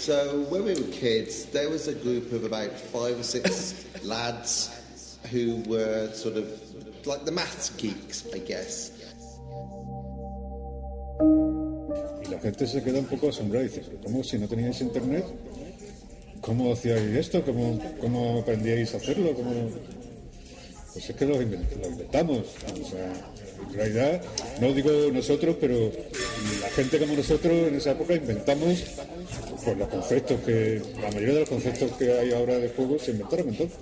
So when we were kids, there was a group of about 5 or 6 lads who were sort of like the maths geeks, I guess. Y la gente se queda un poco asombrada y dice, ¿cómo si no teníais internet? ¿Cómo hacíais esto? ¿Cómo aprendíais a hacerlo? Pues es que lo inventamos. O sea, en realidad, no digo nosotros, pero la gente como nosotros en esa época inventamos pues, los conceptos la mayoría de los conceptos que hay ahora de juego se inventaron entonces.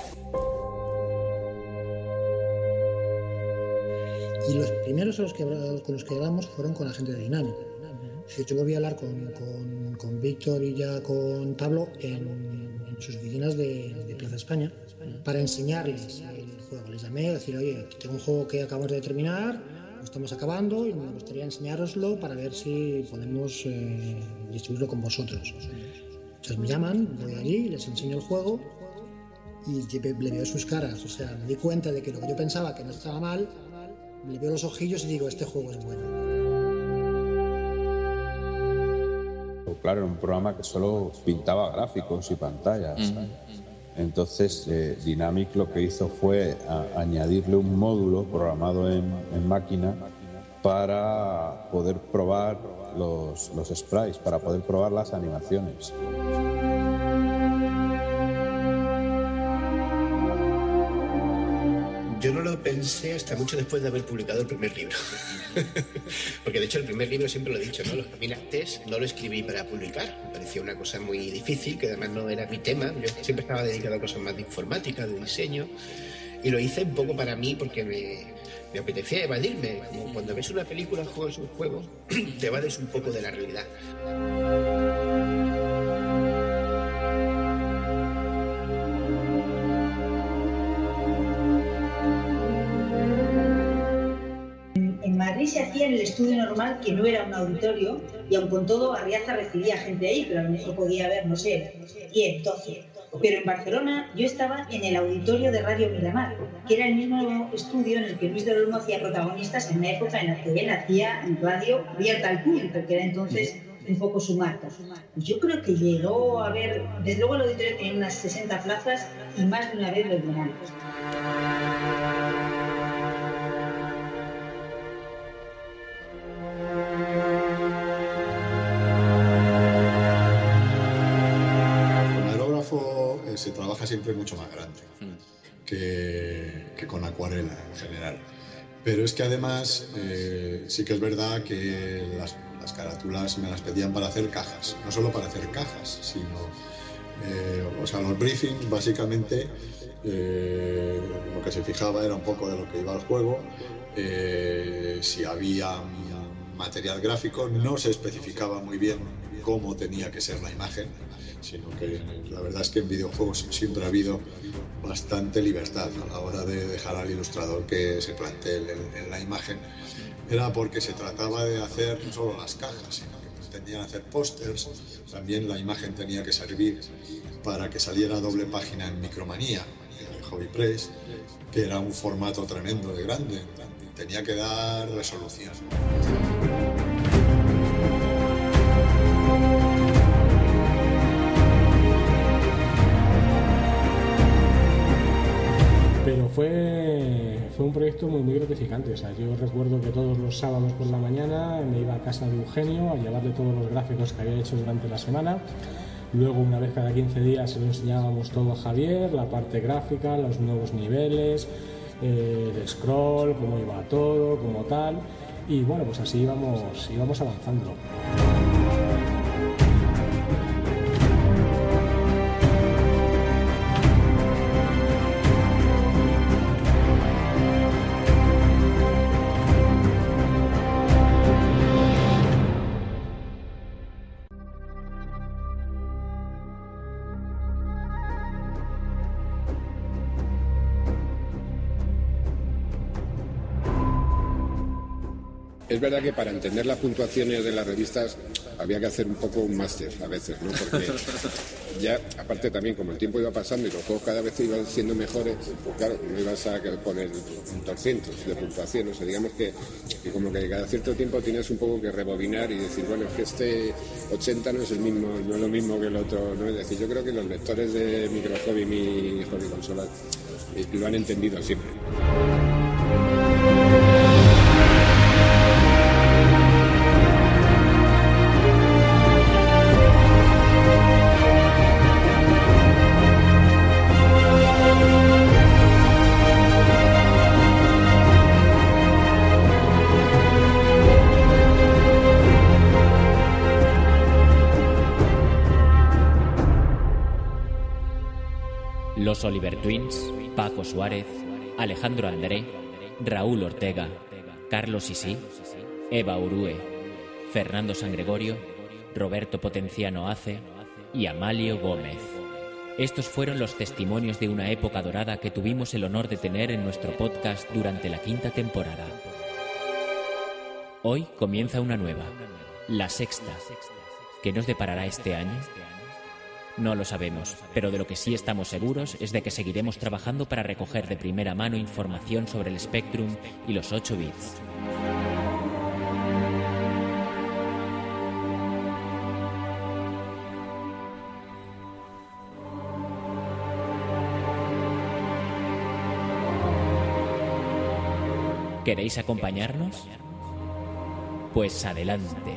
Y los primeros con los que hablamos fueron con la gente de Dynamic. Yo volví a hablar con Víctor y ya con Pablo en sus oficinas de Plaza España para enseñarles el juego. Les llamé a decir, oye, tengo un juego que acabamos de terminar, lo estamos acabando y me gustaría enseñároslo para ver si podemos distribuirlo con vosotros. Entonces me llaman, voy allí, les enseño el juego y le veo sus caras. O sea, me di cuenta de que lo que yo pensaba que no estaba mal, le veo los ojillos y digo, este juego es bueno. Claro, era un programa que solo pintaba gráficos y pantallas. Entonces, Dynamic lo que hizo fue añadirle un módulo programado en máquina para poder probar los sprites, para poder probar las animaciones. Yo no lo pensé hasta mucho después de haber publicado el primer libro. Porque de hecho el primer libro, siempre lo he dicho, ¿no? Los caminantes no lo escribí para publicar. Me parecía una cosa muy difícil, que además no era mi tema. Yo siempre estaba dedicado a cosas más de informática, de diseño. Y lo hice un poco para mí porque me apetecía evadirme. Como cuando ves una película, juegas un juego, te evades un poco de la realidad. Madrid se hacía en el estudio normal, que no era un auditorio, y aun con todo Arriaza recibía gente ahí, pero a lo mejor podía haber, no sé, 10, 12. Pero en Barcelona yo estaba en el auditorio de Radio Miramar, que era el mismo estudio en el que Luis del Olmo hacía protagonistas en una época en la que él hacía radio abierta al público, que era entonces un poco su marca. Yo creo que llegó a haber, desde luego el auditorio tenía unas 60 plazas y más de una vez lo llenamos. Se trabaja siempre mucho más grande que con acuarela en general, pero es que además sí que es verdad que las carátulas me las pedían para hacer cajas, no solo para hacer cajas, sino o sea, los briefings básicamente lo que se fijaba era un poco de lo que iba al juego, si había material gráfico, no se especificaba muy bien cómo tenía que ser la imagen, sino que la verdad es que en videojuegos siempre ha habido bastante libertad a la hora de dejar al ilustrador que se plantee en la imagen. Era porque se trataba de hacer no solo las cajas, sino que pretendían hacer pósters. También la imagen tenía que servir para que saliera doble página en Micromanía, en Hobby Press, que era un formato tremendo de grande. Tenía que dar resolución. Pero fue un proyecto muy gratificante. O sea, yo recuerdo que todos los sábados por la mañana me iba a casa de Eugenio a llevarle todos los gráficos que había hecho durante la semana. Luego, una vez cada 15 días, se lo enseñábamos todo a Javier, la parte gráfica, los nuevos niveles, el scroll, cómo iba todo, como tal. Y bueno, pues así íbamos avanzando. Es verdad que para entender las puntuaciones de las revistas había que hacer un poco un máster a veces, ¿no? Porque ya, aparte también, como el tiempo iba pasando y los juegos cada vez iban siendo mejores, pues claro, no ibas a poner cientos de puntuación. O sea, digamos que como que cada cierto tiempo tienes un poco que rebobinar y decir, bueno, es que este 80 no es el mismo, no es lo mismo que el otro, ¿no? Es decir, yo creo que los lectores de Microhobby, mi hobby consolas, lo han entendido siempre. Los Oliver Twins, Paco Suárez, Alejandro André, Raúl Ortega, Carlos Isí, Eva Urue, Fernando San Gregorio, Roberto Potenciano Ace y Amalio Gómez. Estos fueron los testimonios de una época dorada que tuvimos el honor de tener en nuestro podcast durante la 5ª temporada. Hoy comienza una nueva, la 6ª. ¿Qué nos deparará este año? No lo sabemos, pero de lo que sí estamos seguros es de que seguiremos trabajando para recoger de primera mano información sobre el Spectrum y los 8 bits. ¿Queréis acompañarnos? Pues adelante.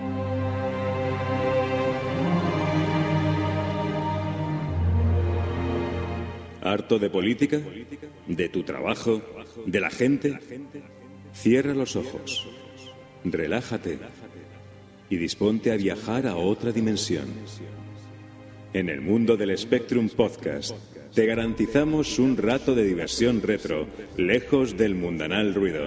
¿Harto de política? ¿De tu trabajo? ¿De la gente? Cierra los ojos, relájate y disponte a viajar a otra dimensión. En el mundo del Spectrum Podcast te garantizamos un rato de diversión retro, lejos del mundanal ruido.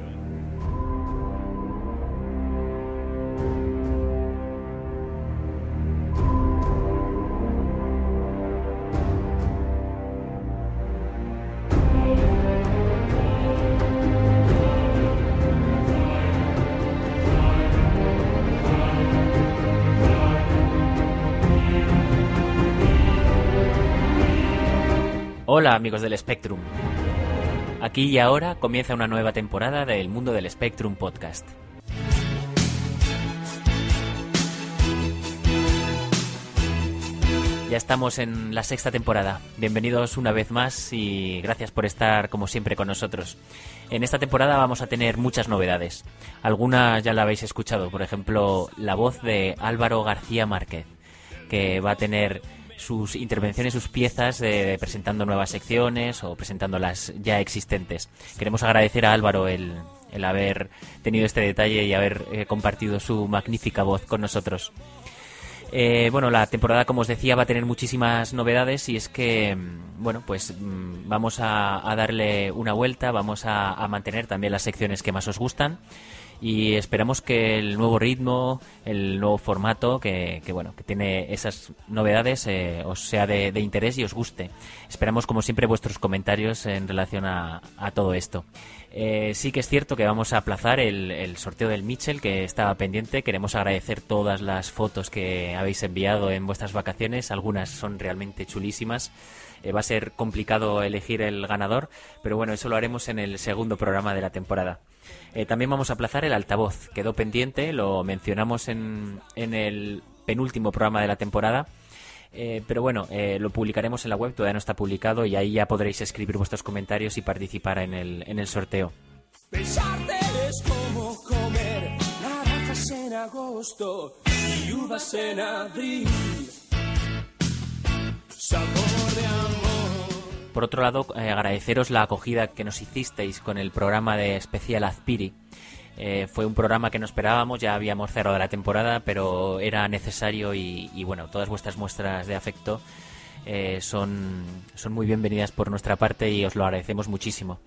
Hola amigos del Spectrum. Aquí y ahora comienza una nueva temporada del Mundo del Spectrum Podcast. Ya estamos en la 6ª temporada. Bienvenidos una vez más y gracias por estar como siempre con nosotros. En esta temporada vamos a tener muchas novedades. Algunas ya la habéis escuchado, por ejemplo, la voz de Álvaro García Márquez, que va a tener sus intervenciones, sus piezas, presentando nuevas secciones o presentando las ya existentes. Queremos agradecer a Álvaro el haber tenido este detalle y haber compartido su magnífica voz con nosotros. Bueno, la temporada, como os decía, va a tener muchísimas novedades y es que, bueno, pues vamos a darle una vuelta, vamos a mantener también las secciones que más os gustan. Y esperamos que el nuevo ritmo, el nuevo formato que tiene esas novedades os sea de interés y os guste. Esperamos, como siempre, vuestros comentarios en relación a todo esto. Sí que es cierto que vamos a aplazar el sorteo del Mitchell, que estaba pendiente. Queremos agradecer todas las fotos que habéis enviado en vuestras vacaciones. Algunas son realmente chulísimas. Va a ser complicado elegir el ganador, pero bueno, eso lo haremos en el segundo programa de la temporada. También vamos a aplazar el altavoz. Quedó pendiente, lo mencionamos en el penúltimo programa de la temporada. Pero bueno, lo publicaremos en la web, todavía no está publicado y ahí ya podréis escribir vuestros comentarios y participar en el sorteo. Pensarte es como comer naranjas en agosto y uvas en abril. Sabor de amor. Por otro lado, agradeceros la acogida que nos hicisteis con el programa de especial Azpiri. Fue un programa que no esperábamos, ya habíamos cerrado la temporada, pero era necesario y bueno, todas vuestras muestras de afecto son muy bienvenidas por nuestra parte y os lo agradecemos muchísimo.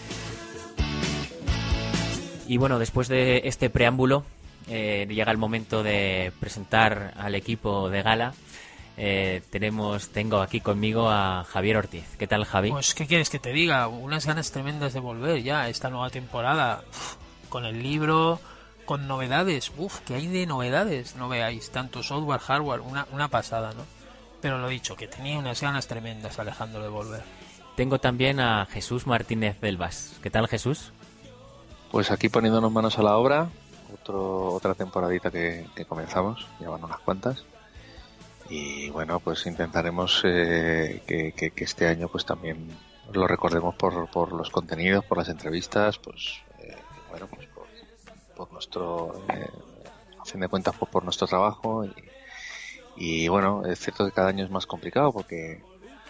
Y bueno, después de este preámbulo, llega el momento de presentar al equipo de gala. Tengo aquí conmigo a Javier Ortiz. ¿Qué tal, Javi? Pues, ¿qué quieres que te diga? Unas ganas tremendas de volver ya a esta nueva temporada. Con el libro, con novedades. Que hay de novedades, no veáis, tanto software, hardware, una pasada, ¿no? Pero lo dicho, que tenía unas ganas tremendas Alejandro de volver. Tengo también a Jesús Martínez Delvas. ¿Qué tal, Jesús? Pues aquí poniéndonos manos a la obra, otra temporadita que comenzamos, ya van unas cuantas. Y bueno, pues intentaremos que este año pues también lo recordemos por los contenidos, por las entrevistas, pues bueno, pues por nuestro, a fin de cuentas, pues por nuestro trabajo. Y bueno, es cierto que cada año es más complicado porque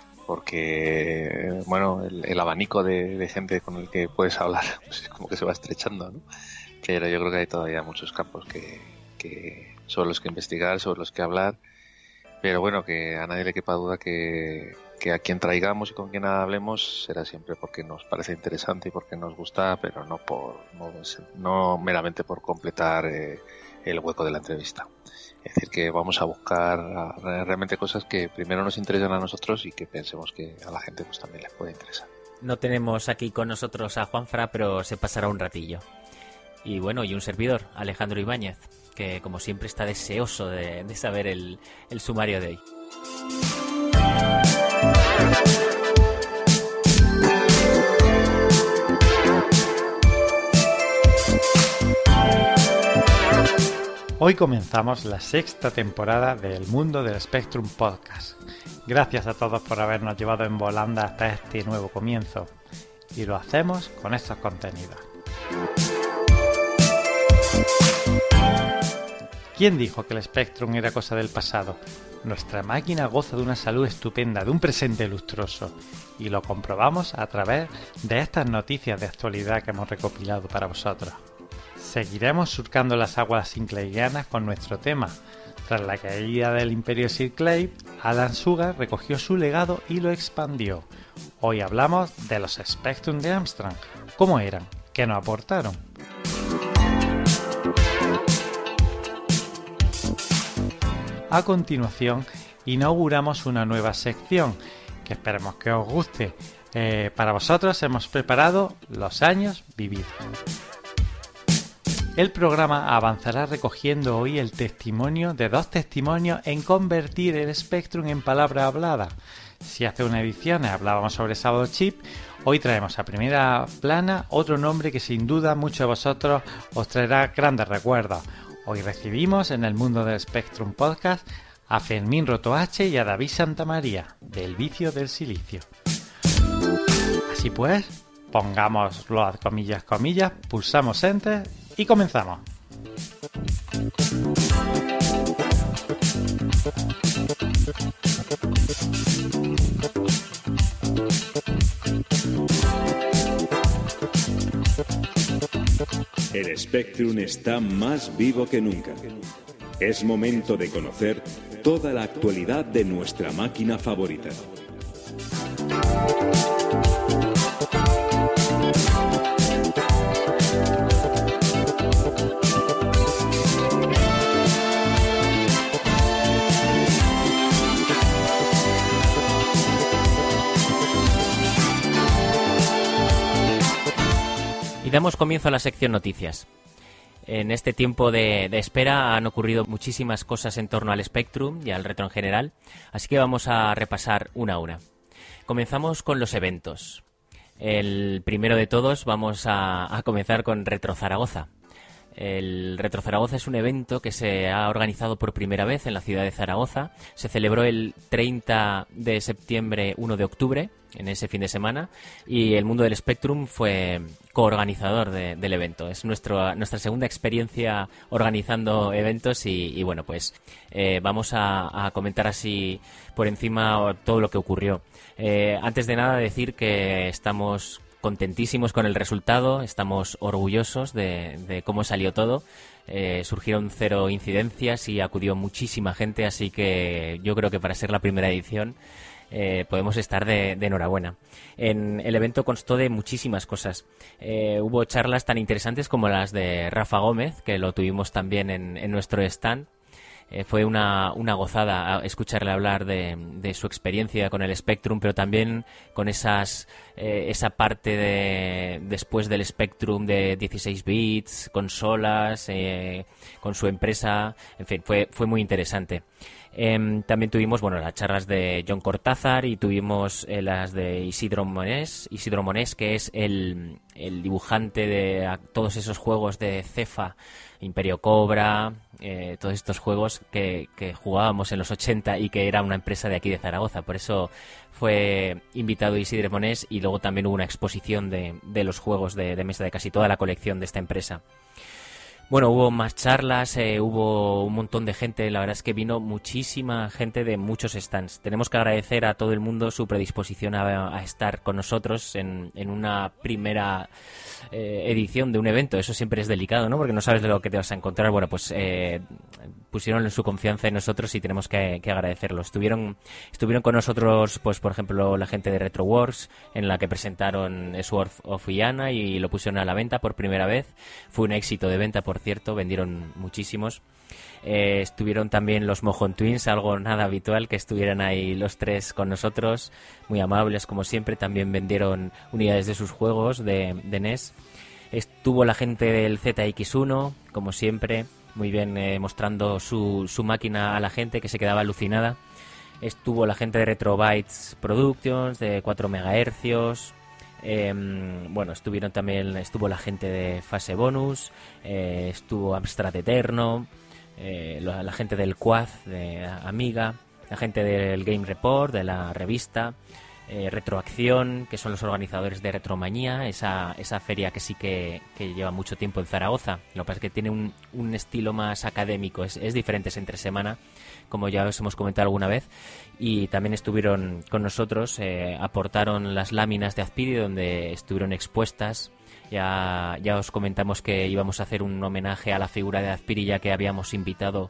bueno, el abanico de gente con el que puedes hablar pues es como que se va estrechando, ¿no? Pero yo creo que hay todavía muchos campos que sobre los que investigar, sobre los que hablar. Pero bueno, que a nadie le quepa duda que a quien traigamos y con quien hablemos será siempre porque nos parece interesante y porque nos gusta, pero no meramente por completar el hueco de la entrevista. Es decir, que vamos a buscar realmente cosas que primero nos interesan a nosotros y que pensemos que a la gente pues también les puede interesar. No tenemos aquí con nosotros a Juanfra, pero se pasará un ratillo. Y bueno, y un servidor, Alejandro Ibáñez, que como siempre está deseoso de saber el sumario de hoy. Hoy comenzamos la 6ª temporada del Mundo del Spectrum Podcast. Gracias a todos por habernos llevado en volanda hasta este nuevo comienzo. Y lo hacemos con estos contenidos. ¿Quién dijo que el Spectrum era cosa del pasado? Nuestra máquina goza de una salud estupenda, de un presente lustroso. Y lo comprobamos a través de estas noticias de actualidad que hemos recopilado para vosotros. Seguiremos surcando las aguas sinclairianas con nuestro tema. Tras la caída del imperio Sir Clay, Alan Sugar recogió su legado y lo expandió. Hoy hablamos de los Spectrum de Armstrong. ¿Cómo eran? ¿Qué nos aportaron? A continuación, inauguramos una nueva sección que esperemos que os guste. Para vosotros hemos preparado los años vividos. El programa avanzará recogiendo hoy el testimonio de 2 testimonios en convertir el Spectrum en palabra hablada. Si hace una edición hablábamos sobre Sábado Chip, hoy traemos a primera plana otro nombre que sin duda muchos de vosotros os traerá grandes recuerdos. Hoy recibimos en el Mundo del Spectrum Podcast a Fermín Rotoache y a David Santamaría, del vicio del silicio. Así pues, pongámoslo a comillas, pulsamos Enter y comenzamos. El Spectrum está más vivo que nunca. Es momento de conocer toda la actualidad de nuestra máquina favorita. Y damos comienzo a la sección noticias. En este tiempo de espera han ocurrido muchísimas cosas en torno al Spectrum y al retro en general, así que vamos a repasar una a una. Comenzamos con los eventos. El primero de todos vamos a comenzar con Retro Zaragoza. El Retro Zaragoza es un evento que se ha organizado por primera vez en la ciudad de Zaragoza. Se celebró el 30 de septiembre, 1 de octubre, en ese fin de semana, y el Mundo del Spectrum fue coorganizador del evento. Es nuestra segunda experiencia organizando eventos y bueno, pues vamos a comentar así por encima todo lo que ocurrió. Antes de nada decir que estamos contentísimos con el resultado, estamos orgullosos de cómo salió todo. Surgieron 0 incidencias y acudió muchísima gente, así que yo creo que para ser la primera edición podemos estar de enhorabuena. El evento constó de muchísimas cosas. Hubo charlas tan interesantes como las de Rafa Gómez, que lo tuvimos también en nuestro stand. Fue una gozada escucharle hablar de su experiencia con el Spectrum, pero también con esa parte de después del Spectrum de 16 bits, consolas, con su empresa. En fin, fue muy interesante. También tuvimos las charlas de John Cortázar y tuvimos las de Isidro Monés, que es el dibujante de todos esos juegos de Cefa, Imperio Cobra, todos estos juegos que jugábamos en los 80 y que era una empresa de aquí de Zaragoza. Por eso fue invitado Isidro Monés, y luego también hubo una exposición de los juegos de mesa de casi toda la colección de esta empresa. Bueno, hubo más charlas, hubo un montón de gente, la verdad es que vino muchísima gente de muchos stands. Tenemos que agradecer a todo el mundo su predisposición a estar con nosotros en una primera edición de un evento. Eso siempre es delicado, ¿no? Porque no sabes de lo que te vas a encontrar. Bueno, pues pusieron su confianza en nosotros y tenemos que agradecerlo. Estuvieron con nosotros, pues por ejemplo, la gente de RetroWorks, en la que presentaron Sword of Iana y lo pusieron a la venta por primera vez. Fue un éxito de venta, por cierto, vendieron muchísimos. Estuvieron también los Mojon Twins, algo nada habitual que estuvieran ahí los tres con nosotros, muy amables como siempre. También vendieron unidades de sus juegos de NES. Estuvo la gente del ZX1, como siempre, muy bien, mostrando su máquina a la gente, que se quedaba alucinada. Estuvo la gente de Retrobytes Productions, de 4 MHz. Estuvo la gente de Fase Bonus, estuvo Amstrad Eterno, la gente del Quad, de Amiga, la gente del Game Report, de la revista, Retroacción, que son los organizadores de Retromanía, esa feria que sí que lleva mucho tiempo en Zaragoza. Lo que pasa es que tiene un estilo más académico, es diferente, es entre semana, como ya os hemos comentado alguna vez. Y también estuvieron con nosotros, aportaron las láminas de Azpiri, donde estuvieron expuestas. Ya os comentamos que íbamos a hacer un homenaje a la figura de Azpiri, ya que le habíamos invitado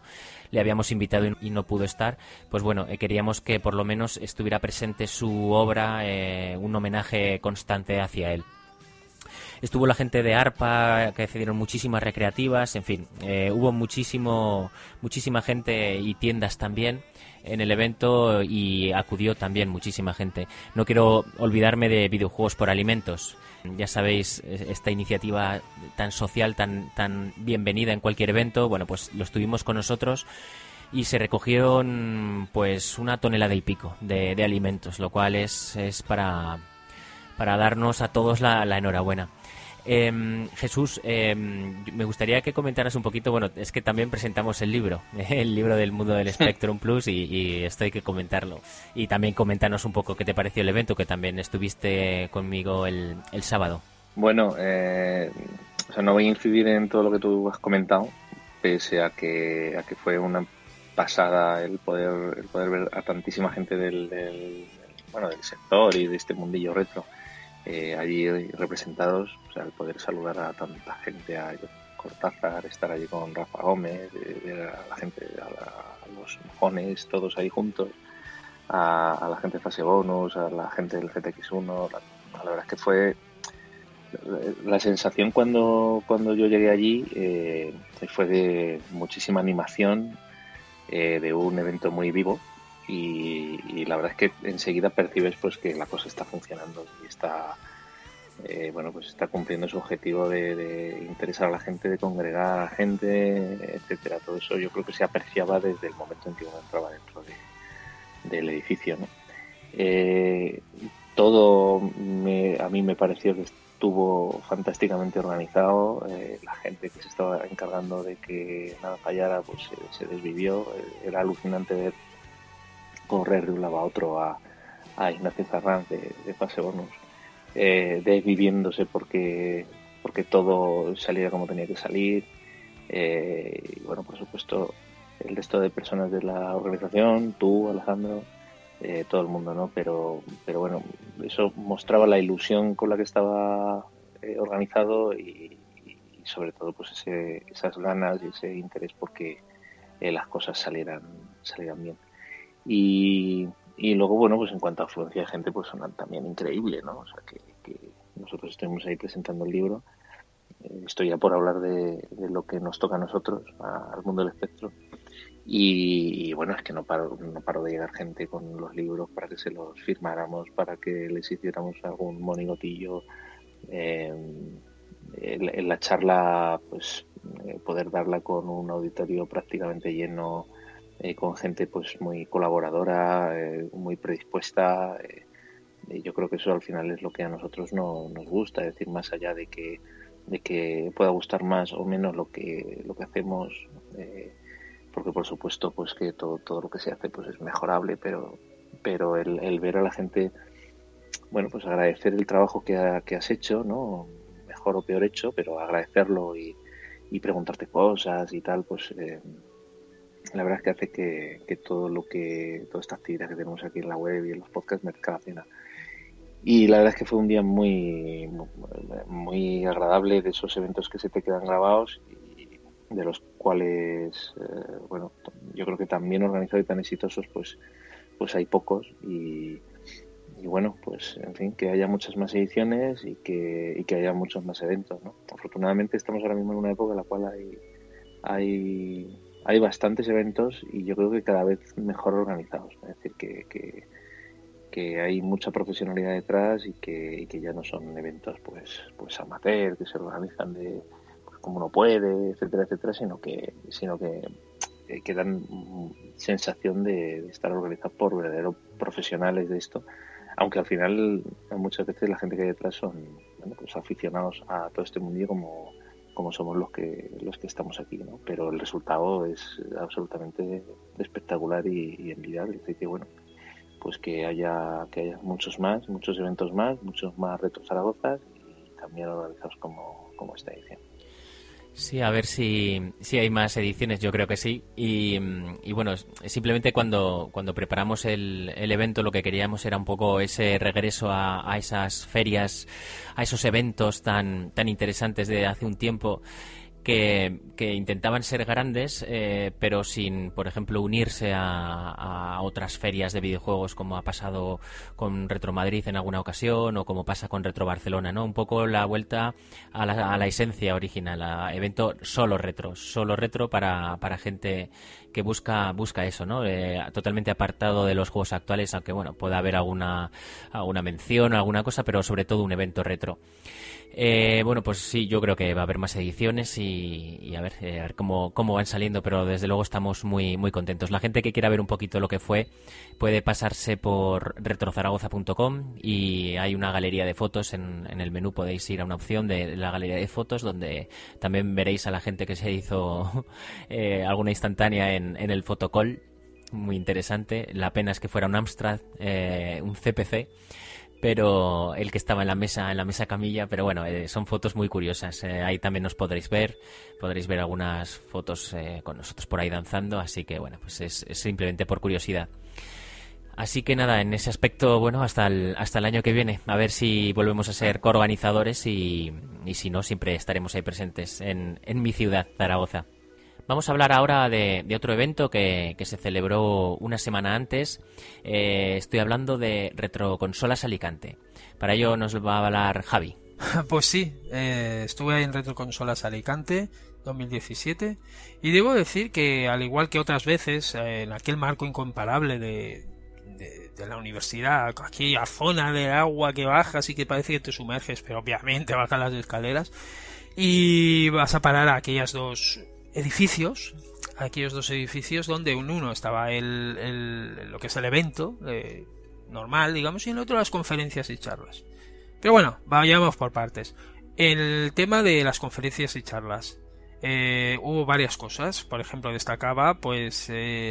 y no pudo estar. Pues bueno, queríamos que por lo menos estuviera presente su obra, un homenaje constante hacia él. Estuvo la gente de ARPA, que cedieron muchísimas recreativas, en fin, hubo muchísima gente y tiendas también en el evento, y acudió también muchísima gente. No quiero olvidarme de Videojuegos por Alimentos. Ya sabéis, esta iniciativa tan social, tan bienvenida en cualquier evento. Bueno, pues los tuvimos con nosotros y se recogieron pues 1 tonelada y pico de alimentos, lo cual es para darnos a todos la enhorabuena. Jesús, me gustaría que comentaras un poquito. Bueno, es que también presentamos el libro del mundo del Spectrum Plus, y esto hay que comentarlo. Y también coméntanos un poco qué te pareció el evento, que también estuviste conmigo el sábado. Bueno, no voy a incidir en todo lo que tú has comentado, pese a que fue una pasada el poder ver a tantísima gente del sector y de este mundillo retro allí representados. O sea, el poder saludar a tanta gente, a Cortázar, estar allí con Rafa Gómez, ver a la gente, a los mojones, todos ahí juntos, a la gente de Fase Bonus, a la gente del ZX1. La verdad es que fue la sensación cuando yo llegué allí, fue de muchísima animación, de un evento muy vivo, y la verdad es que enseguida percibes pues que la cosa está funcionando y está está cumpliendo su objetivo de interesar a la gente, de congregar a la gente, etcétera. Todo eso yo creo que se apreciaba desde el momento en que uno entraba dentro del edificio, ¿no? Todo a mí me pareció que estuvo fantásticamente organizado. La gente que se estaba encargando de que nada fallara pues se desvivió. Era alucinante ver correr de un lado a otro a Ignacio Zarranz de Fase Bonus, desviviéndose porque todo saliera como tenía que salir. Y bueno, por supuesto, el resto de personas de la organización, tú, Alejandro, todo el mundo, ¿no? Pero bueno, eso mostraba la ilusión con la que estaba organizado, y sobre todo pues esas ganas y ese interés porque las cosas salieran bien. Y luego, bueno, pues en cuanto a afluencia de gente, pues son también increíble, ¿no? O sea, que nosotros estuvimos ahí presentando el libro estoy ya por hablar de lo que nos toca a nosotros, al mundo del espectro. Y bueno, es que no paro de llegar gente con los libros para que se los firmáramos, para que les hiciéramos algún monigotillo. En la charla, pues poder darla con un auditorio prácticamente lleno, con gente pues muy colaboradora, muy predispuesta. Yo creo que eso al final es lo que a nosotros nos gusta, es decir, más allá de que pueda gustar más o menos lo que hacemos, porque por supuesto pues que todo lo que se hace pues es mejorable, pero el ver a la gente, bueno, pues agradecer el trabajo que has hecho, ¿no? Mejor o peor hecho, pero agradecerlo y preguntarte cosas y tal, pues la verdad es que hace que toda esta actividad que tenemos aquí en la web y en los podcasts merezca la pena. Y la verdad es que fue un día muy, muy agradable, de esos eventos que se te quedan grabados y de los cuales, bueno, yo creo que tan bien organizados y tan exitosos, pues hay pocos y bueno, pues en fin, que haya muchas más ediciones y que haya muchos más eventos, ¿no? Afortunadamente estamos ahora mismo en una época en la cual hay bastantes eventos y yo creo que cada vez mejor organizados, es decir, que hay mucha profesionalidad detrás y que ya no son eventos pues amateur, que se organizan de pues como uno puede, etcétera, etcétera, sino que dan sensación de estar organizados por verdaderos profesionales de esto, aunque al final muchas veces la gente que hay detrás son, bueno, pues aficionados a todo este mundillo como somos los que estamos aquí, ¿no? Pero el resultado es absolutamente espectacular y envidiable. Así que bueno, pues que haya muchos eventos más, muchos más Retro Zaragoza y también organizados como esta edición. Sí, a ver si hay más ediciones, yo creo que sí. Y bueno, simplemente cuando preparamos el evento lo que queríamos era un poco ese regreso a esas ferias, a esos eventos tan interesantes de hace un tiempo que intentaban ser grandes, pero sin, por ejemplo, unirse a otras ferias de videojuegos, como ha pasado con Retro Madrid en alguna ocasión o como pasa con Retro Barcelona, ¿no? Un poco la vuelta a la esencia original, a evento solo retro para gente que busca eso, ¿no? Totalmente apartado de los juegos actuales, aunque bueno, pueda haber alguna mención, alguna cosa, pero sobre todo un evento retro. Bueno, pues sí, yo creo que va a haber más ediciones y a ver cómo van saliendo, pero desde luego estamos muy muy contentos. La gente que quiera ver un poquito lo que fue puede pasarse por retrozaragoza.com y hay una galería de fotos en el menú. Podéis ir a una opción de la galería de fotos donde también veréis a la gente que se hizo alguna instantánea en el fotocall, muy interesante. La pena es que fuera un Amstrad, un CPC, pero el que estaba en la mesa camilla, pero bueno, son fotos muy curiosas. Ahí también nos podréis ver algunas fotos con nosotros por ahí danzando, así que bueno, pues es simplemente por curiosidad. Así que nada, en ese aspecto, bueno, hasta el año que viene, a ver si volvemos a ser coorganizadores y si no, siempre estaremos ahí presentes en mi ciudad, Zaragoza. Vamos a hablar ahora de otro evento que se celebró una semana antes. Estoy hablando de Retroconsolas Alicante. Para ello nos va a hablar Javi. Pues sí, estuve ahí en Retroconsolas Alicante 2017 y debo decir que al igual que otras veces, en aquel marco incomparable de la universidad, aquella zona de agua que bajas y que parece que te sumerges, pero obviamente bajas las escaleras y vas a parar a aquellos dos edificios donde en uno estaba lo que es el evento normal, digamos, y en el otro las conferencias y charlas. Pero bueno, vayamos por partes. El tema de las conferencias y charlas, hubo varias cosas. Por ejemplo, destacaba pues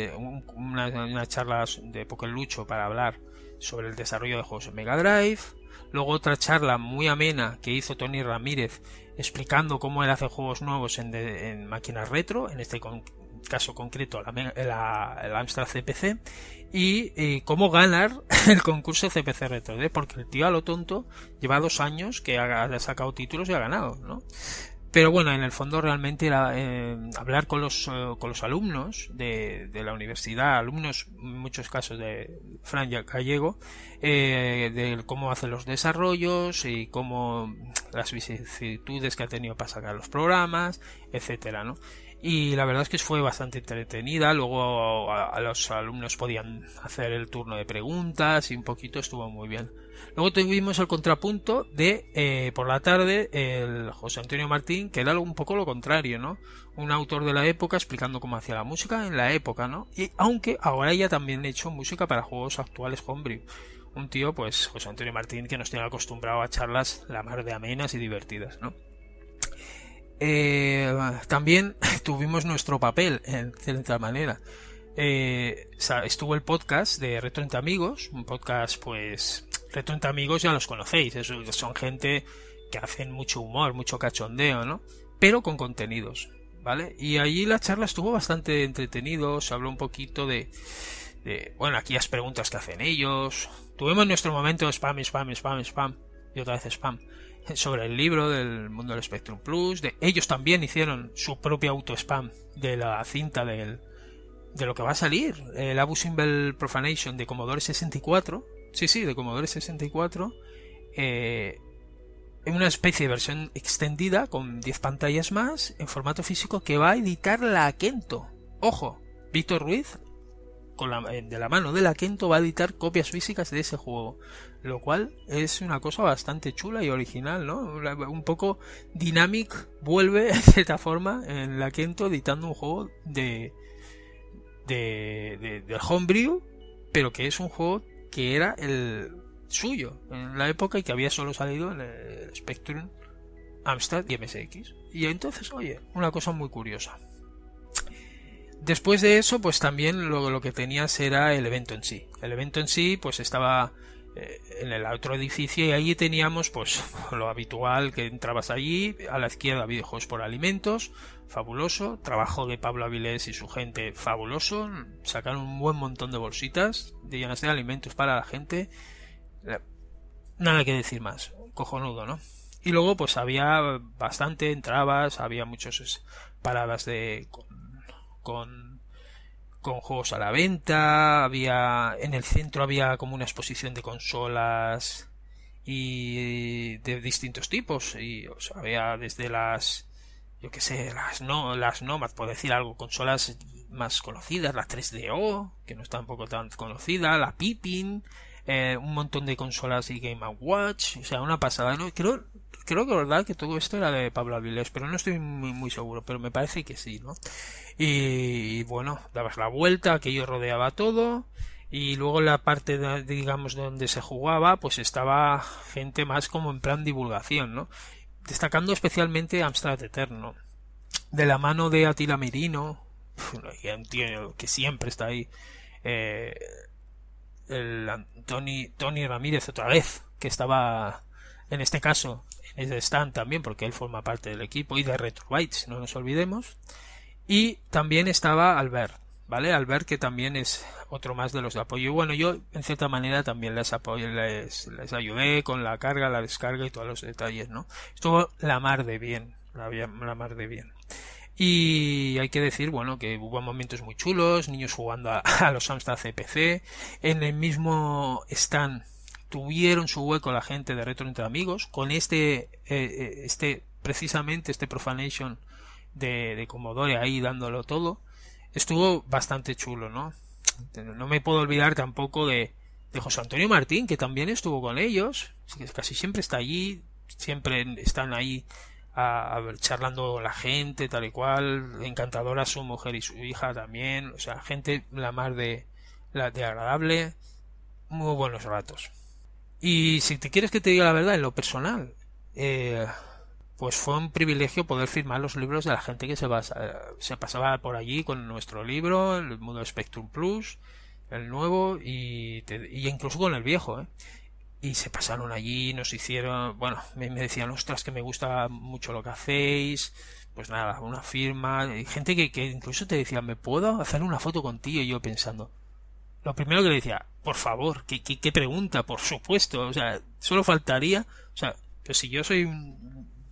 una charla de Pokerlucho para hablar sobre el desarrollo de juegos en Mega Drive. Luego otra charla muy amena que hizo Tony Ramírez explicando cómo él hace juegos nuevos en máquinas retro, en este caso concreto el Amstrad CPC, y cómo ganar el concurso CPC Retro, porque el tío a lo tonto lleva 2 años que ha sacado títulos y ha ganado, ¿no? Pero bueno, en el fondo realmente era hablar con los alumnos de la universidad, alumnos en muchos casos de Fran Gallego, de cómo hace los desarrollos y cómo las vicisitudes que ha tenido para sacar los programas, etcétera, ¿no? Y la verdad es que fue bastante entretenida. Luego a los alumnos podían hacer el turno de preguntas y un poquito estuvo muy bien. Luego tuvimos el contrapunto de por la tarde el José Antonio Martín, que era un poco lo contrario, ¿no? Un autor de la época explicando cómo hacía la música en la época, ¿no? Y aunque ahora ya también ha hecho música para juegos actuales homebrew. Un tío, pues José Antonio Martín, que nos tiene acostumbrado a charlas la mar de amenas y divertidas, ¿no? También tuvimos nuestro papel en cierta manera. Estuvo el podcast de Retro Entre Amigos, un podcast, pues Retro Entre Amigos ya los conocéis, son gente que hacen mucho humor, mucho cachondeo, ¿no? Pero con contenidos, ¿vale? Y allí la charla estuvo bastante entretenido, se habló un poquito de bueno, aquellas preguntas que hacen ellos. Tuvimos nuestro momento de spam y otra vez spam sobre el libro del mundo del Spectrum Plus. Ellos también hicieron su propio auto-spam de la cinta de lo que va a salir, el Abu Simbel Profanation de Commodore 64. Sí, de Commodore 64. En una especie de versión extendida con 10 pantallas más en formato físico que va a editar la Kento. Ojo, Víctor Ruiz de la mano de la Kento va a editar copias físicas de ese juego, lo cual es una cosa bastante chula y original, ¿no? Un poco Dynamic vuelve de cierta forma en la Kento editando un juego de homebrew, pero que es un juego que era el suyo en la época y que había solo salido en el Spectrum, Amstrad y MSX. Y entonces, oye, una cosa muy curiosa. Después de eso, pues también lo que tenías era el evento en sí. El evento en sí, pues estaba en el otro edificio y allí teníamos, pues, lo habitual, que entrabas allí, a la izquierda videojuegos por alimentos, fabuloso, trabajo de Pablo Avilés y su gente, fabuloso, sacaron un buen montón de bolsitas llenas de alimentos para la gente, nada que decir más, cojonudo, ¿no? Y luego, pues había bastante, entrabas, había muchas paradas con juegos a la venta, en el centro había como una exposición de consolas y de distintos tipos, y o sea, había desde las Nomad, por decir algo, consolas más conocidas, la 3DO, que no está tampoco tan conocida, la Pippin, un montón de consolas y Game & Watch, o sea, una pasada, ¿no? Creo que verdad que todo esto era de Pablo Avilés, pero no estoy muy seguro, pero me parece que sí, ¿no? Y bueno, dabas la vuelta, aquello rodeaba todo, y luego la parte digamos donde se jugaba, pues estaba gente más como en plan divulgación, ¿no? Destacando especialmente Amstrad Eterno, de la mano de Attila Mirino, un tío que siempre está ahí, Tony Ramírez otra vez, que estaba en este caso en ese stand también, porque él forma parte del equipo, y de Retrobytes, no nos olvidemos. Y también estaba Albert, ¿vale? Albert, que también es otro más de los de apoyo. Y bueno, yo en cierta manera también les ayudé con la carga, la descarga y todos los detalles, ¿no? Estuvo la mar de bien, la mar de bien. Y hay que decir, bueno, que hubo momentos muy chulos, niños jugando a los Amstrad CPC. En el mismo stand tuvieron su hueco la gente de Retro Entre Amigos con precisamente este Profanation de Commodore ahí dándolo todo. Estuvo bastante chulo, ¿no? No me puedo olvidar tampoco de José Antonio Martín, que también estuvo con ellos, casi siempre está allí, siempre están ahí charlando la gente, tal y cual, encantadora su mujer y su hija también, o sea, gente la más de agradable, muy buenos ratos. Y si te quieres que te diga la verdad, en lo personal, pues fue un privilegio poder firmar los libros de la gente que se pasaba por allí con nuestro libro, el mundo Spectrum Plus, el nuevo, y incluso con el viejo, y se pasaron allí, nos hicieron, bueno, me decían, ostras, que me gusta mucho lo que hacéis, pues nada, una firma, y gente que incluso te decía, ¿me puedo hacer una foto contigo? Y yo pensando, lo primero que le decía, por favor, ¿qué pregunta? Por supuesto, o sea, solo faltaría, o sea, pues si yo soy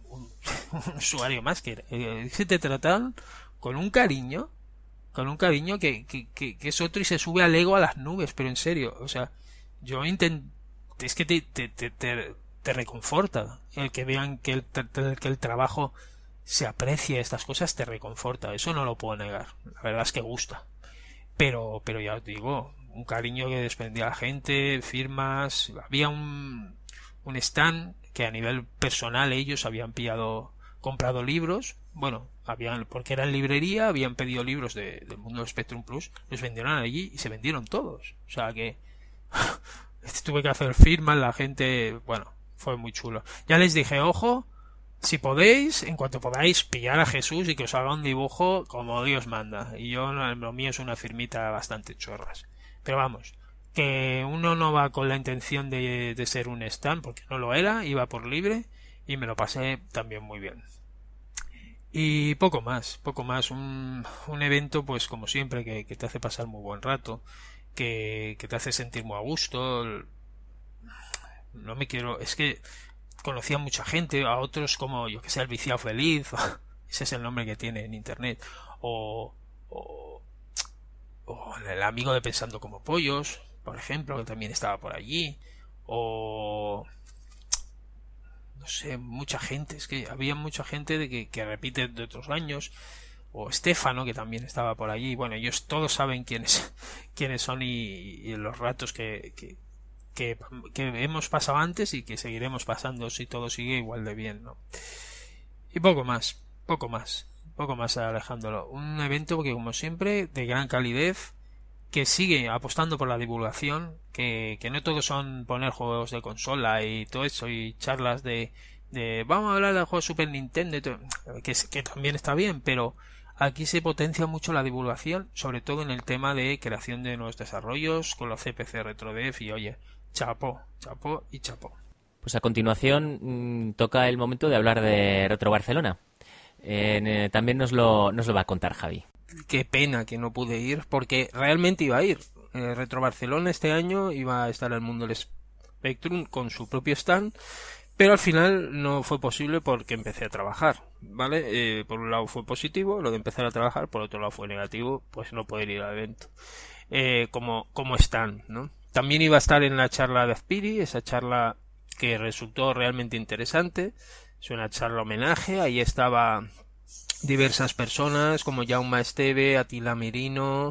un usuario más, que se te tratan con un cariño que es otro y se sube al ego a las nubes, pero en serio, o sea, yo es que te reconforta el que vean que el trabajo se aprecia, estas cosas te reconforta, eso no lo puedo negar, la verdad es que gusta, pero ya os digo, un cariño que desprendía la gente, firmas, había un stand que a nivel personal ellos habían comprado libros, bueno, porque era en librería, habían pedido libros del mundo de Spectrum Plus, los vendieron allí y se vendieron todos, o sea que tuve que hacer firmas, la gente, bueno, fue muy chulo. Ya les dije, ojo, si podéis, en cuanto podáis, pillar a Jesús y que os haga un dibujo como Dios manda, y yo, lo mío es una firmita bastante chorras, pero vamos, que uno no va con la intención de ser un stand, porque no lo era, iba por libre y me lo pasé también muy bien. Y poco más, un evento pues como siempre que te hace pasar muy buen rato, que te hace sentir muy a gusto. Es que conocí a mucha gente, a otros como, yo que sé, el viciado feliz, ese es el nombre que tiene en internet, o el amigo de Pensando como Pollos, por ejemplo, que también estaba por allí, o no sé, mucha gente, es que había mucha gente que repite de otros años, o Estefano, que también estaba por allí. Bueno, ellos todos saben quiénes son y los ratos que hemos pasado antes y que seguiremos pasando si todo sigue igual de bien, ¿no? Y poco más, Alejandro. Un evento que, como siempre, de gran calidez, que sigue apostando por la divulgación, que no todos son poner juegos de consola y todo eso, y charlas de vamos a hablar del juego Super Nintendo y todo, que también está bien, pero aquí se potencia mucho la divulgación, sobre todo en el tema de creación de nuevos desarrollos con los CPC RetroDev, y oye, chapó y chapó. Pues a continuación toca el momento de hablar de Retro Barcelona. También nos lo va a contar Javi. Qué pena que no pude ir, porque realmente iba a ir. Retro Barcelona este año iba a estar el mundo del Spectrum con su propio stand, pero al final no fue posible porque empecé a trabajar, ¿vale? Por un lado fue positivo lo de empezar a trabajar, por otro lado fue negativo, pues no poder ir al evento como stand, ¿no? También iba a estar en la charla de Azpiri, esa charla que resultó realmente interesante, es una charla homenaje, ahí estaba diversas personas como Jaume Esteve, Atila Merino,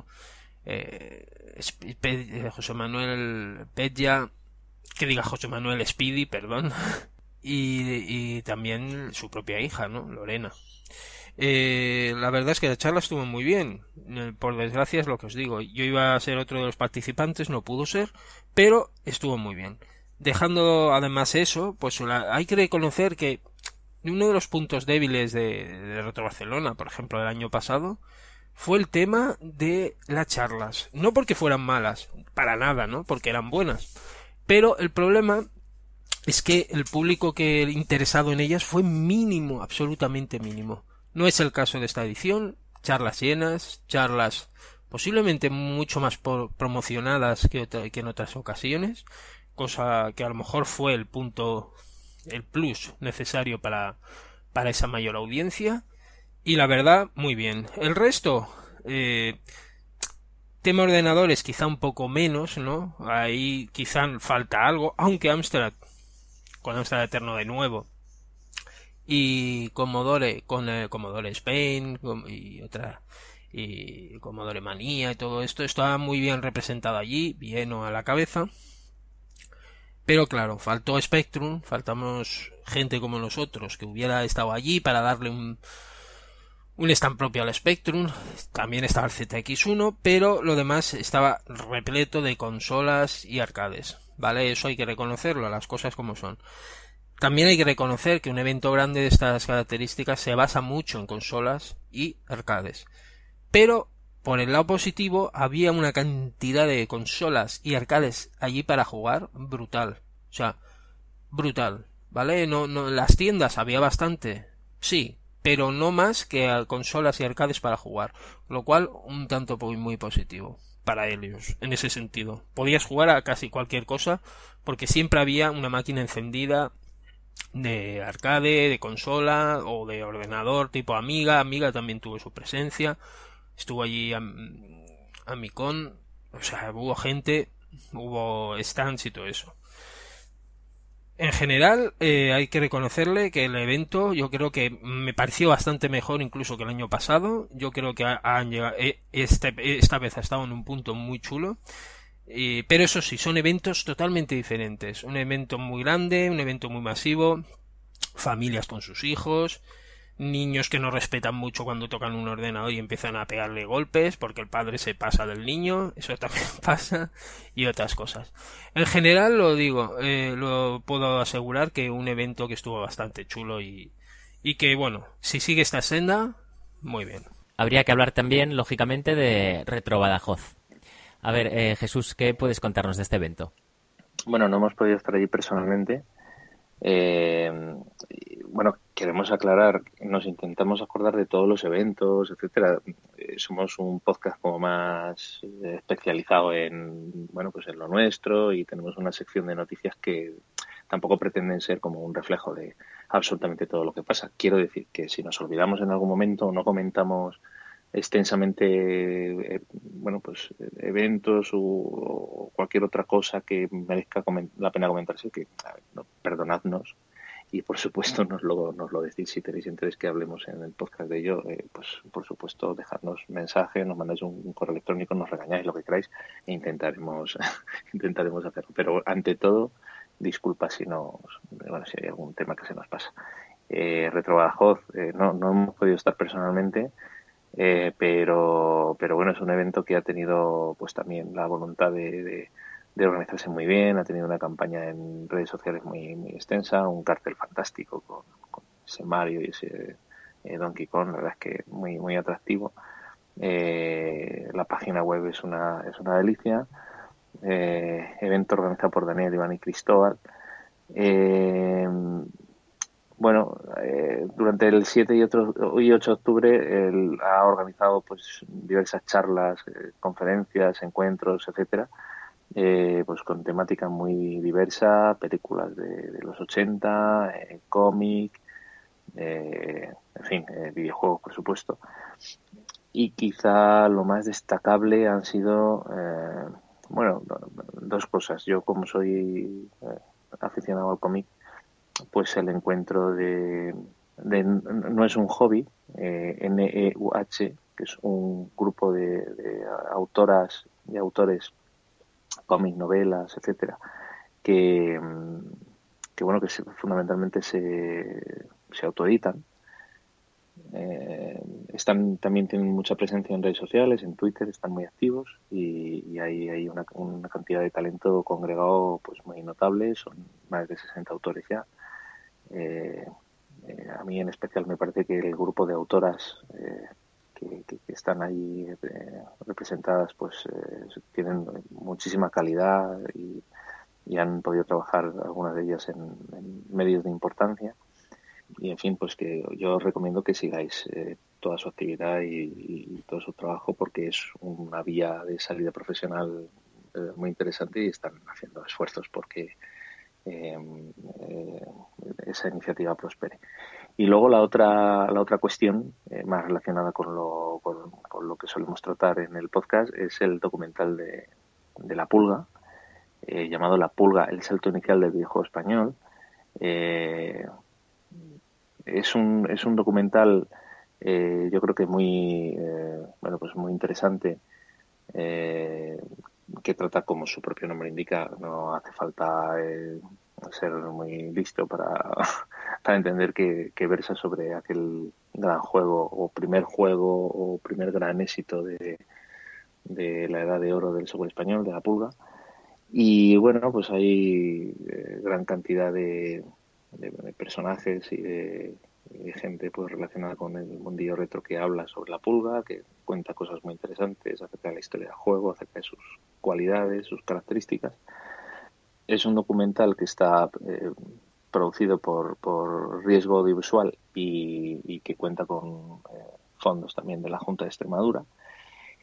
José Manuel Petja, José Manuel Speedy, perdón, y también su propia hija, ¿no? Lorena. La verdad es que la charla estuvo muy bien. Por desgracia es lo que os digo. Yo iba a ser otro de los participantes, no pudo ser, pero estuvo muy bien. Dejando además eso, pues hay que reconocer que uno de los puntos débiles de Retro Barcelona, por ejemplo, del año pasado, fue el tema de las charlas. No porque fueran malas, para nada, ¿no? Porque eran buenas. Pero el problema es que el público interesado en ellas fue mínimo, absolutamente mínimo. No es el caso de esta edición. Charlas llenas, charlas posiblemente mucho más promocionadas que en otras ocasiones, cosa que a lo mejor fue el plus necesario para esa mayor audiencia, y la verdad muy bien. El resto, tema ordenadores quizá un poco menos, ¿no? Ahí quizá falta algo, aunque con Amstrad Eterno de nuevo, y Commodore con Commodore Spain y Commodore Manía y todo esto está muy bien representado allí, bien a la cabeza. Pero claro, faltó Spectrum, faltamos gente como nosotros que hubiera estado allí para darle un stand propio al Spectrum. También estaba el ZX1, pero lo demás estaba repleto de consolas y arcades, ¿vale? Eso hay que reconocerlo, las cosas como son. También hay que reconocer que un evento grande de estas características se basa mucho en consolas y arcades. Pero por el lado positivo, había una cantidad de consolas y arcades allí para jugar brutal. O sea, brutal, ¿vale? No, las tiendas había bastante, sí, pero no más que consolas y arcades para jugar. Lo cual, un tanto muy positivo para ellos, en ese sentido. Podías jugar a casi cualquier cosa, porque siempre había una máquina encendida de arcade, de consola o de ordenador tipo Amiga. Amiga también tuvo su presencia. Estuvo allí Amicon, o sea, hubo gente, hubo stands y todo eso. En general, hay que reconocerle que el evento, yo creo que me pareció bastante mejor incluso que el año pasado. Yo creo que han llegado, esta vez ha estado en un punto muy chulo. Pero eso sí, son eventos totalmente diferentes. Un evento muy grande, un evento muy masivo, familias con sus hijos, niños que no respetan mucho cuando tocan un ordenador y empiezan a pegarle golpes porque el padre se pasa del niño, eso también pasa, y otras cosas. En general, lo digo, lo puedo asegurar que un evento que estuvo bastante chulo y que, bueno, si sigue esta senda, muy bien. Habría que hablar también, lógicamente, de Retro Badajoz. A ver, Jesús, ¿qué puedes contarnos de este evento? Bueno, no hemos podido estar allí personalmente. Bueno, queremos aclarar, nos intentamos acordar de todos los eventos, etcétera. Somos un podcast como más especializado en, bueno, pues en lo nuestro, y tenemos una sección de noticias que tampoco pretenden ser como un reflejo de absolutamente todo lo que pasa. Quiero decir que si nos olvidamos en algún momento o no comentamos extensamente, bueno, pues eventos o cualquier otra cosa que merezca la pena comentarse, que no, perdonadnos, y por supuesto nos lo decís. Si tenéis interés que hablemos en el podcast de ello, pues por supuesto dejadnos mensajes, nos mandáis un correo electrónico, nos regañáis, lo que queráis, e intentaremos hacerlo. Pero ante todo, disculpa si si hay algún tema que se nos pasa. Retro Badajoz, no hemos podido estar personalmente, pero bueno, es un evento que ha tenido pues también la voluntad de organizarse muy bien, ha tenido una campaña en redes sociales muy extensa, un cartel fantástico con ese Mario y ese Donkey Kong, la verdad es que muy atractivo. La página web es una delicia. Evento organizado por Daniel, Iván y Cristóbal. Bueno, durante el 7 y 8 de octubre él ha organizado pues diversas charlas, conferencias, encuentros, etcétera, pues con temática muy diversa, películas de los 80, cómic, en fin, videojuegos, por supuesto. Y quizá lo más destacable han sido, bueno, dos cosas. Yo, como soy aficionado al cómic, pues el encuentro de no es un hobby, NEUH, que es un grupo de autoras y autores, cómic, novelas, etcétera, que bueno, que fundamentalmente se autoeditan. También tienen mucha presencia en redes sociales, en Twitter, están muy activos, y hay una cantidad de talento congregado pues muy notable. Son más de 60 autores ya. A mí en especial me parece que el grupo de autoras que están ahí representadas pues tienen muchísima calidad, y han podido trabajar algunas de ellas en medios de importancia. Y en fin, pues que yo os recomiendo que sigáis toda su actividad y todo su trabajo, porque es una vía de salida profesional muy interesante, y están haciendo esfuerzos porque esa iniciativa prospere. Y luego la otra cuestión más relacionada con lo que solemos tratar en el podcast es el documental de La Pulga, llamado La Pulga, el salto inicial del videojuego español. Es un documental, yo creo que muy pues muy interesante, que trata, como su propio nombre indica, no hace falta ser muy listo para entender que versa sobre aquel gran juego, o primer gran éxito de la edad de oro del software español, de La Pulga. Y bueno, pues hay gran cantidad de personajes y de gente pues relacionada con el mundillo retro que habla sobre La Pulga, que cuenta cosas muy interesantes acerca de la historia del juego, acerca de sus cualidades, sus características. Es un documental que está producido por Riesgo Audiovisual y que cuenta con fondos también de la Junta de Extremadura.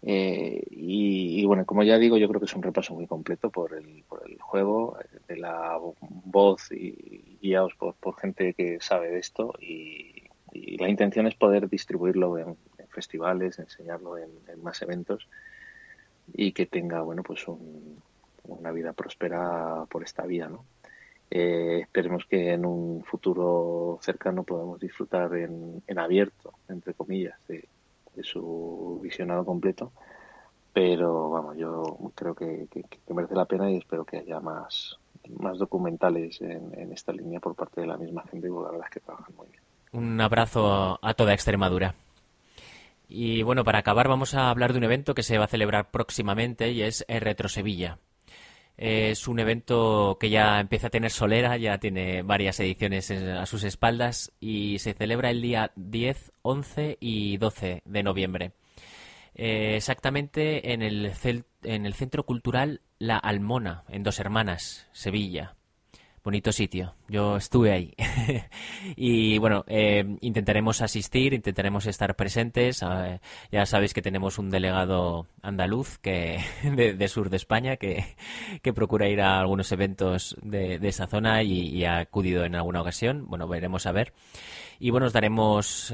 Y bueno, como ya digo, yo creo que es un repaso muy completo por el juego, de la voz y guiados por gente que sabe de esto, y la intención es poder distribuirlo en festivales, enseñarlo en más eventos, y que tenga, bueno, pues una vida próspera por esta vía, ¿no? Esperemos que en un futuro cercano podamos disfrutar en abierto, entre comillas, de su visionado completo, pero vamos, yo creo que merece la pena, y espero que haya más documentales en esta línea por parte de la misma gente, y la verdad es que trabajan muy bien. Un abrazo a toda Extremadura. Y bueno, para acabar vamos a hablar de un evento que se va a celebrar próximamente, y es Retro Sevilla. Es un evento que ya empieza a tener solera, ya tiene varias ediciones a sus espaldas, y se celebra el día 10, 11 y 12 de noviembre. Exactamente en el Centro Cultural La Almona, en Dos Hermanas, Sevilla. Bonito sitio, yo estuve ahí. Y bueno, intentaremos asistir, intentaremos estar presentes. Ya sabéis que tenemos un delegado andaluz de sur de España que procura ir a algunos eventos de esa zona, y ha acudido en alguna ocasión. Bueno, veremos a ver. Y bueno, haremos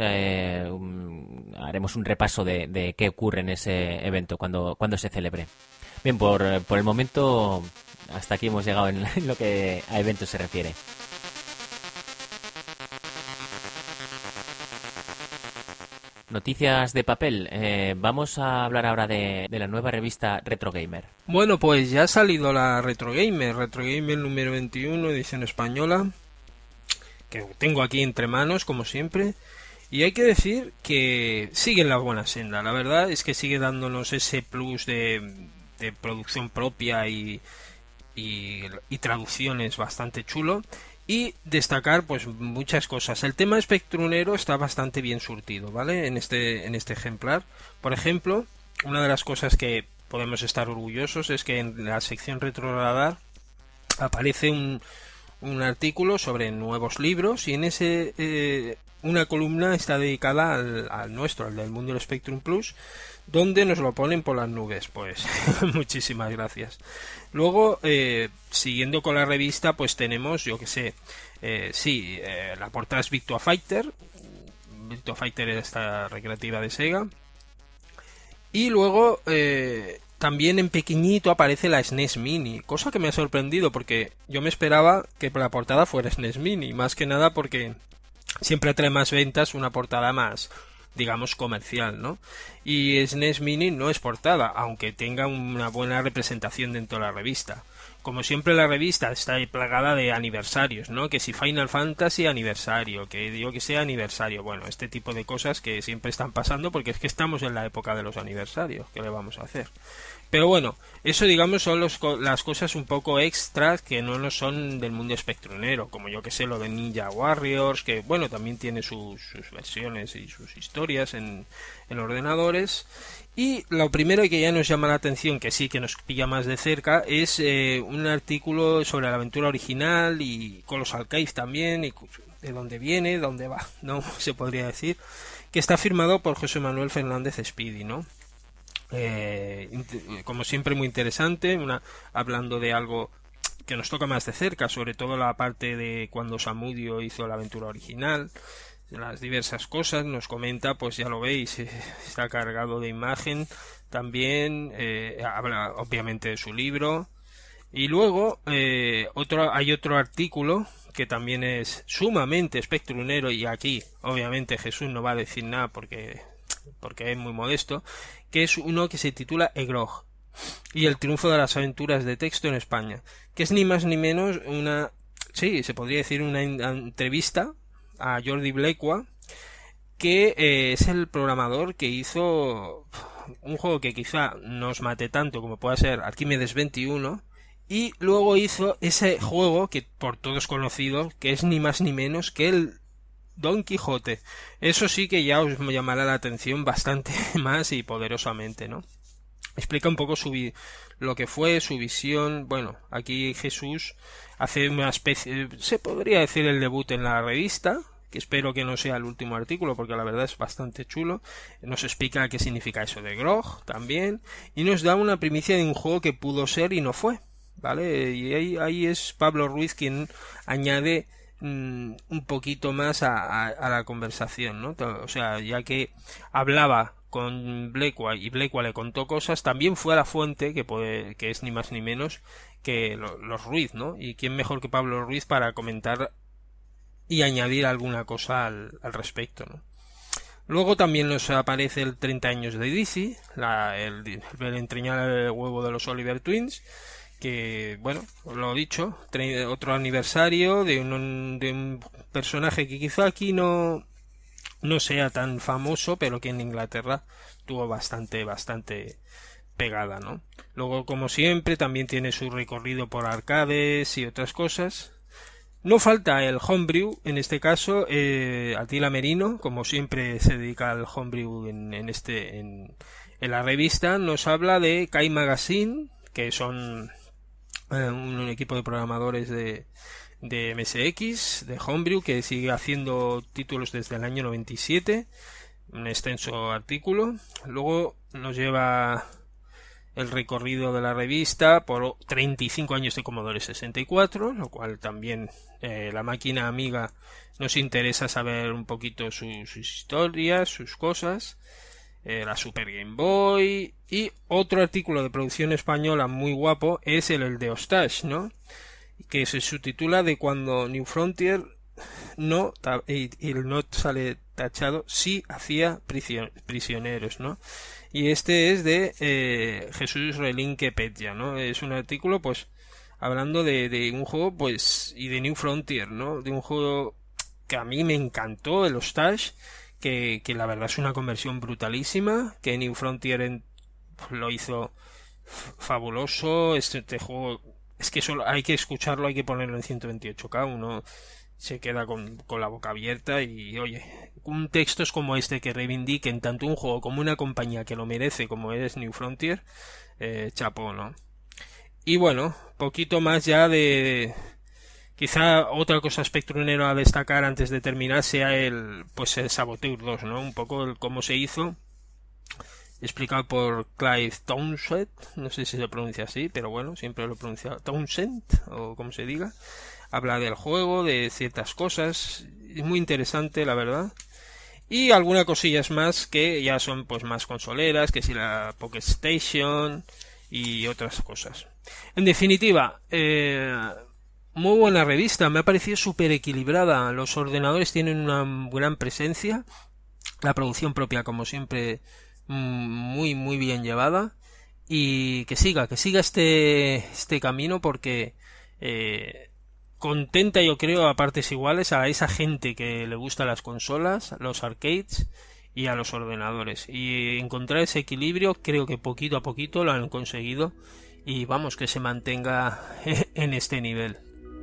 un repaso de qué ocurre en ese evento cuando se celebre. Bien, por el momento, hasta aquí hemos llegado en lo que a eventos se refiere. Noticias de papel. Vamos a hablar ahora de la nueva revista Retro Gamer. Bueno, pues ya ha salido la Retro Gamer número 21, edición española, que tengo aquí entre manos, como siempre. Y hay que decir que sigue en la buena senda. La verdad es que sigue dándonos ese plus de producción propia y traducciones bastante chulo, y destacar pues muchas cosas. El tema espectrunero está bastante bien surtido, ¿vale? En este ejemplar, por ejemplo, una de las cosas que podemos estar orgullosos es que en la sección Retroradar aparece un artículo sobre nuevos libros, y en ese una columna está dedicada al nuestro, al del Mundo del Spectrum Plus, donde nos lo ponen por las nubes. Pues muchísimas gracias. Luego, siguiendo con la revista, pues tenemos, yo que sé, la portada es Virtua Fighter. Virtua Fighter es esta recreativa de Sega. Y luego, también en pequeñito aparece la SNES Mini, cosa que me ha sorprendido, porque yo me esperaba que la portada fuera SNES Mini, más que nada porque siempre trae más ventas una portada más, digamos, comercial, ¿no? Y SNES Mini no es portada, aunque tenga una buena representación dentro de la revista. Como siempre, la revista está plagada de aniversarios, ¿no? Que si Final Fantasy aniversario, que digo que sea aniversario, bueno, este tipo de cosas que siempre están pasando, porque es que estamos en la época de los aniversarios, ¿qué le vamos a hacer? Pero bueno, eso, digamos, son las cosas un poco extras que no son del mundo espectrunero, como yo que sé, lo de Ninja Warriors, que bueno, también tiene sus versiones y sus historias en ordenadores. Y lo primero que ya nos llama la atención, que sí que nos pilla más de cerca, es un artículo sobre la aventura original y Colossal Cave también, y de dónde viene, dónde va, no se podría decir, que está firmado por José Manuel Fernández Speedy, ¿no? Como siempre, muy interesante, hablando de algo que nos toca más de cerca, sobre todo la parte de cuando Samudio hizo la aventura original, las diversas cosas, nos comenta, pues ya lo veis, está cargado de imagen también, habla obviamente de su libro, y luego hay otro artículo que también es sumamente espectrunero, y aquí obviamente Jesús no va a decir nada porque es muy modesto, que es uno que se titula Egrog y el triunfo de las aventuras de texto en España, que es ni más ni menos se podría decir una entrevista a Jordi Blecua, que es el programador que hizo un juego que quizá no os mate tanto como pueda ser Arquímedes 21, y luego hizo ese juego que por todos conocido, que es ni más ni menos que el Don Quijote. Eso sí que ya os llamará la atención bastante más y poderosamente, ¿no? Explica un poco lo que fue su visión. Bueno, aquí Jesús hace una especie, se podría decir, el debut en la revista, que espero que no sea el último artículo porque la verdad es bastante chulo. Nos explica qué significa eso de grog también y nos da una primicia de un juego que pudo ser y no fue, ¿vale? Y ahí es Pablo Ruiz quien añade un poquito más a la conversación, ¿no? O sea, ya que hablaba con Blackwell y Blackwell le contó cosas, también fue a la fuente, que es ni más ni menos que los Ruiz, ¿no? Y quién mejor que Pablo Ruiz para comentar y añadir alguna cosa al respecto, ¿no? Luego también nos aparece el 30 años de DC, el entrañable huevo de los Oliver Twins, que, bueno, lo he dicho, otro aniversario de un personaje que quizá aquí no sea tan famoso, pero que en Inglaterra tuvo bastante pegada, ¿no? Luego, como siempre, también tiene su recorrido por arcades y otras cosas. No falta el homebrew, en este caso, Atila Merino, como siempre se dedica al homebrew en la revista, nos habla de Kai Magazine, que son un equipo de programadores de MSX, de homebrew, que sigue haciendo títulos desde el año 97, un extenso artículo. Luego nos lleva el recorrido de la revista por 35 años de Commodore 64, lo cual también la máquina amiga nos interesa saber un poquito sus historias, sus cosas. La Super Game Boy, y otro artículo de producción española muy guapo es el de Ostache, ¿no? Que se subtitula de cuando New Frontier y el no sale tachado, sí hacía prisioneros, ¿no? Y este es de Jesús Relinque Petja, ¿no? Es un artículo, pues, hablando de un juego, pues, y de New Frontier, ¿no? De un juego que a mí me encantó, el Ostache, que la verdad es una conversión brutalísima, que New Frontier lo hizo fabuloso. Este juego es que solo hay que escucharlo, hay que ponerlo en 128K, uno se queda con la boca abierta. Y oye, un texto es como este que reivindiquen tanto un juego como una compañía que lo merece como es New Frontier, chapó, ¿no? Y bueno, poquito más ya de... Quizá otra cosa spectrunero a destacar antes de terminar sea el Saboteur 2, ¿no? Un poco cómo se hizo, explicado por Clive Townsend, no sé si se pronuncia así, pero bueno, siempre lo he pronunciado Townsend, o como se diga. Habla del juego, de ciertas cosas, es muy interesante, la verdad. Y algunas cosillas más que ya son pues más consoleras, que si la Pocket Station y otras cosas. En definitiva, muy buena revista, me ha parecido súper equilibrada. Los ordenadores tienen una gran presencia, la producción propia, como siempre, muy muy bien llevada, y que siga este camino, porque contenta, yo creo, a partes iguales a esa gente que le gusta las consolas, los arcades y a los ordenadores, y encontrar ese equilibrio creo que poquito a poquito lo han conseguido, y vamos, que se mantenga en este nivel.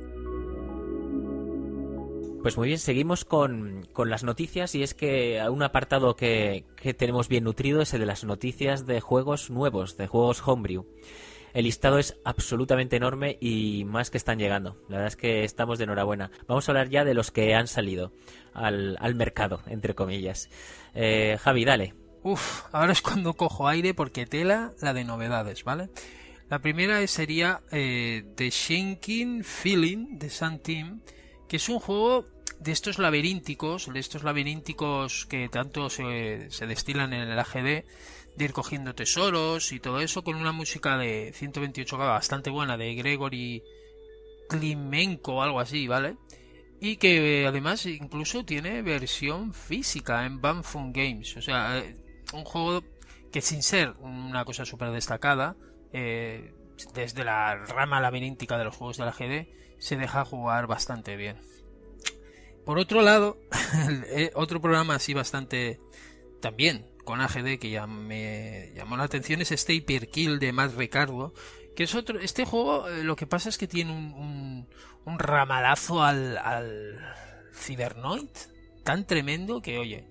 Pues muy bien, seguimos con las noticias, y es que un apartado que tenemos bien nutrido es el de las noticias de juegos nuevos, de juegos homebrew. El listado es absolutamente enorme y más que están llegando. La verdad es que estamos de enhorabuena. Vamos a hablar ya de los que han salido al mercado, entre comillas. Javi, dale. Ahora es cuando cojo aire, porque tela la de novedades, ¿vale? La primera sería The Shanking Feeling de Sun Team, que es un juego de estos laberínticos que tanto se destilan en el AGD, de ir cogiendo tesoros y todo eso, con una música de 128K bastante buena de Gregory Klimenko o algo así, ¿vale? Y que además incluso tiene versión física en Banfun Games. O sea, un juego que, sin ser una cosa súper destacada, desde la rama laberíntica de los juegos de la GD, se deja jugar bastante bien. Por otro lado, otro programa así bastante también con AGD que ya me llamó la atención es este Hyperkill de Matt Ricardo, que es otro. Este juego, lo que pasa es que tiene un ramalazo al Cybernoid tan tremendo que, oye,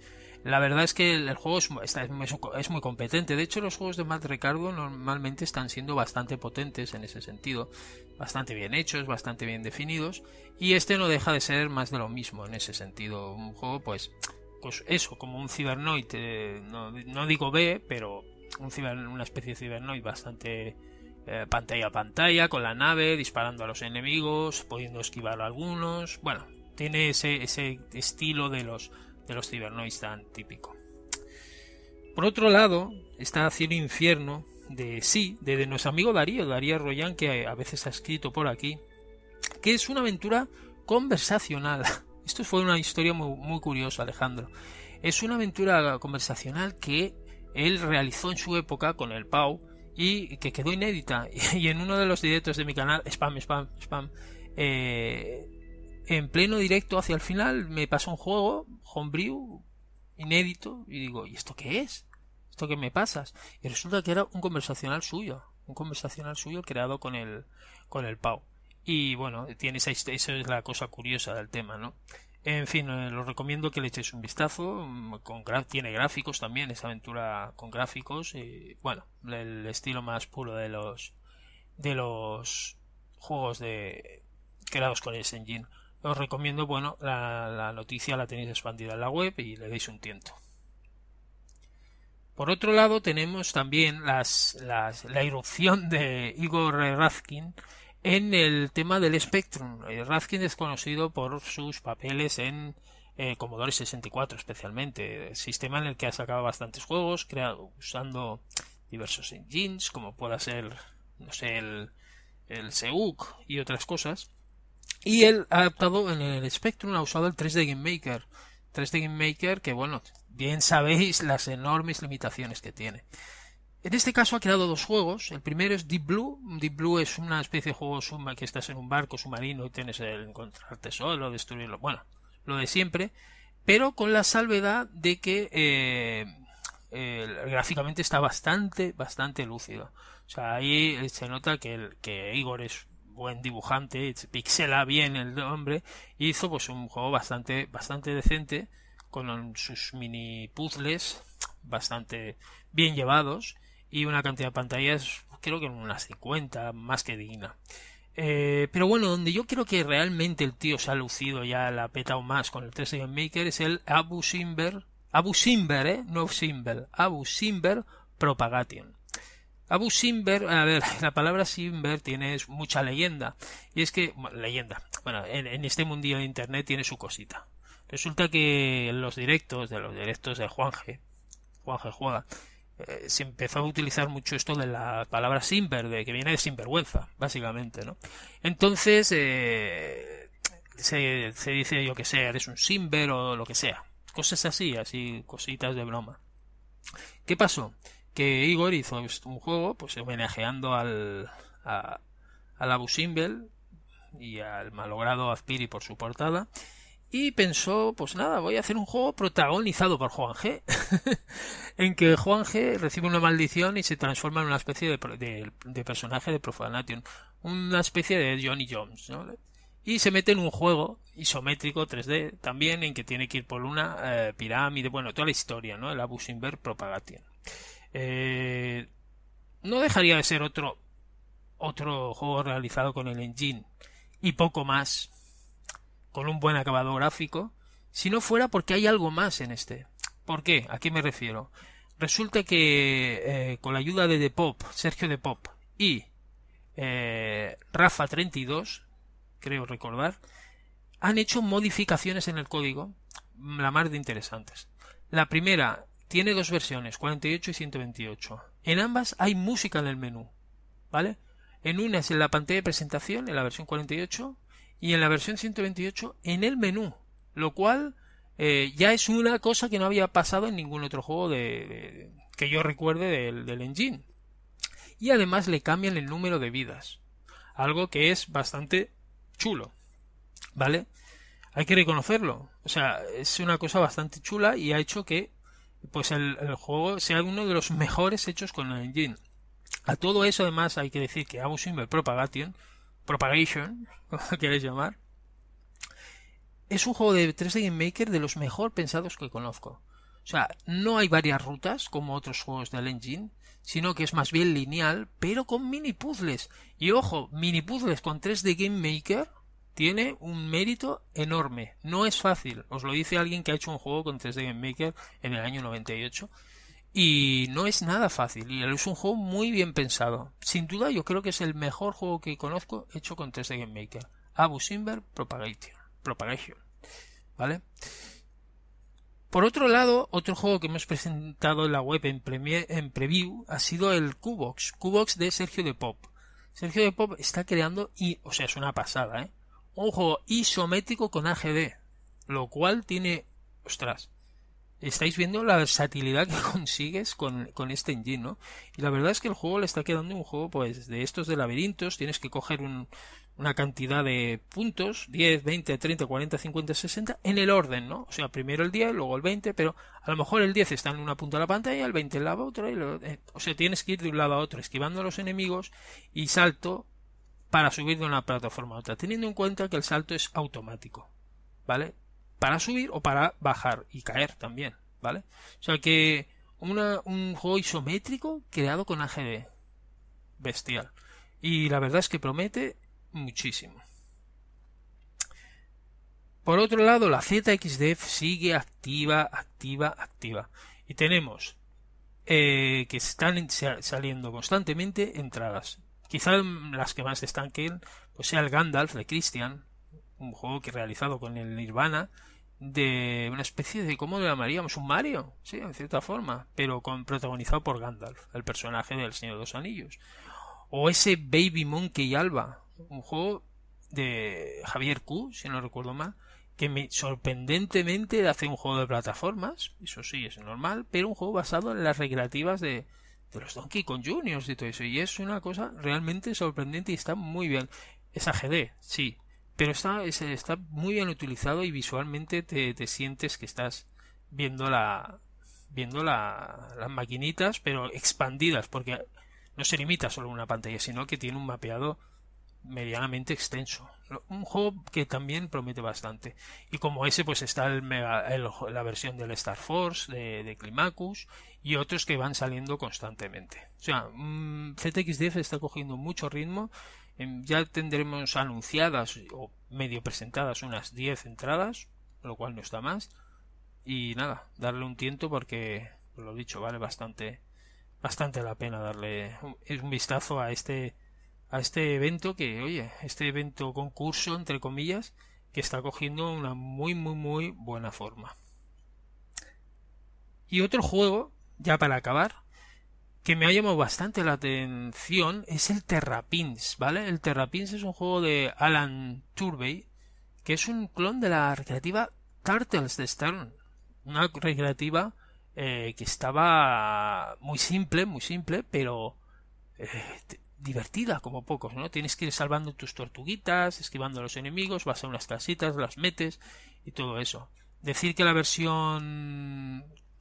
La verdad es que el juego es muy competente. De hecho, los juegos de Matt Ricardo normalmente están siendo bastante potentes en ese sentido, bastante bien hechos, bastante bien definidos, y este no deja de ser más de lo mismo en ese sentido. Un juego, pues eso, como un Cybernoid, no digo B, pero una especie de Cybernoid bastante pantalla a pantalla, con la nave, disparando a los enemigos, pudiendo esquivar a algunos. Bueno, tiene ese estilo de los Cybernoids tan típico. Por otro lado, está Cielo e Infierno de nuestro amigo Darío Royan, que a veces ha escrito por aquí, que es una aventura conversacional. Esto fue una historia muy, muy curiosa, Alejandro. Es una aventura conversacional que él realizó en su época con el Pau y que quedó inédita. Y en uno de los directos de mi canal, spam, en pleno directo hacia el final me pasó un juego homebrew inédito y digo, ¿y esto qué es? ¿Esto qué me pasas? Y resulta que era un conversacional suyo creado con el Pau. Y bueno, tiene esa es la cosa curiosa del tema, ¿no? En fin, lo recomiendo que le echéis un vistazo. Tiene gráficos también, esa aventura con gráficos. Y bueno, el estilo más puro de los juegos creados con ese engine. Os recomiendo, bueno, la noticia la tenéis expandida en la web y le deis un tiento. Por otro lado, tenemos también la irrupción de Igor Razkin en el tema del Spectrum. Razkin es conocido por sus papeles en Commodore 64 especialmente, sistema en el que ha sacado bastantes juegos, usando diversos engines, como pueda ser, no sé, el Seuk y otras cosas. Y él ha adaptado en el Spectrum, ha usado el 3D Game Maker. 3D Game Maker que, bueno, bien sabéis las enormes limitaciones que tiene. En este caso ha creado dos juegos. El primero es Deep Blue. Deep Blue es una especie de juego que estás en un barco submarino y tienes que encontrar tesoro, destruirlo. Bueno, lo de siempre. Pero con la salvedad de que gráficamente está bastante lúcido. O sea, ahí se nota que Igor es buen dibujante, pixela bien el hombre, y hizo pues un juego bastante decente, con sus mini puzzles bastante bien llevados y una cantidad de pantallas, creo que unas 50, más que digna. Pero bueno, donde yo creo que realmente el tío se ha lucido, ya la ha petado más con el 3D Game Maker, es el Abu Simbel Propagation. Abu Simbel, a ver, la palabra Simbel tiene mucha leyenda, y es que, bueno, en este mundillo de internet tiene su cosita. Resulta que en los directos de Juanje Juega, se empezó a utilizar mucho esto de la palabra Simber, que viene de sinvergüenza, básicamente, ¿no? Entonces, se dice, yo que sé, eres un Simber o lo que sea. Cosas así, cositas de broma. ¿Qué pasó? Que Igor hizo un juego, pues homenajeando al Abu Simbel y al malogrado Azpiri por su portada, y pensó, pues nada, voy a hacer un juego protagonizado por Juan G. en que Juan G recibe una maldición y se transforma en una especie de personaje de Profanation, una especie de Johnny Jones, ¿no? Y se mete en un juego isométrico 3D también, en que tiene que ir por una pirámide, bueno, toda la historia, ¿no? El Abu Simbel Propagation. No dejaría de ser otro juego realizado con el engine y poco más, con un buen acabado gráfico, si no fuera porque hay algo más en este. ¿Por qué? ¿A qué me refiero? Resulta que con la ayuda de Sergio de Pop y Rafa32, creo recordar, han hecho modificaciones en el código la más de interesantes. La primera tiene dos versiones, 48 y 128. En ambas hay música en el menú, ¿vale? En una es en la pantalla de presentación, en la versión 48, y en la versión 128 en el menú, lo cual ya es una cosa que no había pasado en ningún otro juego que yo recuerde del engine. Y además le cambian el número de vidas, algo que es bastante chulo, ¿vale? Hay que reconocerlo. O sea, es una cosa bastante chula y ha hecho que pues el juego sea uno de los mejores hechos con el engine. A todo eso, además, hay que decir que Abu Simbel Propagation, como queréis llamar, es un juego de 3D Game Maker de los mejor pensados que conozco. O O sea, no hay varias rutas como otros juegos del engine, sino que es más bien lineal, pero con mini puzzles. Y ojo, mini puzzles con 3D Game Maker tiene un mérito enorme. No es fácil. Os lo dice alguien que ha hecho un juego con 3D Game Maker en el año 98. Y no es nada fácil. Y es un juego muy bien pensado. Sin duda, yo creo que es el mejor juego que conozco hecho con 3D Game Maker. Abu Simbel Propagation. ¿Vale? Por otro lado, otro juego que hemos presentado en la web en preview ha sido el Cubox. Cubox de Sergio de Pop. Sergio de Pop está creando, o sea, es una pasada, ¿eh? Un juego isométrico con AGD. Lo cual tiene... Ostras. Estáis viendo la versatilidad que consigues con este engine, ¿no? Y la verdad es que el juego le está quedando un juego, pues, de estos de laberintos. Tienes que coger una cantidad de puntos, 10, 20, 30, 40, 50, 60, en el orden, ¿no? O sea, primero el 10, luego el 20, pero a lo mejor el 10 está en una punta de la pantalla, el 20 en la otra, o sea, tienes que ir de un lado a otro, esquivando a los enemigos y salto para subir de una plataforma a otra, teniendo en cuenta que el salto es automático, ¿vale? Para subir o para bajar y caer también, ¿vale? O sea que un juego isométrico creado con AGD. Bestial. Y la verdad es que promete muchísimo. Por otro lado, la ZXDev sigue activa. Y tenemos que están saliendo constantemente entradas. Quizá las que más destaquen pues sea el Gandalf de Christian, un juego que realizado con el Nirvana, de una especie de, ¿cómo lo llamaríamos? Un Mario, sí, en cierta forma, pero protagonizado por Gandalf, el personaje del Señor de los Anillos. O ese Baby Monkey Alba, un juego de Javier Q, si no recuerdo mal, que sorprendentemente hace un juego de plataformas, eso sí, es normal, pero un juego basado en las recreativas de los Donkey Kong Juniors y todo eso, y es una cosa realmente sorprendente y está muy bien. Es AGD, sí, pero está muy bien utilizado y visualmente te sientes que estás viendo las maquinitas, pero expandidas, porque no se limita solo a una pantalla, sino que tiene un mapeado medianamente extenso. Un juego que también promete bastante. Y como ese, pues está la versión del Star Force de Climacus y otros que van saliendo constantemente. O sea, ZXDev está cogiendo mucho ritmo. Ya tendremos anunciadas o medio presentadas unas 10 entradas, lo cual no está más. Y nada, darle un tiento porque, lo dicho, vale bastante la pena darle un vistazo a este evento que, oye, este evento concurso, entre comillas, que está cogiendo una muy buena forma. Y otro juego, ya para acabar, que me ha llamado bastante la atención es el Terrapins, ¿vale? El Terrapins es un juego de Alan Turbey, que es un clon de la recreativa Turtles de Stern, una recreativa que estaba muy simple, pero divertida como pocos, ¿no? Tienes que ir salvando tus tortuguitas, esquivando a los enemigos, vas a unas casitas, las metes y todo eso. Decir que la versión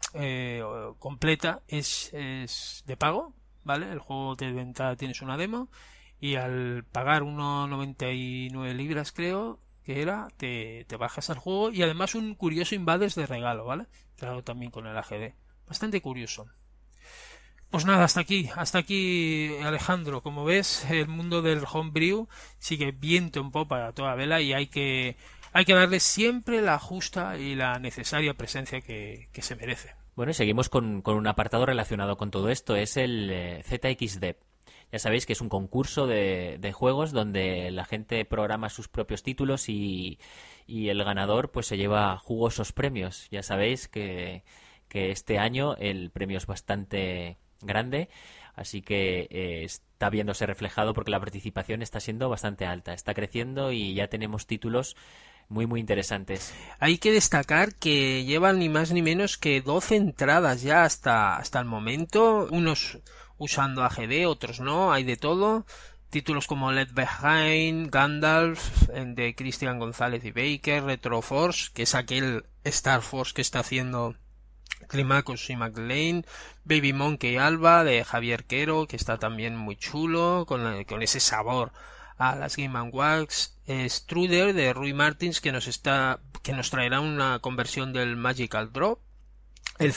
completa es de pago, ¿vale? El juego de venta tienes una demo y al pagar 1,99 libras creo que era, te bajas al juego y además un curioso Invaders de regalo, ¿vale? Claro, también con el AGD. Bastante curioso. Pues nada, hasta aquí Alejandro. Como ves, el mundo del homebrew sigue viento en popa a toda vela y hay que darle siempre la justa y la necesaria presencia que se merece. Bueno, y seguimos con un apartado relacionado con todo esto, es el ZXDev. Ya sabéis que es un concurso de juegos donde la gente programa sus propios títulos y el ganador pues se lleva jugosos premios. Ya sabéis que este año el premio es bastante grande, así que está viéndose reflejado porque la participación está siendo bastante alta, está creciendo y ya tenemos títulos muy interesantes. Hay que destacar que llevan ni más ni menos que 12 entradas ya hasta el momento, unos usando AGD, otros no, hay de todo. Títulos como Left Behind, Gandalf, de Cristian González y Baker, Retro Force, que es aquel Star Force que está haciendo Climacus y McLean, Baby Monkey Alba de Javier Quero, que está también muy chulo, con ese sabor a las Game & Wax, Struder de Rui Martins, que nos traerá una conversión del Magical Drop, el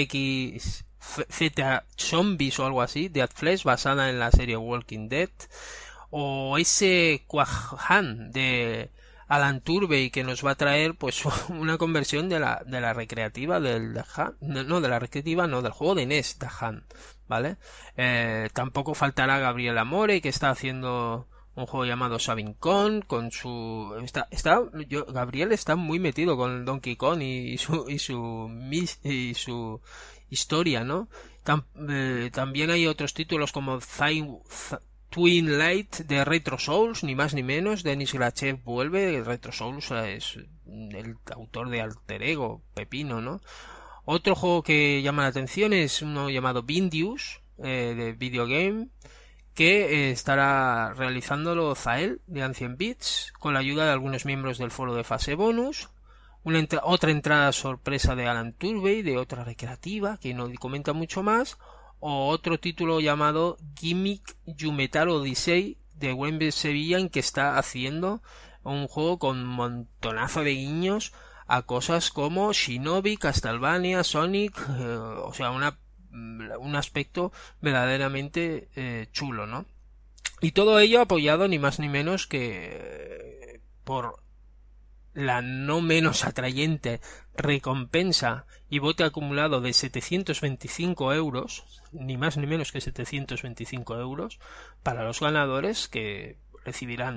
Z Zombies o algo así, Dead Flesh, basada en la serie Walking Dead, o ese Quahan de Alan Turbey, que nos va a traer pues una conversión de la recreativa del juego de NES, The Hunt, ¿vale? Tampoco faltará Gabriel Amore, que está haciendo un juego llamado Saving Kong con su Gabriel está muy metido con Donkey Kong y su historia, ¿no? También hay otros títulos como Twin Light de Retro Souls, ni más ni menos. Denis Grachev vuelve. Retro Souls es el autor de Alter Ego, pepino, ¿no? Otro juego que llama la atención es uno llamado Vindius, de Video Game, que estará realizándolo Zael de Ancient Beats con la ayuda de algunos miembros del foro de Fase Bonus. Otra entrada sorpresa de Alan Turbey, de otra recreativa que no comenta mucho más, o otro título llamado Gimmick Yumetaro Odyssey de Wembley Sevilla, que está haciendo un juego con un montonazo de guiños a cosas como Shinobi, Castlevania, Sonic, o sea, un aspecto verdaderamente chulo, ¿no? Y todo ello apoyado ni más ni menos que por la no menos atrayente recompensa y bote acumulado de 725 euros, ni más ni menos que 725 euros, para los ganadores, que recibirán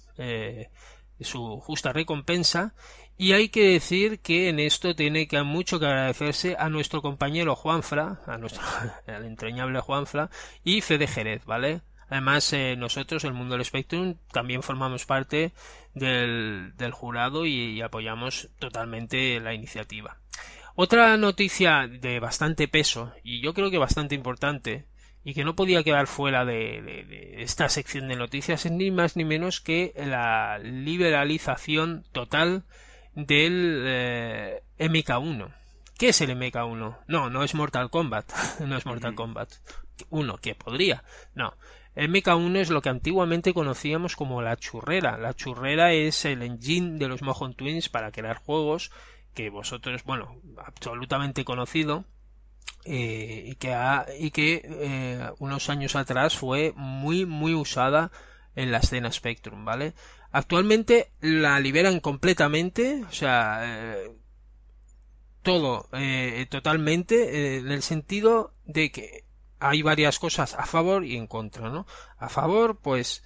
su justa recompensa. Y hay que decir que en esto tiene que mucho que agradecerse a nuestro compañero Juanfra, al entrañable Juanfra, y Fede Jerez, ¿vale? Además, nosotros, el Mundo del Spectrum, también formamos parte del jurado y apoyamos totalmente la iniciativa. Otra noticia de bastante peso, y yo creo que bastante importante, y que no podía quedar fuera de esta sección de noticias, es ni más ni menos que la liberalización total del MK1. ¿Qué es el MK1? No es Mortal Kombat. No es Mortal Kombat 1, que podría. No. MK1 es lo que antiguamente conocíamos como la churrera. La churrera es el engine de los Mojon Twins para crear juegos que vosotros, absolutamente conocido, y que unos años atrás fue muy muy usada en la escena Spectrum, ¿vale? Actualmente la liberan completamente, o sea, todo totalmente, en el sentido de que hay varias cosas a favor y en contra, ¿no? A favor, pues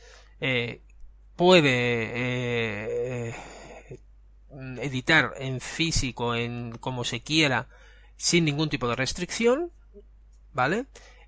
puede editar en físico, en como se quiera, sin ningún tipo de restricción, ¿vale?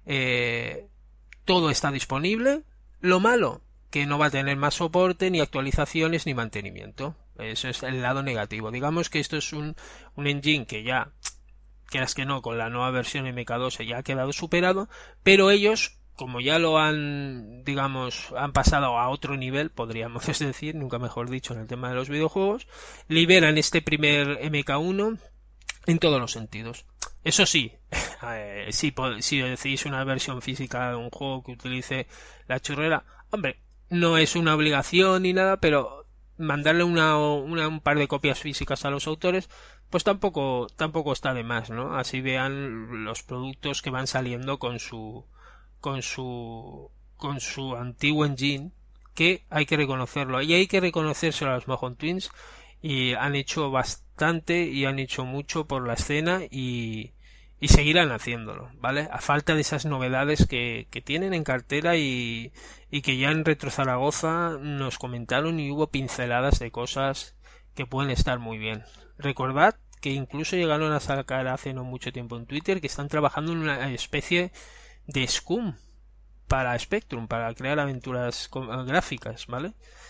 Todo está disponible. Lo malo, que no va a tener más soporte, ni actualizaciones, ni mantenimiento. Eso es el lado negativo. Digamos que esto es un engine que ya, quieras que no, con la nueva versión MK2 ya ha quedado superado, pero ellos, como ya lo han pasado a otro nivel, podríamos decir, nunca mejor dicho, en el tema de los videojuegos, liberan este primer MK1 en todos los sentidos. Eso sí, si decís una versión física de un juego que utilice la churrera, hombre, no es una obligación ni nada, pero mandarle un par de copias físicas a los autores, pues tampoco está de más, ¿no? Así vean los productos que van saliendo con su antiguo engine, que hay que reconocerlo, y hay que reconocérselo a los Mojon Twins, y han hecho bastante y han hecho mucho por la escena y seguirán haciéndolo, ¿vale? A falta de esas novedades que tienen en cartera y que ya en Retro Zaragoza nos comentaron, y hubo pinceladas de cosas que pueden estar muy bien. Recordad que incluso llegaron a sacar hace no mucho tiempo en Twitter que están trabajando en una especie de Scum para Spectrum, para crear aventuras gráficas, ¿vale?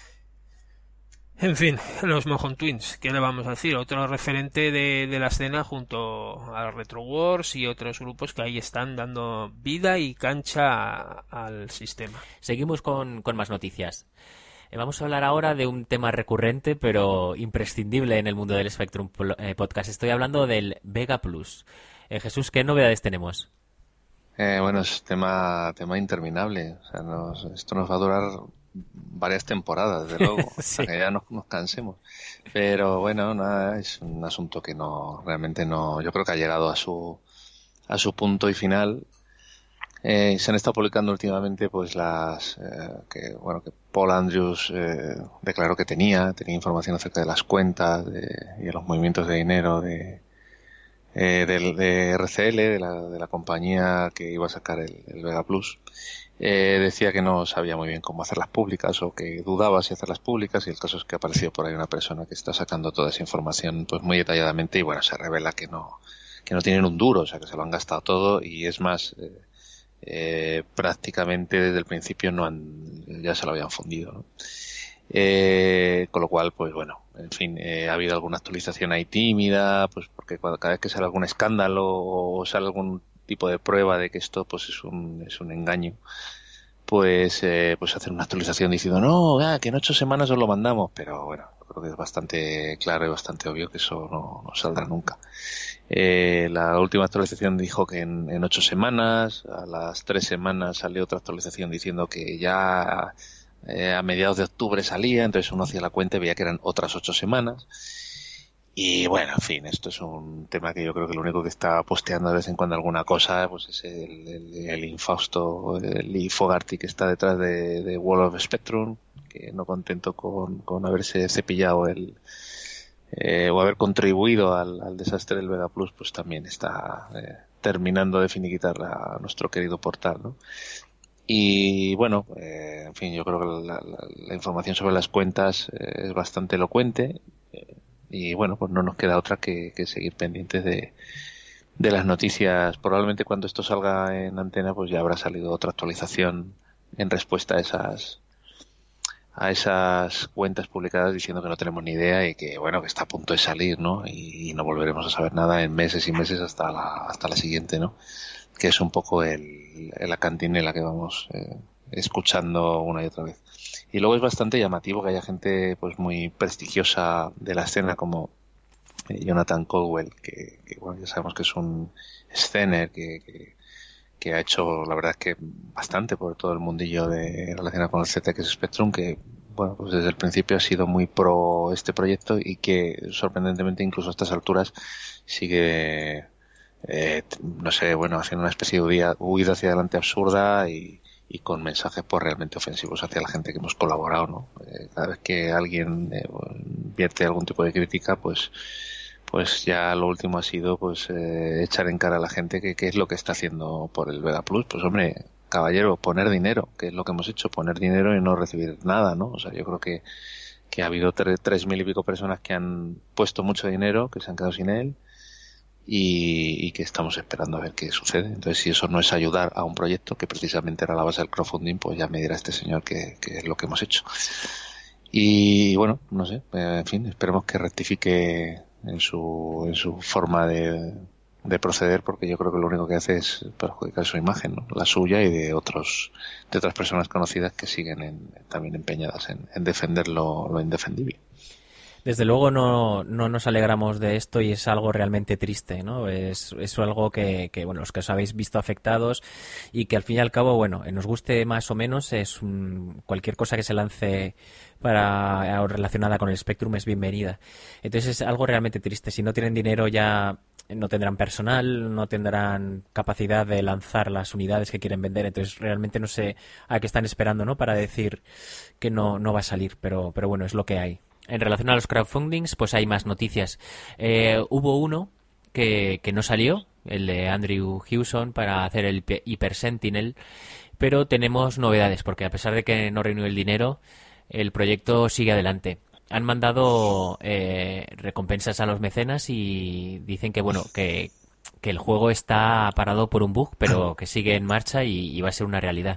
En fin, los Mojon Twins, ¿qué le vamos a decir? Otro referente de la escena junto a Retro Wars y otros grupos que ahí están dando vida y cancha al sistema. Seguimos con más noticias. Vamos a hablar ahora de un tema recurrente pero imprescindible en el mundo del Spectrum Podcast. Estoy hablando del Vega Plus. Jesús, ¿qué novedades tenemos? Bueno, es tema interminable. O sea, esto nos va a durar varias temporadas, desde luego, hasta que ya nos cansemos. Pero bueno, nada, es un asunto que realmente no, yo creo que ha llegado a su punto y final. Se han estado publicando últimamente pues que Paul Andrews declaró que tenía información acerca de las cuentas y de los movimientos de dinero de RCL, de la compañía que iba a sacar el Vega Plus. Decía que no sabía muy bien cómo hacerlas públicas, o que dudaba si hacerlas públicas, y el caso es que ha aparecido por ahí una persona que está sacando toda esa información pues muy detalladamente, y bueno, se revela que no tienen un duro, o sea, que se lo han gastado todo, y es más, prácticamente desde el principio ya se lo habían fundido, ¿no? Con lo cual, pues bueno, en fin, ha habido alguna actualización ahí tímida, pues porque cada vez que sale algún escándalo o sale algún tipo de prueba de que esto pues es un engaño, pues hacer una actualización diciendo no, que en 8 semanas os lo mandamos, pero bueno, creo que es bastante claro y bastante obvio que eso no saldrá nunca. La última actualización dijo que en 8 semanas, a las 3 semanas salió otra actualización diciendo que ya a mediados de octubre salía, entonces uno hacía la cuenta y veía que eran otras 8 semanas. Y bueno, en fin, esto es un tema que yo creo que lo único que está posteando de vez en cuando alguna cosa pues es el infausto Lee Fogarty, que está detrás de World of Spectrum, que no contento con haberse cepillado o haber contribuido al desastre del Vega Plus, pues también está terminando de finiquitar a nuestro querido portal, ¿no? Y bueno, en fin, yo creo que la información sobre las cuentas es bastante elocuente. Y bueno, pues no nos queda otra que seguir pendientes de las noticias. Probablemente cuando esto salga en antena, pues ya habrá salido otra actualización en respuesta a esas cuentas publicadas diciendo que no tenemos ni idea y que bueno, que está a punto de salir, ¿no? Y no volveremos a saber nada en meses y meses hasta la siguiente, ¿no? Que es un poco la cantinela que vamos escuchando una y otra vez. Y luego es bastante llamativo que haya gente pues muy prestigiosa de la escena como Jonathan Caldwell, que bueno, ya sabemos que es un escener que ha hecho, la verdad es que bastante por todo el mundillo relacionado con el ZX Spectrum, que bueno, pues desde el principio ha sido muy pro este proyecto y que sorprendentemente incluso a estas alturas sigue no sé, bueno, haciendo una especie de huida hacia adelante absurda y con mensajes pues realmente ofensivos hacia la gente que hemos colaborado, ¿no? Cada vez que alguien vierte algún tipo de crítica, pues ya lo último ha sido pues echar en cara a la gente que qué es lo que está haciendo por el Vega Plus. Pues hombre, caballero, poner dinero, que es lo que hemos hecho, poner dinero y no recibir nada, ¿no? O sea, yo creo que ha habido 3.000 y pico personas que han puesto mucho dinero, que se han quedado sin él, y que estamos esperando a ver qué sucede. Entonces, si eso no es ayudar a un proyecto que precisamente era la base del crowdfunding, pues ya me dirá este señor qué es lo que hemos hecho. Y bueno, no sé, en fin, esperemos que rectifique en su forma de proceder, porque yo creo que lo único que hace es perjudicar su imagen, ¿no? La suya y de otras personas conocidas que siguen también empeñadas en defender lo indefendible. Desde luego no nos alegramos de esto y es algo realmente triste, ¿no? Es algo que bueno, los que os habéis visto afectados y que al fin y al cabo, bueno, nos guste más o menos, cualquier cosa que se lance relacionada con el Spectrum es bienvenida. Entonces es algo realmente triste. Si no tienen dinero ya no tendrán personal, no tendrán capacidad de lanzar las unidades que quieren vender. Entonces realmente no sé a qué están esperando, ¿no? Para decir que no va a salir, pero bueno, es lo que hay. En relación a los crowdfundings, pues hay más noticias. Hubo uno que no salió, el de Andrew Hewson, para hacer el Hyper Sentinel, pero tenemos novedades, porque a pesar de que no reunió el dinero, el proyecto sigue adelante. Han mandado recompensas a los mecenas y dicen que bueno, que el juego está parado por un bug, pero que sigue en marcha y va a ser una realidad.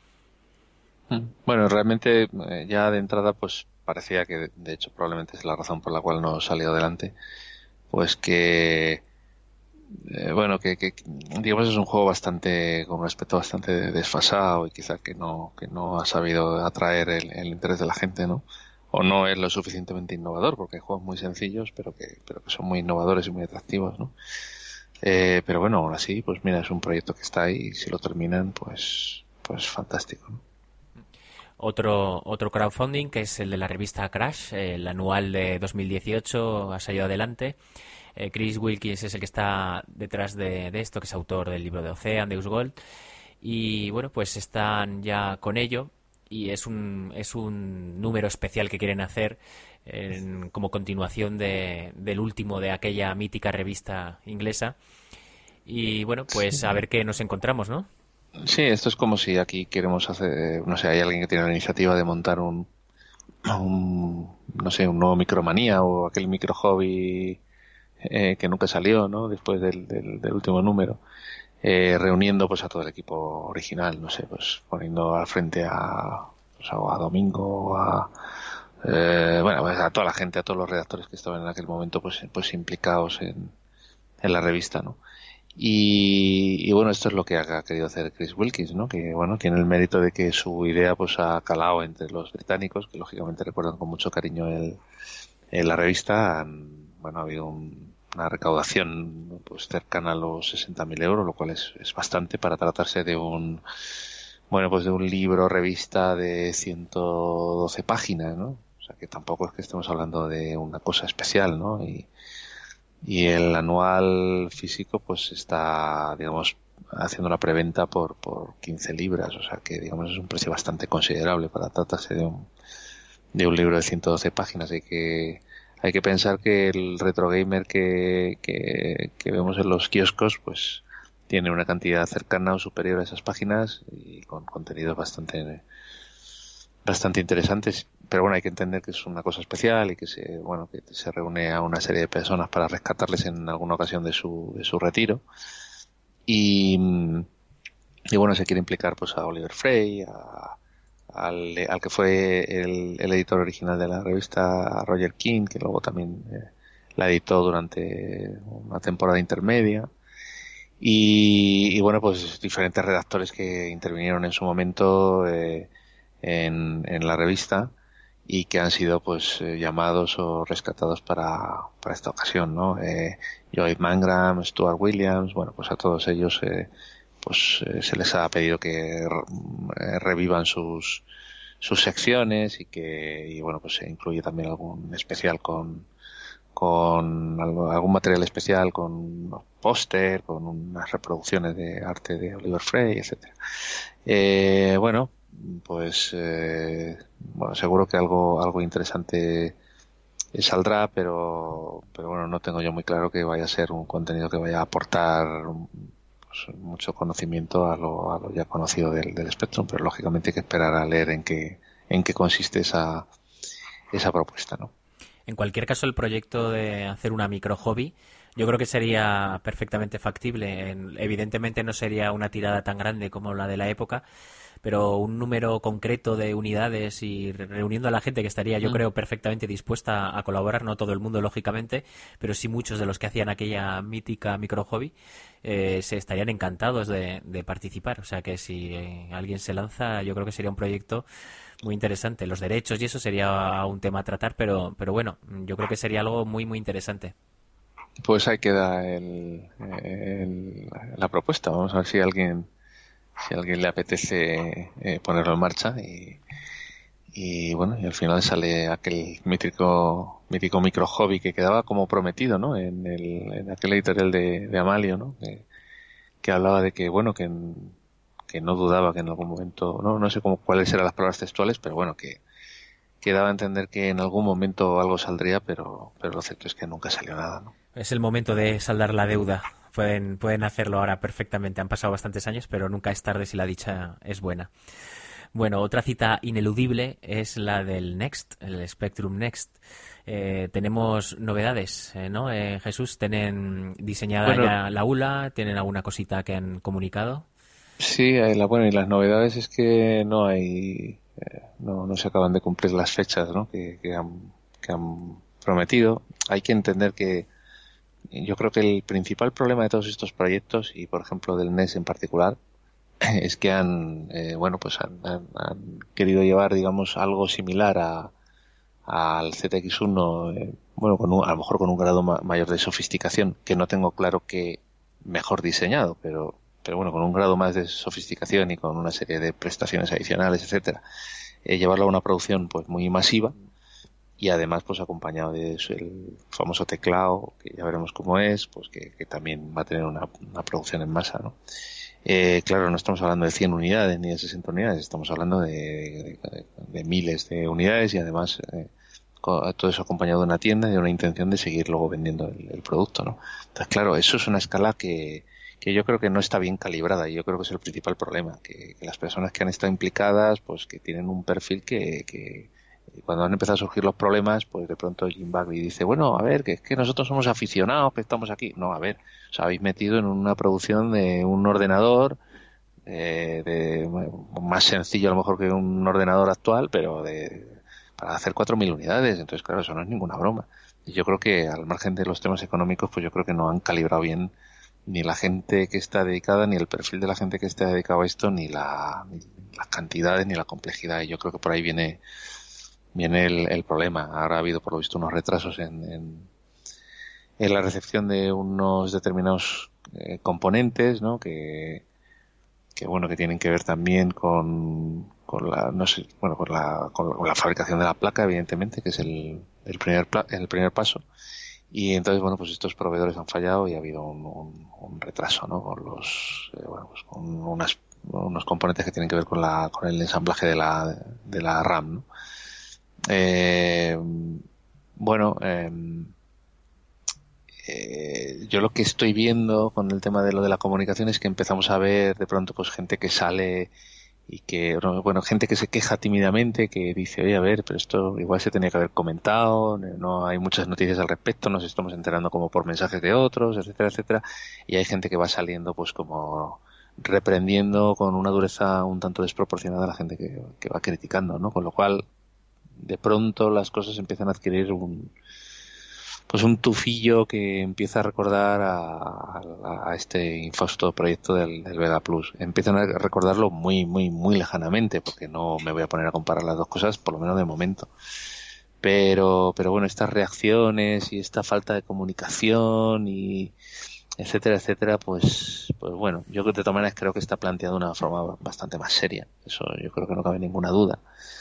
Bueno, realmente ya de entrada pues parecía que, de hecho, probablemente es la razón por la cual no salió adelante, pues que bueno, que digamos es un juego con un aspecto bastante desfasado y quizá que no ha sabido atraer el interés de la gente, ¿no? O no es lo suficientemente innovador, porque hay juegos muy sencillos, pero que son muy innovadores y muy atractivos, ¿no? Pero bueno, aún así, pues mira, es un proyecto que está ahí y si lo terminan, pues fantástico, ¿no? Otro crowdfunding, que es el de la revista Crash, el anual de 2018, ha salido adelante. Chris Wilkins es el que está detrás de esto, que es autor del libro de Ocean, Deus Gold. Y bueno, pues están ya con ello, y es un número especial que quieren hacer como continuación del último de aquella mítica revista inglesa. Y bueno, pues Sí. a ver qué nos encontramos, ¿no? Sí, esto es como si aquí queremos hacer, no sé, hay alguien que tiene la iniciativa de montar un nuevo Micromanía o aquel micro hobby que nunca salió, ¿no? Después del último número, reuniendo pues a todo el equipo original, no sé, pues poniendo al frente a Domingo, bueno, pues a toda la gente, a todos los redactores que estaban en aquel momento pues implicados en la revista, ¿no? Y bueno, esto es lo que ha querido hacer Chris Wilkins, ¿no? Que bueno, tiene el mérito de que su idea pues ha calado entre los británicos, que lógicamente recuerdan con mucho cariño la revista. Bueno, ha habido una recaudación pues cercana a los 60.000 euros, lo cual es bastante para tratarse de un libro revista de 112 páginas, ¿no? O sea que tampoco es que estemos hablando de una cosa especial, ¿no? Y el anual físico pues está, digamos, haciendo la preventa por 15 libras, o sea que, digamos, es un precio bastante considerable para tratarse de un libro de 112 páginas. Hay que pensar que el retro gamer que vemos en los kioscos pues tiene una cantidad cercana o superior a esas páginas y con contenidos bastante interesantes, pero bueno, hay que entender que es una cosa especial y que se reúne a una serie de personas para rescatarles en alguna ocasión de su retiro, y bueno, se quiere implicar pues a Oliver Frey, al que fue el editor original de la revista, a Roger King, que luego también la editó durante una temporada intermedia. Y bueno, pues diferentes redactores que intervinieron en su momento en la revista y que han sido pues llamados o rescatados para esta ocasión, ¿no? Joy Mangrum, Stuart Williams, bueno, pues a todos ellos se les ha pedido que revivan sus secciones y bueno, pues se incluye también algún especial con algún material especial, con unos póster, con unas reproducciones de arte de Oliver Frey, etcétera. Bueno, pues seguro que algo interesante saldrá, pero bueno, no tengo yo muy claro que vaya a ser un contenido que vaya a aportar pues, mucho conocimiento a lo ya conocido del Spectrum, pero lógicamente hay que esperar a leer en qué consiste esa propuesta, ¿no? En cualquier caso, el proyecto de hacer una micro hobby, yo creo que sería perfectamente factible. Evidentemente no sería una tirada tan grande como la de la época, pero un número concreto de unidades y reuniendo a la gente que estaría, yo creo, perfectamente dispuesta a colaborar, no todo el mundo, lógicamente, pero sí muchos de los que hacían aquella mítica micro hobby, se estarían encantados de participar. O sea que si alguien se lanza, yo creo que sería un proyecto muy interesante. Los derechos y eso sería un tema a tratar, pero bueno, yo creo que sería algo muy, muy interesante. Pues ahí queda la propuesta. Vamos a ver si a alguien le apetece ponerlo en marcha y bueno, y al final sale aquel mítico micro hobby que quedaba como prometido, ¿no? En aquel editorial de Amalio, ¿no? Que hablaba de que bueno, que no dudaba que en algún momento, no sé cuáles eran las palabras textuales, pero bueno, que daba a entender que en algún momento algo saldría, pero lo cierto es que nunca salió nada, ¿no? Es el momento de saldar la deuda. Pueden hacerlo ahora perfectamente. Han pasado bastantes años, pero nunca es tarde si la dicha es buena. Bueno, otra cita ineludible es la del Next, el Spectrum Next. Tenemos novedades, ¿no? Jesús, ¿tienen diseñada ya la ULA? ¿Tienen alguna cosita que han comunicado? Sí, y las novedades es que no hay, no se acaban de cumplir las fechas, ¿no? que han prometido. Hay que entender que yo creo que el principal problema de todos estos proyectos, y por ejemplo del NES en particular, es que han querido llevar, digamos, algo similar al ZX1, a lo mejor con un grado mayor de sofisticación, que no tengo claro que mejor diseñado, pero bueno, con un grado más de sofisticación y con una serie de prestaciones adicionales, etcétera, llevarlo a una producción pues muy masiva, y además pues acompañado de el famoso teclado, que ya veremos cómo es, pues que también va a tener una producción en masa, ¿no? Claro, no estamos hablando de 100 unidades ni de 60 unidades, estamos hablando de miles de unidades, y además todo eso acompañado de una tienda y de una intención de seguir luego vendiendo el producto, ¿no? Entonces, claro, eso es una escala que yo creo que no está bien calibrada, y yo creo que es el principal problema, que las personas que han estado implicadas, pues que tienen un perfil que cuando han empezado a surgir los problemas, pues de pronto Jim Buckley dice, bueno, a ver, que es que nosotros somos aficionados, que estamos aquí. No, a ver, os habéis metido en una producción de un ordenador más sencillo a lo mejor que un ordenador actual, pero para hacer 4.000 unidades. Entonces, claro, eso no es ninguna broma. Y yo creo que, al margen de los temas económicos, pues yo creo que no han calibrado bien ni la gente que está dedicada, ni el perfil de la gente que está dedicado a esto, ni las cantidades, ni la complejidad. Y yo creo que por ahí viene el problema. Ahora ha habido, por lo visto, unos retrasos en la recepción de unos determinados componentes, ¿no? Que bueno, que tienen que ver también con la fabricación de la placa, evidentemente, que es el primer paso. Y entonces, bueno, pues estos proveedores han fallado y ha habido un retraso, ¿no? Con con unos componentes que tienen que ver con el ensamblaje de la RAM, ¿no? Yo lo que estoy viendo con el tema de lo de la comunicación es que empezamos a ver de pronto pues gente que sale y gente que se queja tímidamente, que dice, oye, a ver, pero esto igual se tenía que haber comentado, no hay muchas noticias al respecto, nos estamos enterando como por mensajes de otros, etcétera, etcétera, y hay gente que va saliendo pues como reprendiendo con una dureza un tanto desproporcionada a la gente que va criticando, ¿no? Con lo cual, de pronto las cosas empiezan a adquirir un tufillo que empieza a recordar a este infausto proyecto del Vega Plus. Empiezan a recordarlo muy, muy, muy lejanamente, porque no me voy a poner a comparar las dos cosas, por lo menos de momento. Pero bueno, estas reacciones y esta falta de comunicación y etcétera, etcétera, pues bueno, yo de todas maneras creo que está planteado de una forma bastante más seria. Eso yo creo que no cabe ninguna duda.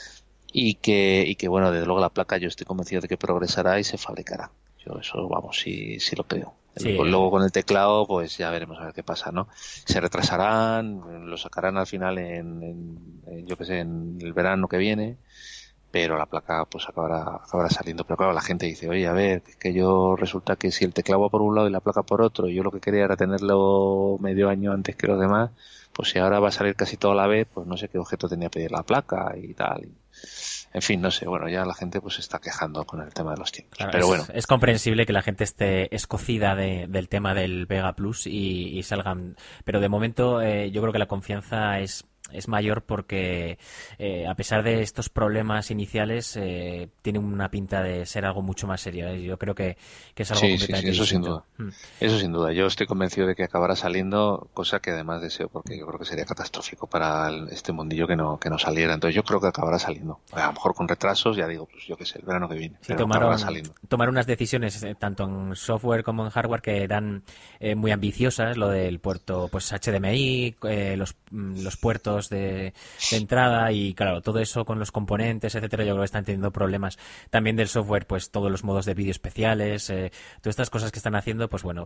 Y que bueno, desde luego la placa yo estoy convencido de que progresará y se fabricará. Yo eso, vamos, sí lo creo. Sí. Luego con el teclado, pues ya veremos a ver qué pasa, ¿no? Se retrasarán, lo sacarán al final en el verano que viene, pero la placa pues acabará saliendo. Pero claro, la gente dice, oye, a ver, es que yo resulta que si el teclado va por un lado y la placa por otro, y yo lo que quería era tenerlo medio año antes que los demás, pues si ahora va a salir casi todo a la vez, pues no sé qué objeto tenía que pedir la placa y tal. En fin, no sé, bueno, ya la gente pues se está quejando con el tema de los tiempos. Claro, pero bueno. Es comprensible que la gente esté escocida del tema del Vega Plus y salgan. Pero de momento yo creo que la confianza es mayor porque a pesar de estos problemas iniciales tiene una pinta de ser algo mucho más serio. Yo creo que es algo completamente eso distinto. sin duda. Eso sin duda. Yo estoy convencido de que acabará saliendo, cosa que además deseo, porque yo creo que sería catastrófico para este mundillo que no saliera. Entonces yo creo que acabará saliendo. A lo mejor con retrasos, ya digo, pues yo qué sé, el verano que viene. Sí, pero acabará saliendo. Tomar unas decisiones tanto en software como en hardware que eran muy ambiciosas, lo del puerto pues HDMI, los puertos de entrada y claro, todo eso con los componentes, etcétera, yo creo que están teniendo problemas. También del software, pues todos los modos de vídeo especiales, todas estas cosas que están haciendo, pues bueno,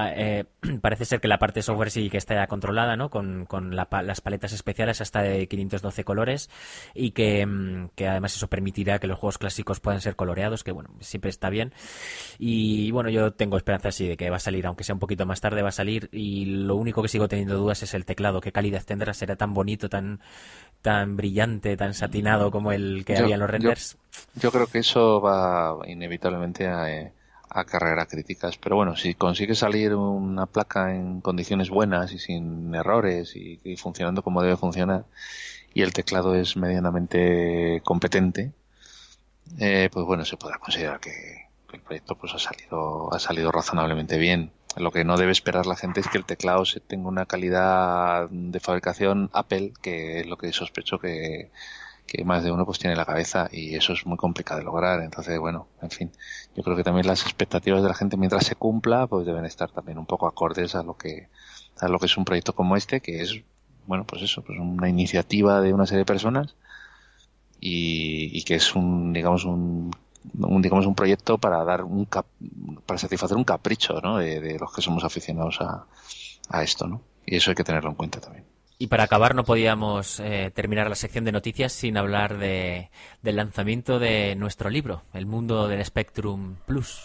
parece ser que la parte de software sí que está ya controlada, ¿no? Con las paletas especiales hasta de 512 colores y que además eso permitirá que los juegos clásicos puedan ser coloreados, que bueno, siempre está bien. Y bueno, yo tengo esperanza sí de que va a salir, aunque sea un poquito más tarde va a salir, y lo único que sigo teniendo dudas es el teclado, qué calidad tendrá, será tan bonito, tan brillante, tan satinado como el que había en los renders. Yo creo que eso va inevitablemente a acarrear críticas, pero bueno, si consigue salir una placa en condiciones buenas y sin errores y funcionando como debe funcionar, y el teclado es medianamente competente, pues bueno, se podrá considerar que el proyecto pues ha salido razonablemente bien. Lo que no debe esperar la gente es que el teclado tenga una calidad de fabricación Apple, que es lo que sospecho que más de uno pues tiene en la cabeza, y eso es muy complicado de lograr. Entonces, bueno, en fin, yo creo que también las expectativas de la gente mientras se cumpla pues deben estar también un poco acordes a lo que es un proyecto como este, que es, bueno, pues eso, pues una iniciativa de una serie de personas y que es un proyecto para dar para satisfacer un capricho, ¿no? de los que somos aficionados a esto, ¿no? Y eso hay que tenerlo en cuenta también. Y para acabar no podíamos terminar la sección de noticias sin hablar del lanzamiento de nuestro libro, El mundo del Spectrum Plus.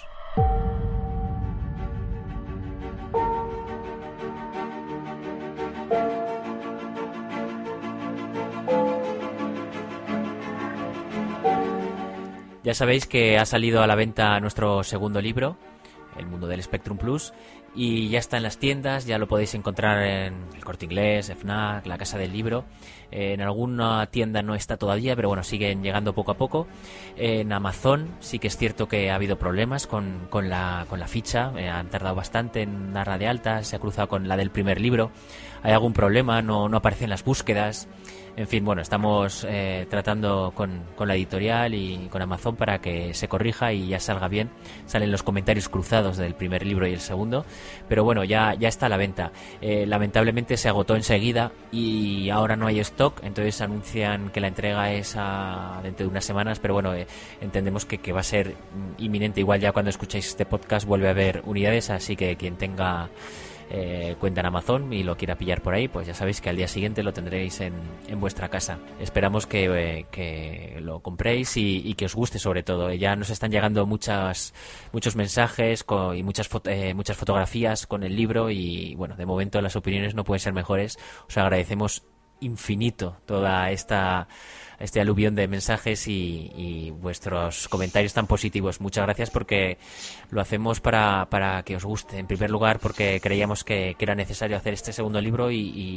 Ya sabéis que ha salido a la venta nuestro segundo libro, El mundo del Spectrum Plus, y ya está en las tiendas, ya lo podéis encontrar en el Corte Inglés, FNAC, la Casa del Libro. En alguna tienda no está todavía, pero bueno, siguen llegando poco a poco. En Amazon sí que es cierto que ha habido problemas con la ficha, han tardado bastante en darla de alta, se ha cruzado con la del primer libro, hay algún problema, no aparecen las búsquedas. En fin, bueno, estamos tratando con la editorial y con Amazon para que se corrija y ya salga bien. Salen los comentarios cruzados del primer libro y el segundo, pero bueno, ya está a la venta. Lamentablemente se agotó enseguida y ahora no hay stock, entonces anuncian que la entrega es dentro de unas semanas, pero bueno, entendemos que va a ser inminente. Igual ya cuando escuchéis este podcast vuelve a haber unidades, así que quien tenga cuenta en Amazon y lo quiera pillar por ahí, pues ya sabéis que al día siguiente lo tendréis en vuestra casa. Esperamos que lo compréis y que os guste, sobre todo. Ya nos están llegando muchos mensajes y muchas fotografías con el libro y bueno, de momento las opiniones no pueden ser mejores. Os agradecemos infinito toda este aluvión de mensajes y vuestros comentarios tan positivos. Muchas gracias, porque lo hacemos para que os guste. En primer lugar, porque creíamos que era necesario hacer este segundo libro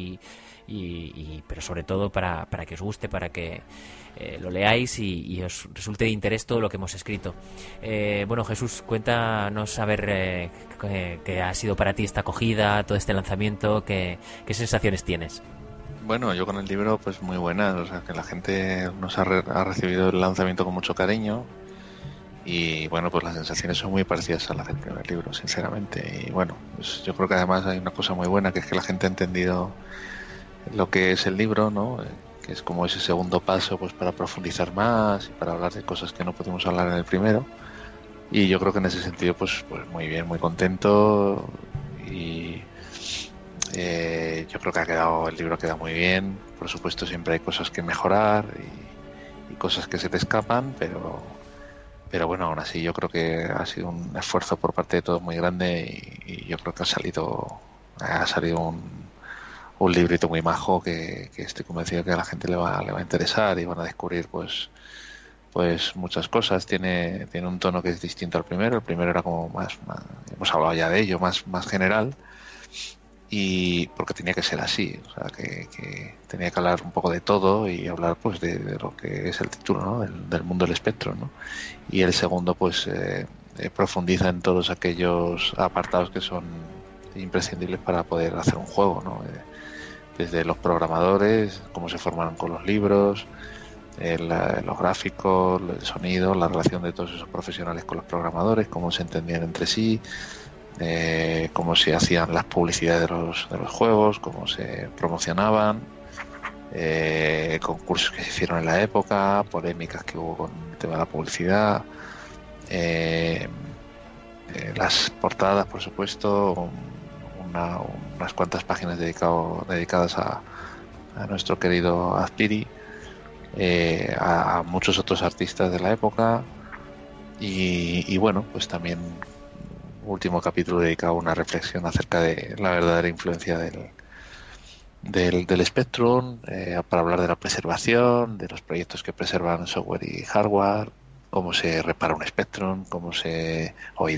pero sobre todo para que os guste, para que lo leáis y os resulte de interés todo lo que hemos escrito. Bueno, Jesús, cuéntanos a ver qué ha sido para ti esta acogida, todo este lanzamiento, qué sensaciones tienes. Bueno, yo con el libro pues muy buenas, o sea que la gente nos ha recibido el lanzamiento con mucho cariño y bueno, pues las sensaciones son muy parecidas a las del primer libro, sinceramente. Y bueno, pues yo creo que además hay una cosa muy buena, que es que la gente ha entendido lo que es el libro, ¿no? Que es como ese segundo paso pues para profundizar más y para hablar de cosas que no pudimos hablar en el primero. Y yo creo que en ese sentido pues muy bien, muy contento y yo creo que el libro ha quedado muy bien. Por supuesto siempre hay cosas que mejorar y cosas que se te escapan, pero bueno, aún así yo creo que ha sido un esfuerzo por parte de todos muy grande y yo creo que ha salido un librito muy majo que estoy convencido que a la gente le va a interesar y van a descubrir pues muchas cosas. Tiene un tono que es distinto al primero. El primero era como más hemos hablado ya de ello, más general. Y porque tenía que ser así, o sea, que tenía que hablar un poco de todo y hablar pues de lo que es el título, ¿no? del mundo del espectro, ¿no? Y el segundo pues profundiza en todos aquellos apartados que son imprescindibles para poder hacer un juego, ¿no? Desde los programadores, cómo se formaron con los libros, los gráficos, el sonido, la relación de todos esos profesionales con los programadores, cómo se entendían entre sí, cómo se hacían las publicidades de los juegos, cómo se promocionaban, concursos que se hicieron en la época, polémicas que hubo con el tema de la publicidad, las portadas, por supuesto, unas cuantas páginas dedicadas a nuestro querido Azpiri, a muchos otros artistas de la época y bueno, pues también último capítulo dedicado a una reflexión acerca de la verdadera influencia del Spectrum, para hablar de la preservación, de los proyectos que preservan software y hardware, cómo se repara un Spectrum, cómo se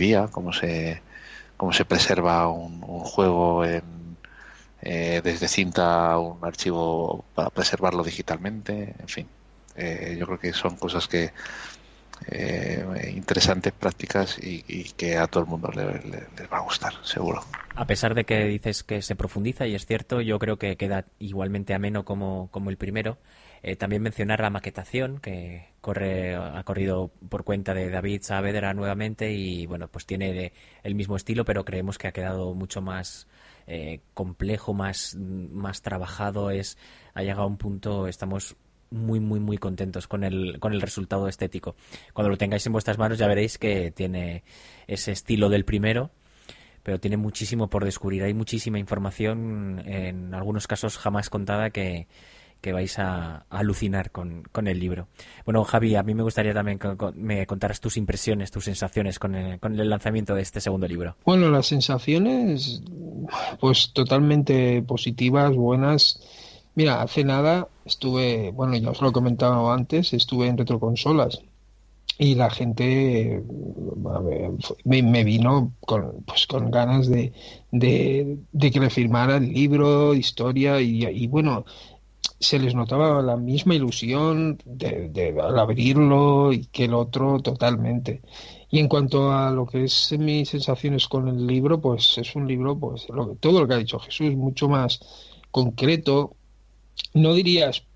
preserva un juego desde cinta a un archivo para preservarlo digitalmente, en fin. Yo creo que son cosas que interesantes, prácticas y que a todo el mundo les va a gustar, seguro. A pesar de que dices que se profundiza, y es cierto, yo creo que queda igualmente ameno como el primero. También mencionar la maquetación, que ha corrido por cuenta de David Saavedra nuevamente, y bueno, pues tiene el mismo estilo, pero creemos que ha quedado mucho más complejo, más trabajado. Ha llegado a un punto, estamos muy, muy, muy contentos con el resultado estético. Cuando lo tengáis en vuestras manos ya veréis que tiene ese estilo del primero, pero tiene muchísimo por descubrir. Hay muchísima información, en algunos casos jamás contada, que vais a alucinar con el libro. Bueno, Javi, a mí me gustaría también que me contaras tus impresiones, tus sensaciones con el lanzamiento de este segundo libro. Bueno, las sensaciones, pues totalmente positivas, buenas. Mira, hace nada estuve, bueno, ya os lo he comentado antes, estuve en Retroconsolas y la gente me vino con ganas de que le firmara el libro, historia y bueno, se les notaba la misma ilusión al abrirlo y que el otro totalmente. Y en cuanto a lo que es mis sensaciones con el libro, pues es un libro, pues todo lo que ha dicho Jesús, mucho más concreto. No dirías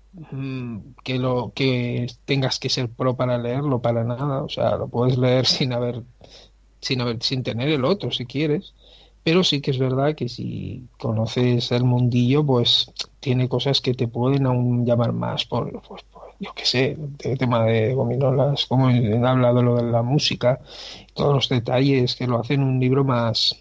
que tengas que ser pro para leerlo, para nada. O sea, lo puedes leer sin tener el otro, si quieres. Pero sí que es verdad que si conoces el mundillo, pues tiene cosas que te pueden aún llamar más por yo qué sé, el tema de Gominolas, como he hablado lo de la música, todos los detalles que lo hacen un libro más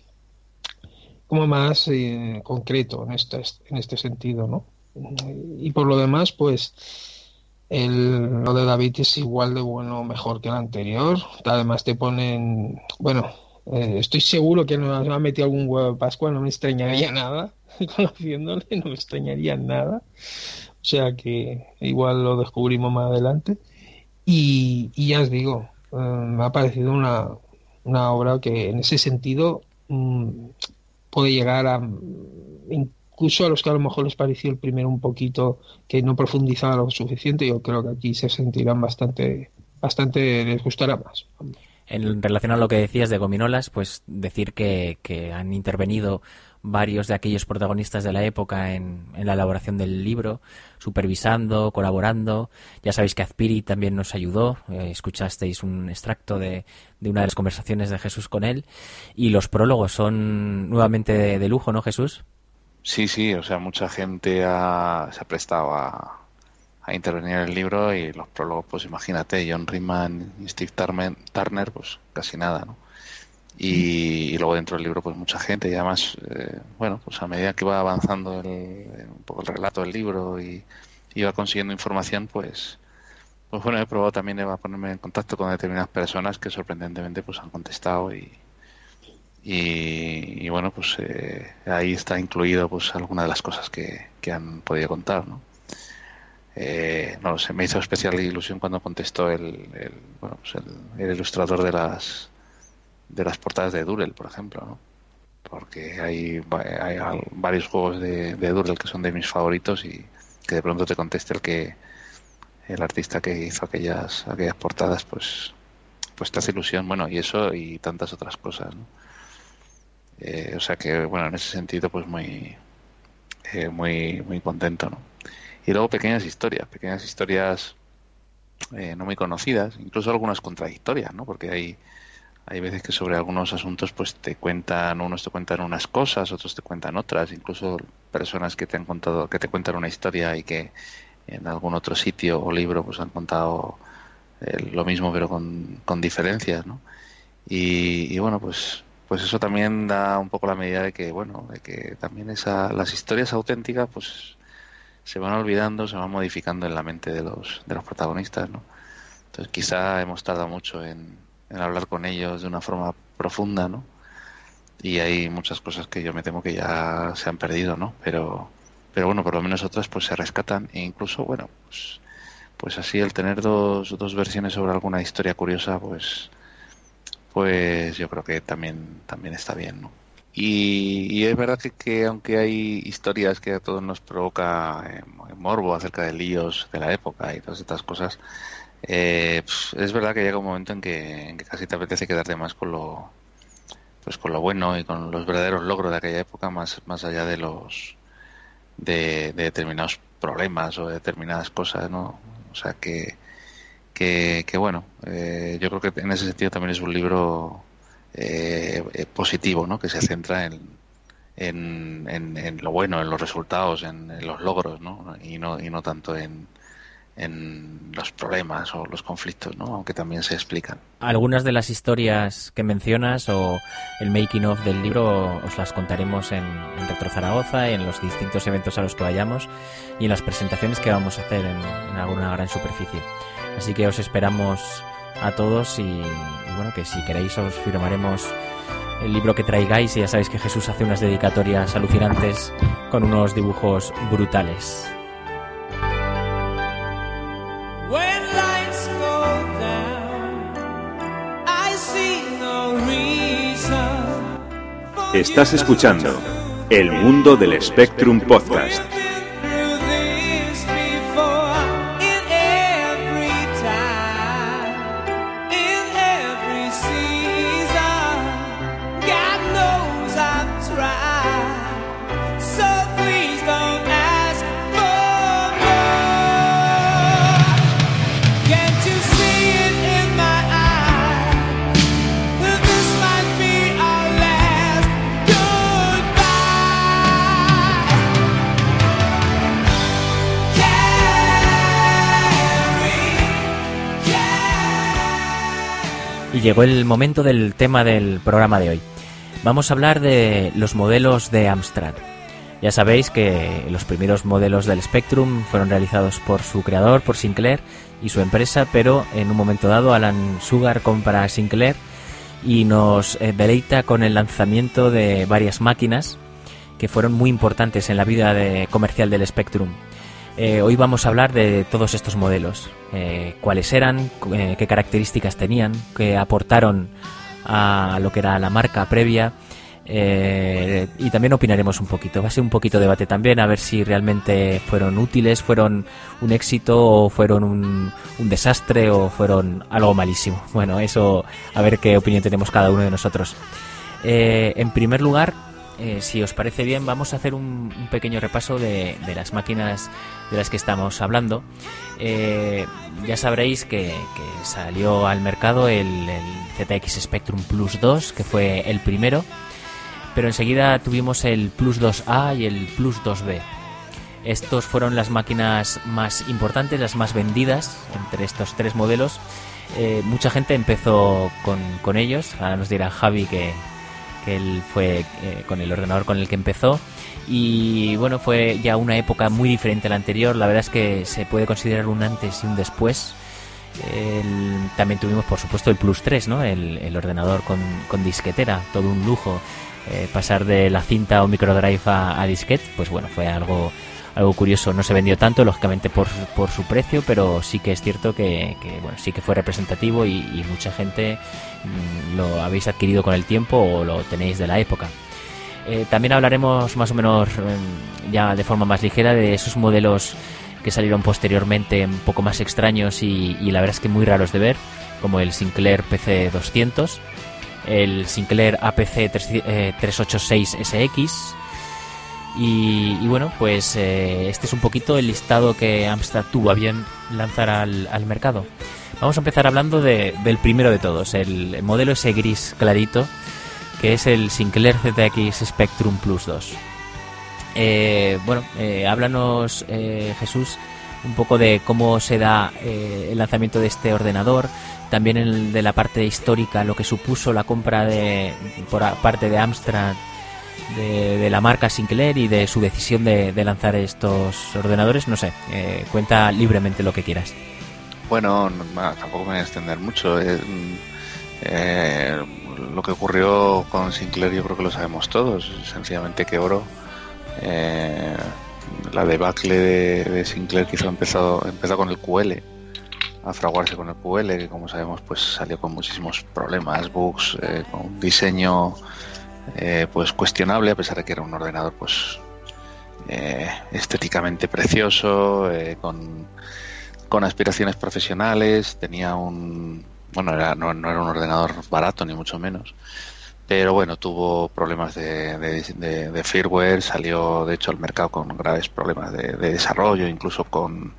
concreto en este sentido, ¿no? Y por lo demás, pues lo de David es igual de bueno o mejor que el anterior. Además te ponen, bueno, estoy seguro que nos ha metido algún huevo de Pascua, no me extrañaría nada, conociéndole, no me extrañaría nada. O sea que igual lo descubrimos más adelante. Y ya os digo, me ha parecido una obra que en ese sentido puede llegar a, incluso a los que a lo mejor les pareció el primero un poquito que no profundizaba lo suficiente, yo creo que aquí se sentirán bastante les gustará más. En relación a lo que decías de Gominolas, pues decir que han intervenido varios de aquellos protagonistas de la época en la elaboración del libro, supervisando, colaborando. Ya sabéis que Azpiri también nos ayudó, escuchasteis un extracto de una de las conversaciones de Jesús con él, y los prólogos son nuevamente de lujo, ¿no, Jesús? Sí, o sea, mucha gente se ha prestado a intervenir en el libro, y los prólogos, pues imagínate, John Ridman y Steve Turner, pues casi nada, ¿no? Y luego dentro del libro, pues mucha gente, y además, bueno, pues a medida que va avanzando un poco el relato del libro y va consiguiendo información, pues bueno, he probado también a ponerme en contacto con determinadas personas que sorprendentemente pues han contestado y bueno, pues ahí está incluido pues alguna de las cosas que han podido contar, ¿no? No lo sé, me hizo especial ilusión cuando contestó el ilustrador de las portadas de Durrell, por ejemplo, ¿no? Porque hay varios juegos de Durrell que son de mis favoritos, y que de pronto te conteste el artista que hizo aquellas portadas, pues te hace ilusión, bueno, y eso y tantas otras cosas, ¿no? O sea que, bueno, en ese sentido, pues muy contento, ¿no? Y luego pequeñas historias no muy conocidas, incluso algunas contradictorias, ¿no? Porque hay veces que sobre algunos asuntos pues unos te cuentan unas cosas, otros te cuentan otras, incluso personas que te cuentan una historia y que en algún otro sitio o libro pues han contado lo mismo pero con diferencias, ¿no? Y bueno, pues eso también da un poco la medida de que también las historias auténticas pues se van olvidando, se van modificando en la mente de los protagonistas, ¿no? Entonces quizá hemos tardado mucho en hablar con ellos de una forma profunda, ¿no? Y hay muchas cosas que yo me temo que ya se han perdido, ¿no? Pero bueno, por lo menos otras pues se rescatan, e incluso, bueno, pues así el tener dos versiones sobre alguna historia curiosa, pues yo creo que también está bien, ¿no? Y es verdad que aunque hay historias que a todos nos provoca morbo acerca de líos de la época y todas estas cosas, es verdad que llega un momento en que casi te apetece quedarte más con lo bueno y con los verdaderos logros de aquella época, más allá de determinados problemas o de determinadas cosas, ¿no? O sea que bueno, yo creo que en ese sentido también es un libro positivo, ¿no? Que se centra en lo bueno, en los resultados, en los logros, ¿no? Y no tanto en los problemas o los conflictos, ¿no? Aunque también se explican. Algunas de las historias que mencionas o el making of del libro os las contaremos en Retro Zaragoza, en los distintos eventos a los que vayamos y en las presentaciones que vamos a hacer en alguna gran superficie. Así que os esperamos a todos y bueno, que si queréis os firmaremos el libro que traigáis, y ya sabéis que Jesús hace unas dedicatorias alucinantes con unos dibujos brutales. Estás escuchando El Mundo del Spectrum Podcast. Y llegó el momento del tema del programa de hoy. Vamos a hablar de los modelos de Amstrad. Ya sabéis que los primeros modelos del Spectrum fueron realizados por su creador, por Sinclair y su empresa, pero en un momento dado Alan Sugar compra Sinclair y nos deleita con el lanzamiento de varias máquinas que fueron muy importantes en la vida comercial del Spectrum. Hoy vamos a hablar de todos estos modelos, cuáles eran, qué características tenían, qué aportaron a lo que era la marca previa, y también opinaremos un poquito. Va a ser un poquito de debate también, a ver si realmente fueron útiles, fueron un éxito o fueron un desastre o fueron algo malísimo. Bueno, eso, a ver qué opinión tenemos cada uno de nosotros. En primer lugar, si os parece bien, vamos a hacer un pequeño repaso de las máquinas de las que estamos hablando. Ya sabréis que salió al mercado el ZX Spectrum Plus 2, que fue el primero, pero enseguida tuvimos el Plus 2A y el Plus 2B. Estos fueron las máquinas más importantes, las más vendidas entre estos tres modelos. Mucha gente empezó con ellos. Ahora nos dirá Javi que él fue con el ordenador con el que empezó, y bueno, fue ya una época muy diferente a la anterior. La verdad es que se puede considerar un antes y un después. También tuvimos, por supuesto, el Plus 3, ¿no? El ordenador con disquetera, todo un lujo. Pasar de la cinta o microdrive a disquete, pues bueno, fue algo curioso. No se vendió tanto, lógicamente, por su precio, pero sí que es cierto que bueno, sí que fue representativo y mucha gente lo habéis adquirido con el tiempo o lo tenéis de la época. También hablaremos más o menos ya de forma más ligera de esos modelos que salieron posteriormente, un poco más extraños y la verdad es que muy raros de ver, como el Sinclair PC200, el Sinclair APC 386SX. Y bueno, pues este es un poquito el listado que Amstrad tuvo a bien lanzar al mercado. Vamos a empezar hablando del primero de todos, el modelo ese gris clarito, que es el Sinclair ZX Spectrum Plus 2. Háblanos, Jesús, un poco de cómo se da el lanzamiento de este ordenador, también de la parte histórica, lo que supuso la compra por parte de Amstrad de la marca Sinclair y de su decisión de lanzar estos ordenadores. No sé, cuenta libremente lo que quieras. Bueno, tampoco me voy a extender mucho. Lo que ocurrió con Sinclair yo creo que lo sabemos todos. Sencillamente quebró. La debacle de Sinclair quizá empezó con el QL, a fraguarse con el QL, que como sabemos pues salió con muchísimos problemas, bugs, con un diseño pues cuestionable, a pesar de que era un ordenador pues estéticamente precioso, con aspiraciones profesionales. Tenía no era un ordenador barato ni mucho menos, pero bueno, tuvo problemas de firmware, salió de hecho al mercado con graves problemas de desarrollo, incluso con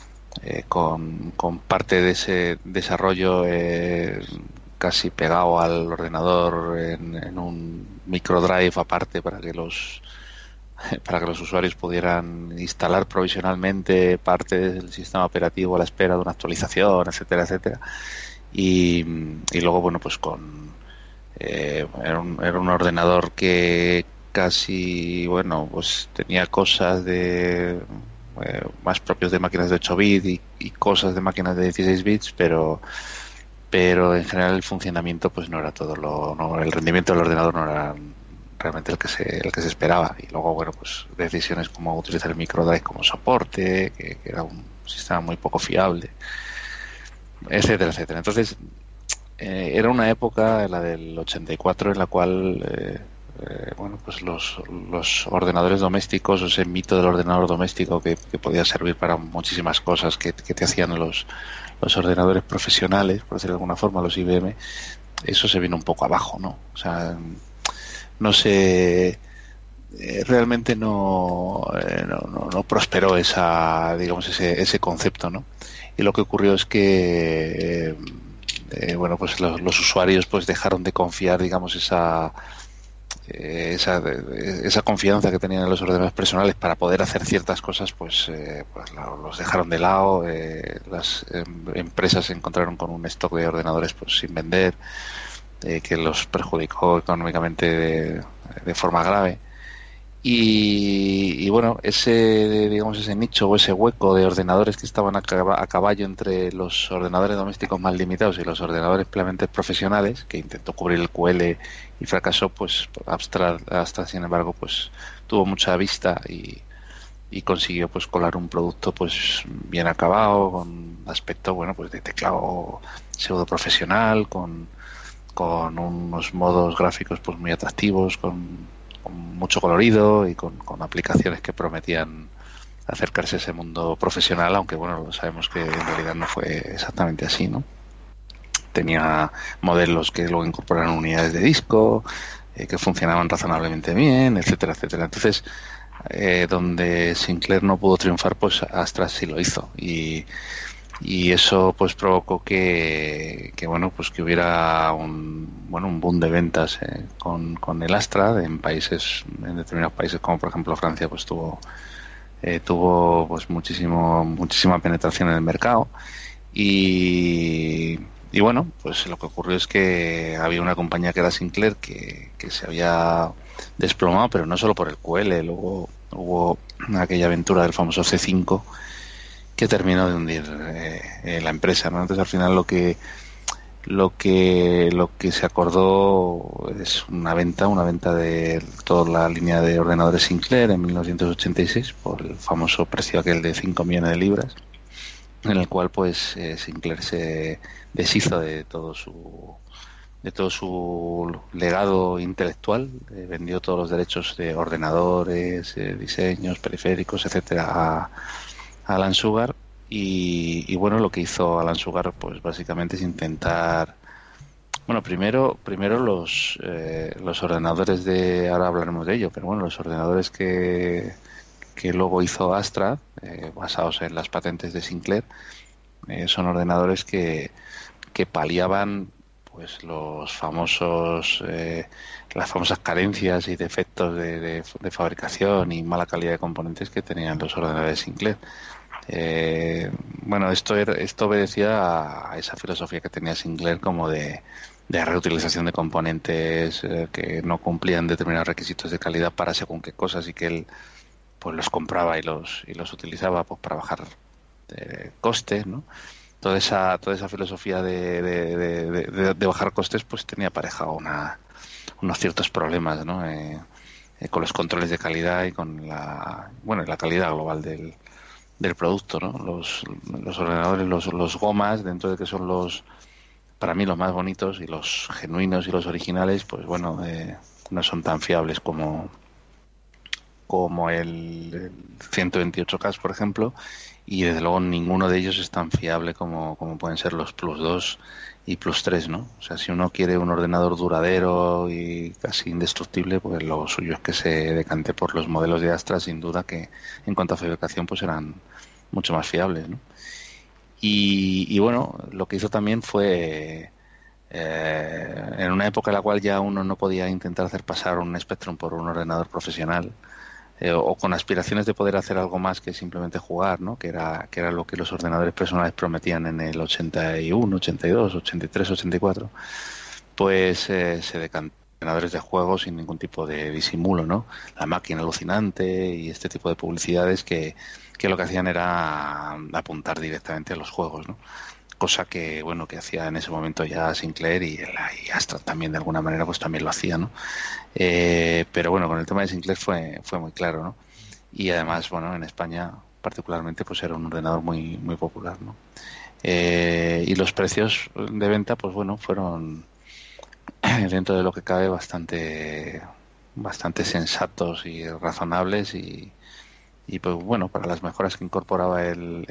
parte de ese desarrollo casi pegado al ordenador en un microdrive aparte para que los para que los usuarios pudieran instalar provisionalmente parte del sistema operativo a la espera de una actualización, etcétera, etcétera. Y luego, bueno, pues era un ordenador que casi, bueno, pues tenía cosas de más propios de máquinas de 8 bits y cosas de máquinas de 16 bits, pero en general el funcionamiento pues no era el rendimiento del ordenador no era realmente el que se esperaba. Y luego, bueno, pues decisiones como utilizar el microdrive como soporte, que era un sistema muy poco fiable, etcétera, etcétera. Entonces era una época, la del 84, en la cual bueno, pues los ordenadores domésticos, o ese mito del ordenador doméstico que podía servir para muchísimas cosas que te hacían los ordenadores profesionales, por decirlo de alguna forma, los IBM, eso se vino un poco abajo, ¿no? O sea, no sé, realmente no prosperó ese concepto, ¿no? Y lo que ocurrió es que bueno, pues los usuarios pues dejaron de confiar, digamos, esa confianza que tenían en los ordenadores personales para poder hacer ciertas cosas, pues los dejaron de lado. Las empresas se encontraron con un stock de ordenadores pues sin vender, que los perjudicó económicamente de forma grave. Y bueno, ese nicho o ese hueco de ordenadores que estaban a caballo entre los ordenadores domésticos más limitados y los ordenadores plenamente profesionales, que intentó cubrir el QL y fracasó, pues Astra sin embargo pues tuvo mucha vista y consiguió pues colar un producto pues bien acabado, con aspecto, bueno, pues de teclado pseudo profesional, con unos modos gráficos pues muy atractivos, con mucho colorido y con aplicaciones que prometían acercarse a ese mundo profesional, aunque bueno, sabemos que en realidad no fue exactamente así, ¿no? Tenía modelos que luego incorporaron unidades de disco, que funcionaban razonablemente bien, etcétera, etcétera. Entonces, donde Sinclair no pudo triunfar, pues Astra sí lo hizo, y eso pues provocó que bueno, pues que hubiera un boom de ventas con el Astra en determinados países, como por ejemplo Francia, pues tuvo pues muchísima penetración en el mercado. Y bueno, pues lo que ocurrió es que había una compañía que era Sinclair que se había desplomado, pero no solo por el QL. Luego hubo aquella aventura del famoso C5 que terminó de hundir la empresa, ¿no? Entonces al final lo que se acordó es una venta de toda la línea de ordenadores Sinclair en 1986 por el famoso precio aquel de 5 millones de libras, en el cual pues Sinclair se deshizo de todo su legado intelectual, vendió todos los derechos de ordenadores, diseños, periféricos, etcétera, a Alan Sugar, y bueno, lo que hizo Alan Sugar pues básicamente es intentar, bueno, primero los ordenadores ahora hablaremos de ello, pero bueno, los ordenadores que luego hizo Astra, basados en las patentes de Sinclair, son ordenadores que paliaban pues las famosas carencias y defectos de fabricación y mala calidad de componentes que tenían los ordenadores Sinclair. Bueno, esto obedecía a esa filosofía que tenía Sinclair como de reutilización de componentes que no cumplían determinados requisitos de calidad para según qué cosas, y que él pues los compraba y los utilizaba pues para bajar costes, ¿no? Toda esa filosofía de bajar costes pues tenía aparejado unos ciertos problemas, ¿no? Con los controles de calidad y con la calidad global del producto, ¿no? Los ordenadores, los gomas, dentro de que son para mí los más bonitos y los genuinos y los originales, pues bueno, no son tan fiables como el 128K, por ejemplo, y desde luego ninguno de ellos es tan fiable como pueden ser los Plus 2 y Plus 3, ¿no? O sea, si uno quiere un ordenador duradero y casi indestructible, pues lo suyo es que se decante por los modelos de Astra, sin duda, que en cuanto a fabricación pues eran mucho más fiables, ¿no? Y bueno, lo que hizo también fue, en una época en la cual ya uno no podía intentar hacer pasar un Spectrum por un ordenador profesional, o con aspiraciones de poder hacer algo más que simplemente jugar, ¿no? Que era lo que los ordenadores personales prometían en el 81, 82, 83, 84, pues se decantó ordenadores de juego sin ningún tipo de disimulo, ¿no? La máquina alucinante y este tipo de publicidades que lo que hacían era apuntar directamente a los juegos, ¿no? Cosa que, bueno, que hacía en ese momento ya Sinclair y Astra también de alguna manera pues también lo hacía, ¿no? Pero bueno, con el tema de Sinclair fue muy claro, ¿no? Y además, bueno, en España particularmente pues era un ordenador muy muy popular, ¿no? Y los precios de venta pues bueno, fueron dentro de lo que cabe bastante sensatos y razonables y pues bueno, para las mejoras que incorporaba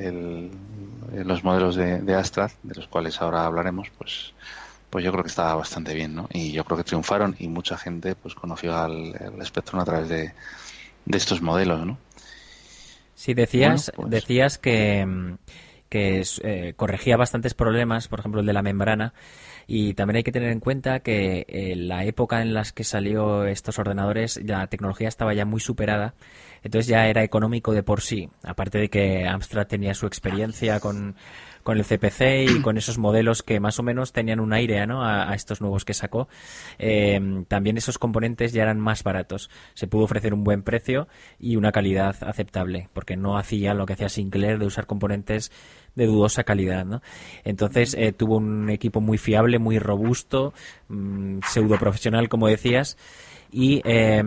los modelos de Astra, de los cuales ahora hablaremos, pues yo creo que estaba bastante bien, ¿no? Y yo creo que triunfaron y mucha gente pues conoció al Spectrum a través de estos modelos, ¿no? Sí, decías que corregía bastantes problemas, por ejemplo el de la membrana, y también hay que tener en cuenta que en la época en las que salió estos ordenadores la tecnología estaba ya muy superada, entonces ya era económico de por sí, aparte de que Amstrad tenía su experiencia con el CPC y con esos modelos que más o menos tenían un aire, ¿no? a estos nuevos que sacó. También esos componentes ya eran más baratos. Se pudo ofrecer un buen precio y una calidad aceptable, porque no hacía lo que hacía Sinclair de usar componentes de dudosa calidad, ¿no? Entonces tuvo un equipo muy fiable, muy robusto, pseudo profesional, como decías. Y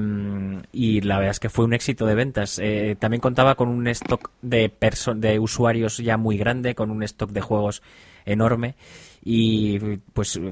la verdad es que fue un éxito de ventas. También contaba con un stock de usuarios ya muy grande, con un stock de juegos enorme, y pues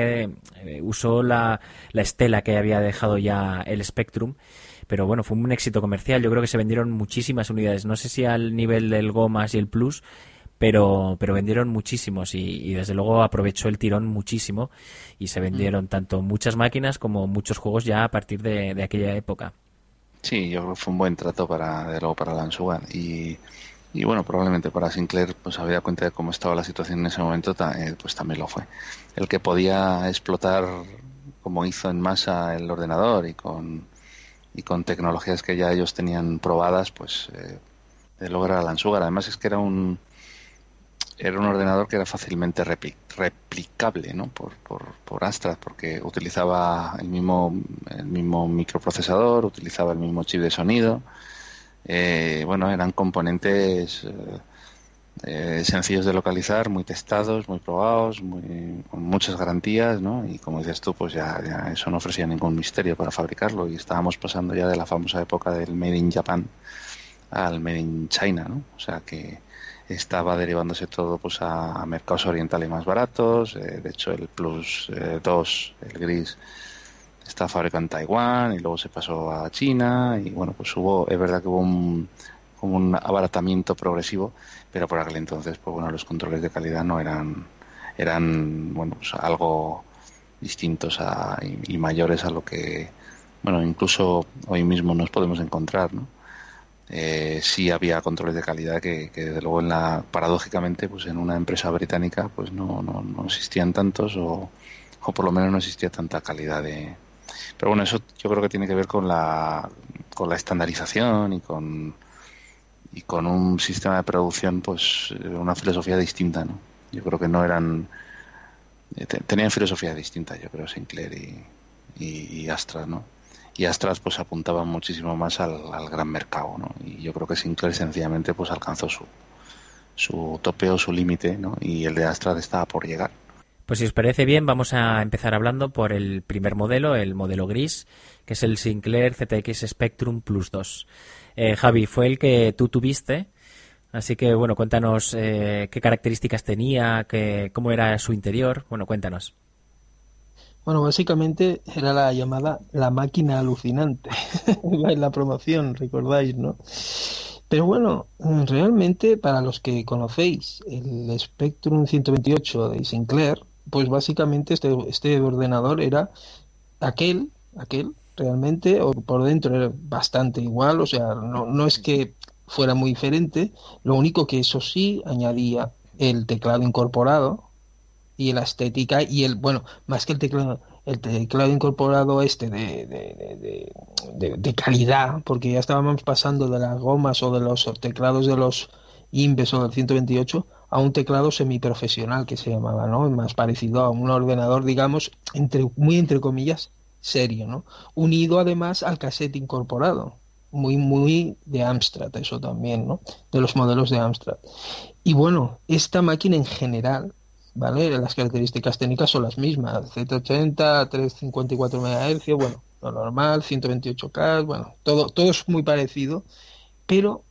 usó la estela que había dejado ya el Spectrum. Pero bueno, fue un éxito comercial. Yo creo que se vendieron muchísimas unidades, no sé si al nivel del Gomas y el Plus, pero vendieron muchísimos y desde luego aprovechó el tirón muchísimo y se vendieron tanto muchas máquinas como muchos juegos ya a partir de aquella época. Sí, yo creo que fue un buen trato para la Ansúa y bueno, probablemente para Sinclair pues había cuenta de cómo estaba la situación en ese momento, pues también lo fue. El que podía explotar como hizo en masa el ordenador y con tecnologías que ya ellos tenían probadas, pues de lograr la Ansúa. Además es que era un ordenador que era fácilmente replicable, ¿no? por Astra, porque utilizaba el mismo microprocesador, utilizaba el mismo chip de sonido. Bueno, eran componentes sencillos de localizar, muy testados, muy probados, con muchas garantías, ¿no? Y como dices tú, pues ya eso no ofrecía ningún misterio para fabricarlo y estábamos pasando ya de la famosa época del Made in Japan al Made in China, ¿no? O sea que estaba derivándose todo pues a mercados orientales más baratos. De hecho el Plus 2, el gris, está fabricado en Taiwán y luego se pasó a China y bueno, pues es verdad que hubo un abaratamiento progresivo, pero por aquel entonces pues bueno, los controles de calidad no eran bueno, pues algo distintos y mayores a lo que bueno, incluso hoy mismo nos podemos encontrar, ¿no? Sí había controles de calidad que desde luego paradójicamente pues en una empresa británica pues no existían tantos o por lo menos no existía tanta calidad pero bueno, eso yo creo que tiene que ver con la estandarización y con un sistema de producción pues una filosofía distinta, ¿no? Yo creo que no eran tenían filosofía distinta, yo creo, Sinclair y Astra, ¿no? Y Astra pues apuntaba muchísimo más al gran mercado, ¿no? Y yo creo que Sinclair sencillamente pues alcanzó su tope o su límite, ¿no? Y el de Astra estaba por llegar. Pues si os parece bien, vamos a empezar hablando por el primer modelo, el modelo gris, que es el Sinclair ZX Spectrum Plus 2. Javi, fue el que tú tuviste, así que bueno, cuéntanos qué características tenía, cómo era su interior, bueno, cuéntanos. Bueno, básicamente era la llamada la máquina alucinante en la promoción, recordáis, ¿no? Pero bueno, realmente para los que conocéis el Spectrum 128 de Sinclair, pues básicamente este ordenador era aquel realmente, o por dentro era bastante igual, o sea, no es que fuera muy diferente, lo único que eso sí añadía el teclado incorporado y la estética y más que el teclado, el teclado incorporado de calidad, porque ya estábamos pasando de las gomas o de los teclados de los Inves o del 128 a un teclado semiprofesional que se llamaba, ¿no? Más parecido a un ordenador, digamos, muy entre comillas, serio, ¿no? Unido además al cassette incorporado, muy de Amstrad, eso también, ¿no? De los modelos de Amstrad. Y bueno, esta máquina en general, ¿vale? Las características técnicas son las mismas, Z80, 354 MHz, bueno, lo normal, 128K, bueno, todo es muy parecido, pero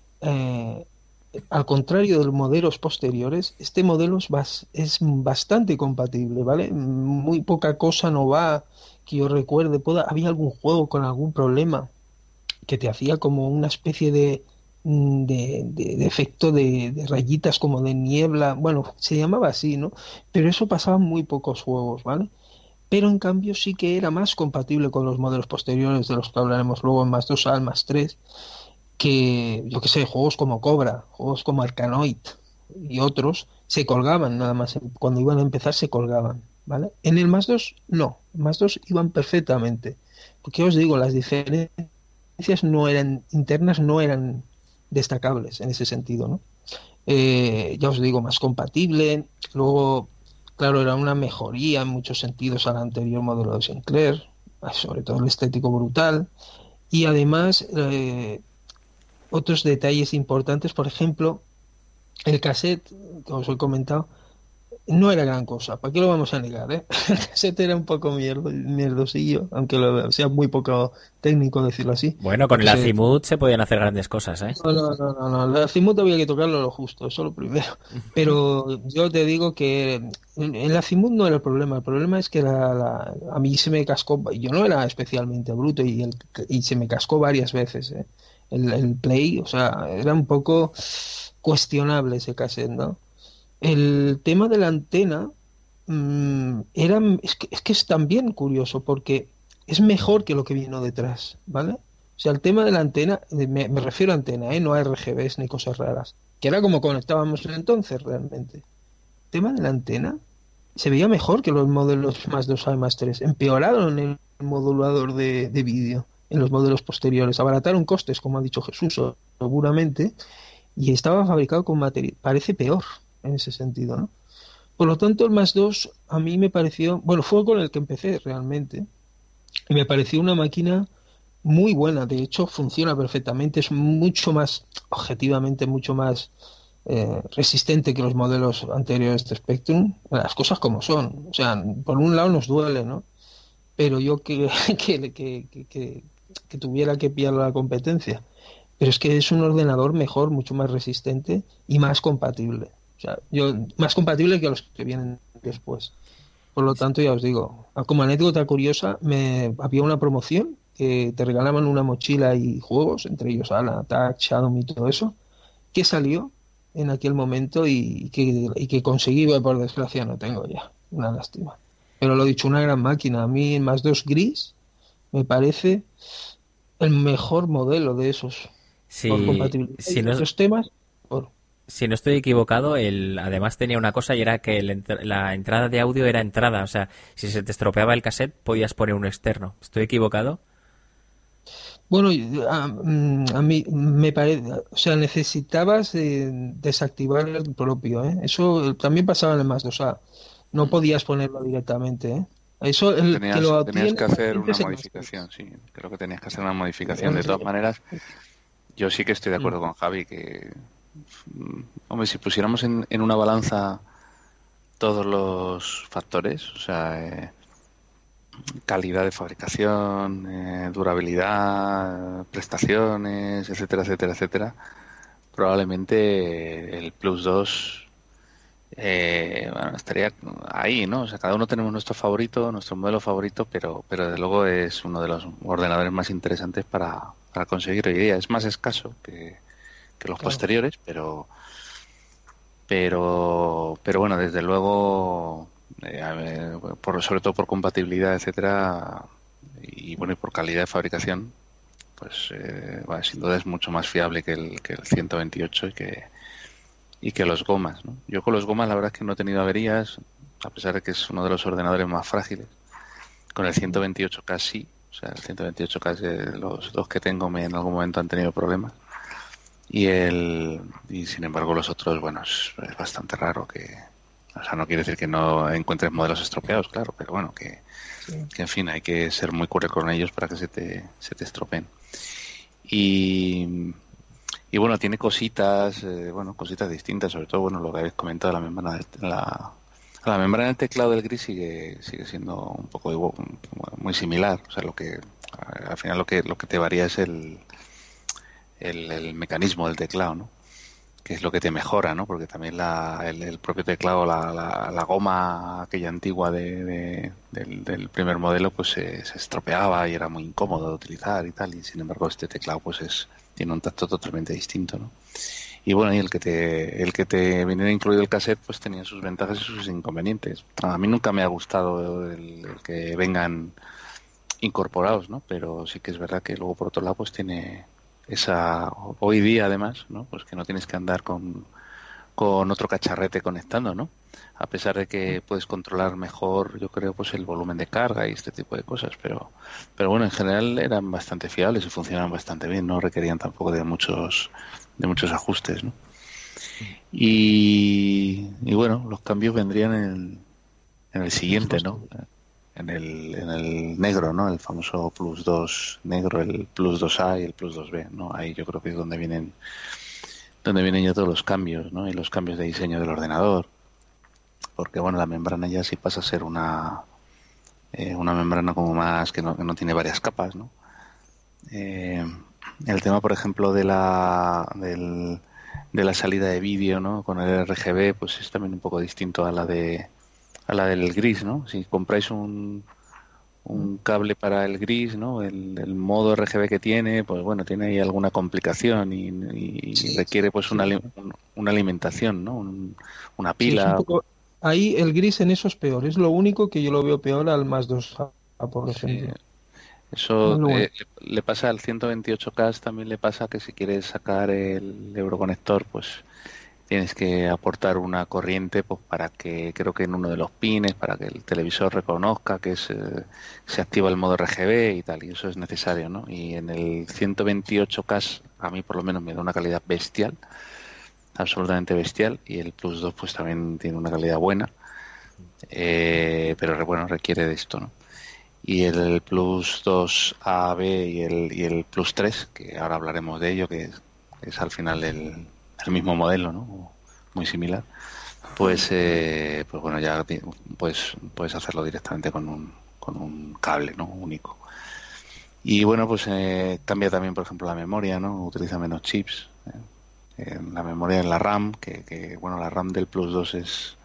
al contrario de los modelos posteriores, este modelo es bastante compatible, ¿vale? Muy poca cosa no va, que yo recuerde, había algún juego con algún problema que te hacía como una especie de efecto de rayitas como de niebla, bueno, se llamaba así, ¿no? Pero eso pasaba en muy pocos juegos, ¿vale? Pero en cambio sí que era más compatible con los modelos posteriores, de los que hablaremos luego en más 2A, más 3, que yo que sé, juegos como Cobra, juegos como Arkanoid y otros se colgaban nada más, cuando iban a empezar se colgaban, ¿vale? En el más 2 no, en más 2 iban perfectamente, porque os digo, las diferencias no eran internas, no eran destacables en ese sentido, ¿no? Ya os digo, más compatible. Luego, claro, era una mejoría en muchos sentidos al anterior modelo de Sinclair, sobre todo el estético brutal. Y además, otros detalles importantes, por ejemplo, el cassette, que os he comentado, no era gran cosa, ¿para qué lo vamos a negar? El cassette era un poco mierdosillo, aunque sea muy poco técnico decirlo así. Bueno, con el Azimut se podían hacer grandes cosas, ¿eh? No, el Azimut había que tocarlo lo justo, eso lo primero. Pero yo te digo que el Azimut no era el problema es que a mí se me cascó, yo no era especialmente bruto y se me cascó varias veces, ¿eh? El play, o sea, era un poco cuestionable ese cassette, ¿no? El tema de la antena es que es también curioso porque es mejor que lo que vino detrás, ¿vale? O sea, el tema de la antena, me refiero a antena, no a RGBs ni cosas raras, que era como conectábamos entonces realmente. El tema de la antena se veía mejor que los modelos más 2A y más 3. Empeoraron el modulador de vídeo en los modelos posteriores. Abarataron costes, como ha dicho Jesús, seguramente, y estaba fabricado con material. Parece peor en ese sentido, ¿no? Por lo tanto, el más 2 a mí me pareció, bueno, fue con el que empecé realmente, y me pareció una máquina muy buena. De hecho, funciona perfectamente, es mucho más, objetivamente, mucho más resistente que los modelos anteriores de Spectrum, las cosas como son. O sea, por un lado nos duele, ¿no? Pero yo que tuviera que pillar la competencia. Pero es que es un ordenador mejor, mucho más resistente y más compatible. O sea, más compatible que los que vienen después. Por lo tanto, ya os digo, como anécdota curiosa, había una promoción que te regalaban una mochila y juegos, entre ellos Alan Attack, Shadow y todo eso, que salió en aquel momento y que conseguí, por desgracia no tengo ya, una lástima. Pero lo dicho, una gran máquina. A mí, en más 2 gris, me parece el mejor modelo de esos. Sí, por compatibilidad y otros temas. Si no estoy equivocado, además tenía una cosa y era que la entrada de audio era entrada. O sea, si se te estropeaba el cassette, podías poner un externo. ¿Estoy equivocado? Bueno, a mí me parece, o sea, necesitabas desactivar el propio, ¿eh? Eso también pasaba en el más 2A. No podías ponerlo directamente, ¿eh? Eso tenías que hacer una modificación, sí. Creo que tenías que hacer una modificación. De todas maneras, yo sí que estoy de acuerdo con Javi que, hombre, si pusiéramos en una balanza todos los factores, o sea, calidad de fabricación, durabilidad, prestaciones, etcétera, etcétera, etcétera, probablemente el Plus 2 bueno, estaría ahí, ¿no? O sea, cada uno tenemos nuestro favorito, nuestro modelo favorito, pero desde luego es uno de los ordenadores más interesantes para conseguir hoy día. Es más escaso que los posteriores, pero bueno, desde luego, sobre todo por compatibilidad, etcétera, y bueno, y por calidad de fabricación, pues bueno, sin duda es mucho más fiable que el 128 y que los gomas, ¿no? Yo con los gomas la verdad es que no he tenido averías, a pesar de que es uno de los ordenadores más frágiles. Con el 128K sí, o sea, el 128K, los dos que tengo en algún momento han tenido problemas. Y sin embargo los otros, bueno, es bastante raro que... O sea, no quiere decir que no encuentres modelos estropeados, claro, pero bueno, que en fin, hay que ser muy curioso con ellos para que se te estropeen. Y bueno, tiene cositas, cositas distintas, sobre todo, bueno, lo que habéis comentado, la membrana del teclado del gris sigue siendo un poco igual, muy similar. O sea, al final lo que te varía es el mecanismo del teclado, ¿no? Que es lo que te mejora, ¿no? Porque también el propio teclado, la goma aquella antigua del primer modelo, pues se estropeaba y era muy incómodo de utilizar y tal, y sin embargo este teclado pues tiene un tacto totalmente distinto, ¿no? Y bueno, y el que te viniera incluido el cassette pues tenía sus ventajas y sus inconvenientes. A mí nunca me ha gustado el que vengan incorporados, ¿no? Pero sí que es verdad que luego por otro lado pues tiene hoy día además, ¿no? Pues que no tienes que andar con otro cacharrete conectando, ¿no? A pesar de que puedes controlar mejor, yo creo, pues el volumen de carga y este tipo de cosas, pero bueno, en general eran bastante fiables y funcionaban bastante bien, no requerían tampoco de muchos ajustes, ¿no? Y bueno, los cambios vendrían en el siguiente, ¿no? En el negro, ¿no? El famoso Plus 2 negro, el Plus 2A y el Plus 2B, ¿no? Ahí yo creo que es donde vienen ya todos los cambios, ¿no? Y los cambios de diseño del ordenador. Porque, bueno, la membrana ya sí pasa a ser una membrana como más que no tiene varias capas, ¿no? El tema, por ejemplo, de la salida de vídeo, ¿no? Con el RGB, pues es también un poco distinto a la del gris, ¿no? Si compráis un cable para el gris, ¿no? El modo RGB que tiene, pues bueno, tiene ahí alguna complicación y requiere pues una alimentación, ¿no? Una pila. Sí, un poco... Ahí el gris en eso es peor, es lo único que yo lo veo peor al más 2A, por ejemplo. Eso le pasa al 128K, también le pasa que si quieres sacar el euroconector, pues tienes que aportar una corriente pues para que, creo que en uno de los pines, para que el televisor reconozca que se activa el modo RGB y tal, y eso es necesario, ¿no? Y en el 128K a mí por lo menos me da una calidad bestial, absolutamente bestial, y el Plus 2 pues también tiene una calidad buena, pero bueno, requiere de esto, ¿no? Y el Plus 2 AB y el Plus 3, que ahora hablaremos de ello, que es al final el mismo modelo, ¿no? Muy similar, pues bueno, ya puedes hacerlo directamente con un cable, ¿no? Único. Y bueno, pues cambia también, por ejemplo, la memoria, ¿no? Utiliza menos chips. En la memoria, en la RAM, que bueno, la RAM del Plus 2 es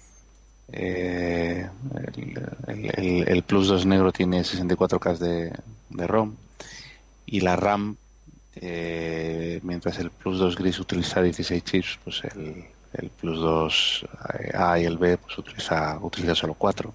el Plus 2 negro tiene 64K de ROM, y la RAM, mientras el Plus 2 gris utiliza 16 chips, pues el Plus 2 A y el B pues utiliza solo 4.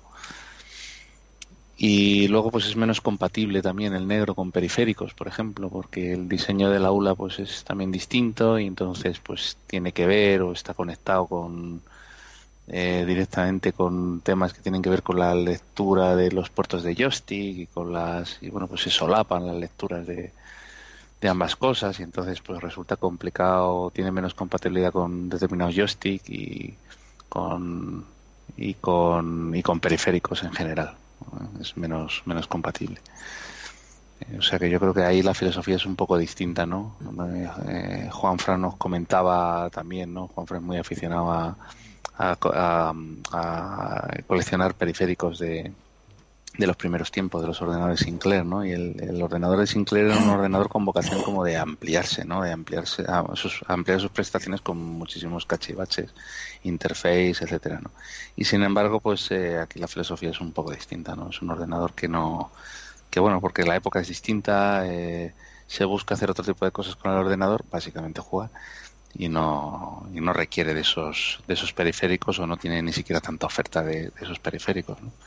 Y luego pues es menos compatible también el negro con periféricos, por ejemplo, porque el diseño del aula pues es también distinto, y entonces pues tiene que ver o está conectado con directamente con temas que tienen que ver con la lectura de los puertos de joystick y bueno, pues se solapan las lecturas de ambas cosas, y entonces pues resulta complicado, tiene menos compatibilidad con determinados joystick y con periféricos en general. Es menos compatible. O sea que yo creo que ahí la filosofía es un poco distinta, ¿no? Juanfran nos comentaba también, ¿no? Juanfran es muy aficionado a coleccionar periféricos de los primeros tiempos de los ordenadores Sinclair, ¿no? Y el ordenador de Sinclair era un ordenador con vocación como de ampliarse, ¿no? De ampliar sus prestaciones con muchísimos cachivaches, interface, etcétera, ¿no? Y sin embargo, pues aquí la filosofía es un poco distinta, ¿no? Es un ordenador que bueno, porque la época es distinta, se busca hacer otro tipo de cosas con el ordenador, básicamente jugar, y no requiere de esos periféricos, o no tiene ni siquiera tanta oferta de esos periféricos, ¿no?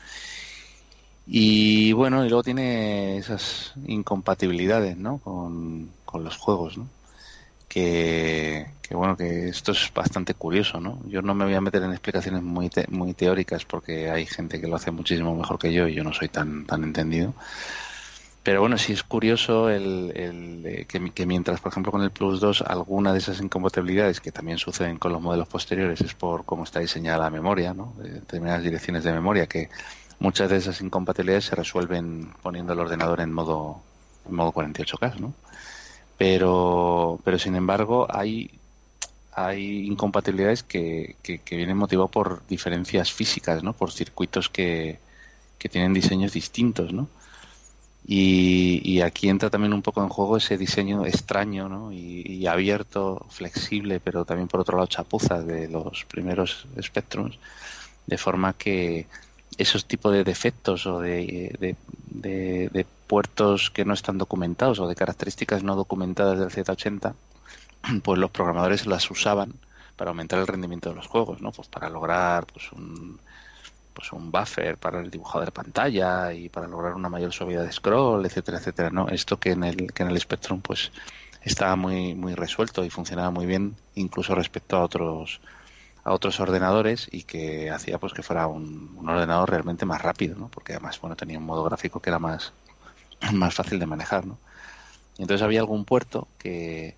Y bueno, y luego tiene esas incompatibilidades, ¿no? Con los juegos, ¿no? bueno, que esto es bastante curioso, ¿no? Yo no me voy a meter en explicaciones muy teóricas porque hay gente que lo hace muchísimo mejor que yo y yo no soy tan entendido. Pero bueno, sí es curioso que mientras, por ejemplo, con el Plus 2, alguna de esas incompatibilidades que también suceden con los modelos posteriores es por cómo está diseñada la memoria, ¿no? Determinadas direcciones de memoria, que muchas de esas incompatibilidades se resuelven poniendo el ordenador en modo 48K, ¿no? Pero sin embargo hay incompatibilidades que vienen motivadas por diferencias físicas, ¿no? Por circuitos que tienen diseños distintos, ¿no? Y aquí entra también un poco en juego ese diseño extraño, ¿no? y abierto, flexible, pero también por otro lado chapuza de los primeros Spectrums, de forma que esos tipos de defectos o de puertos que no están documentados o de características no documentadas del Z80, pues los programadores las usaban para aumentar el rendimiento de los juegos, ¿no? Pues para lograr un buffer para el dibujado de pantalla y para lograr una mayor suavidad de scroll, etcétera, etcétera, ¿no? Esto que en el Spectrum pues estaba muy resuelto y funcionaba muy bien, incluso respecto a otros ordenadores, y que hacía pues que fuera un ordenador realmente más rápido, ¿no? Porque además, bueno, tenía un modo gráfico que era más fácil de manejar, ¿no? Y entonces había algún puerto que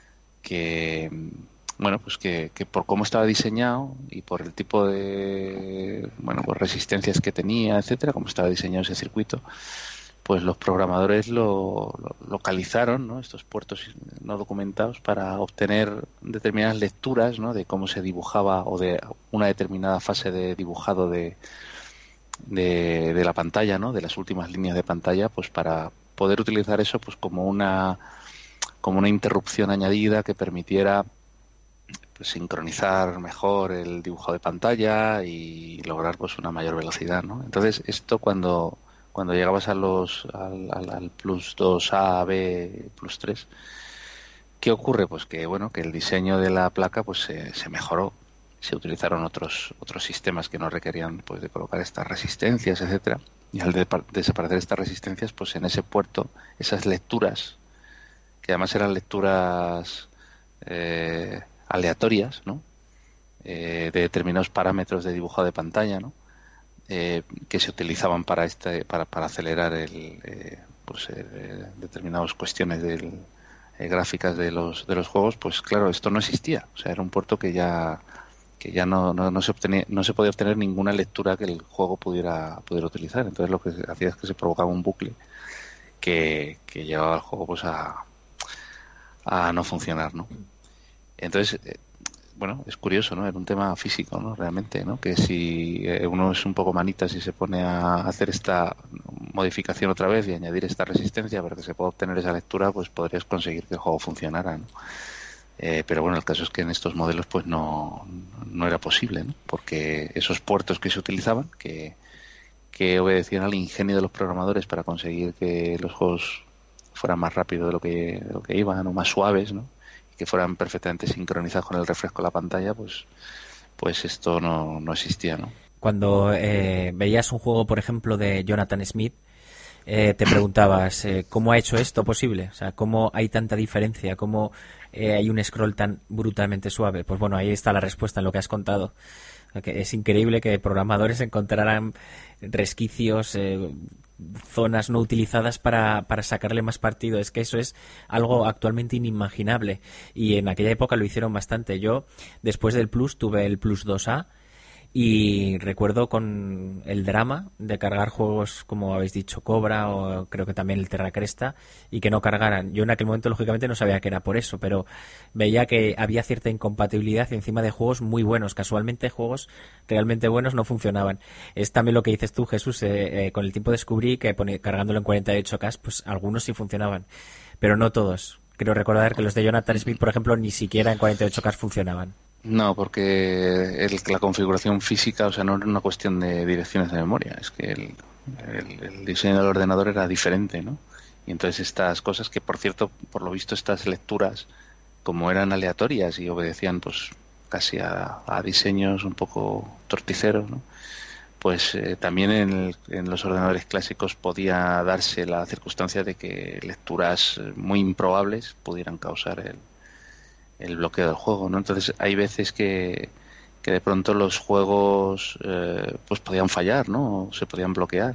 bueno, pues que por cómo estaba diseñado y por el tipo de, bueno, pues resistencias que tenía, etcétera, cómo estaba diseñado ese circuito, pues los programadores lo localizaron, ¿no? Estos puertos no documentados, para obtener determinadas lecturas, ¿no? De cómo se dibujaba, o de una determinada fase de dibujado de la pantalla, ¿no? De las últimas líneas de pantalla, pues para poder utilizar eso pues como una interrupción añadida que permitiera pues sincronizar mejor el dibujo de pantalla y lograr pues una mayor velocidad, ¿no? Entonces esto cuando llegabas al Plus 2A, B, Plus 3, ¿qué ocurre? Pues que bueno, que el diseño de la placa pues se mejoró, se utilizaron otros sistemas que no requerían pues de colocar estas resistencias, etcétera, y al desaparecer estas resistencias, pues en ese puerto esas lecturas, que además eran lecturas aleatorias, ¿no? De determinados parámetros de dibujado de pantalla, ¿no? Que se utilizaban para acelerar determinadas cuestiones gráficas de los juegos, pues claro, esto no existía. O sea, era un puerto que ya no se podía obtener ninguna lectura que el juego pudiera utilizar. Entonces lo que hacía es que se provocaba un bucle que llevaba al juego pues a no funcionar, ¿no? Entonces, bueno, es curioso, ¿no? Era un tema físico, ¿no? Realmente, ¿no? Que si uno es un poco manitas y se pone a hacer esta modificación otra vez y añadir esta resistencia para que se pueda obtener esa lectura, pues podrías conseguir que el juego funcionara, ¿no? Pero bueno, el caso es que en estos modelos pues no era posible, ¿no? Porque esos puertos que se utilizaban, que obedecían al ingenio de los programadores para conseguir que los juegos fueran más rápidos de lo que iban, o más suaves, ¿no? Que fueran perfectamente sincronizados con el refresco de la pantalla, pues esto no existía, ¿no? Cuando veías un juego, por ejemplo, de Jonathan Smith, te preguntabas ¿cómo ha hecho esto posible? O sea, ¿cómo hay tanta diferencia? ¿Cómo hay un scroll tan brutalmente suave? Pues bueno, ahí está la respuesta en lo que has contado. Que es increíble que programadores encontraran resquicios, zonas no utilizadas para sacarle más partido. Es que eso es algo actualmente inimaginable, y en aquella época lo hicieron bastante. Yo, después del Plus, tuve el Plus 2A y recuerdo con el drama de cargar juegos como habéis dicho, Cobra, o creo que también el Terra Cresta, y que no cargaran. Yo en aquel momento lógicamente no sabía que era por eso, pero veía que había cierta incompatibilidad encima de juegos muy buenos. Casualmente juegos realmente buenos no funcionaban. Es también lo que dices tú, Jesús. Con el tiempo descubrí que cargándolo en 48K pues algunos sí funcionaban, pero no todos. Creo recordar que los de Jonathan Smith, por ejemplo, ni siquiera en 48K funcionaban. No, porque la configuración física, o sea, no era una cuestión de direcciones de memoria, es que el diseño del ordenador era diferente, ¿no? Y entonces estas cosas que, por cierto, por lo visto, estas lecturas, como eran aleatorias y obedecían pues casi a diseños un poco torticeros, ¿no? Pues también en los ordenadores clásicos podía darse la circunstancia de que lecturas muy improbables pudieran causar el bloqueo del juego, ¿no? Entonces hay veces que de pronto los juegos pues podían fallar, ¿no? O se podían bloquear.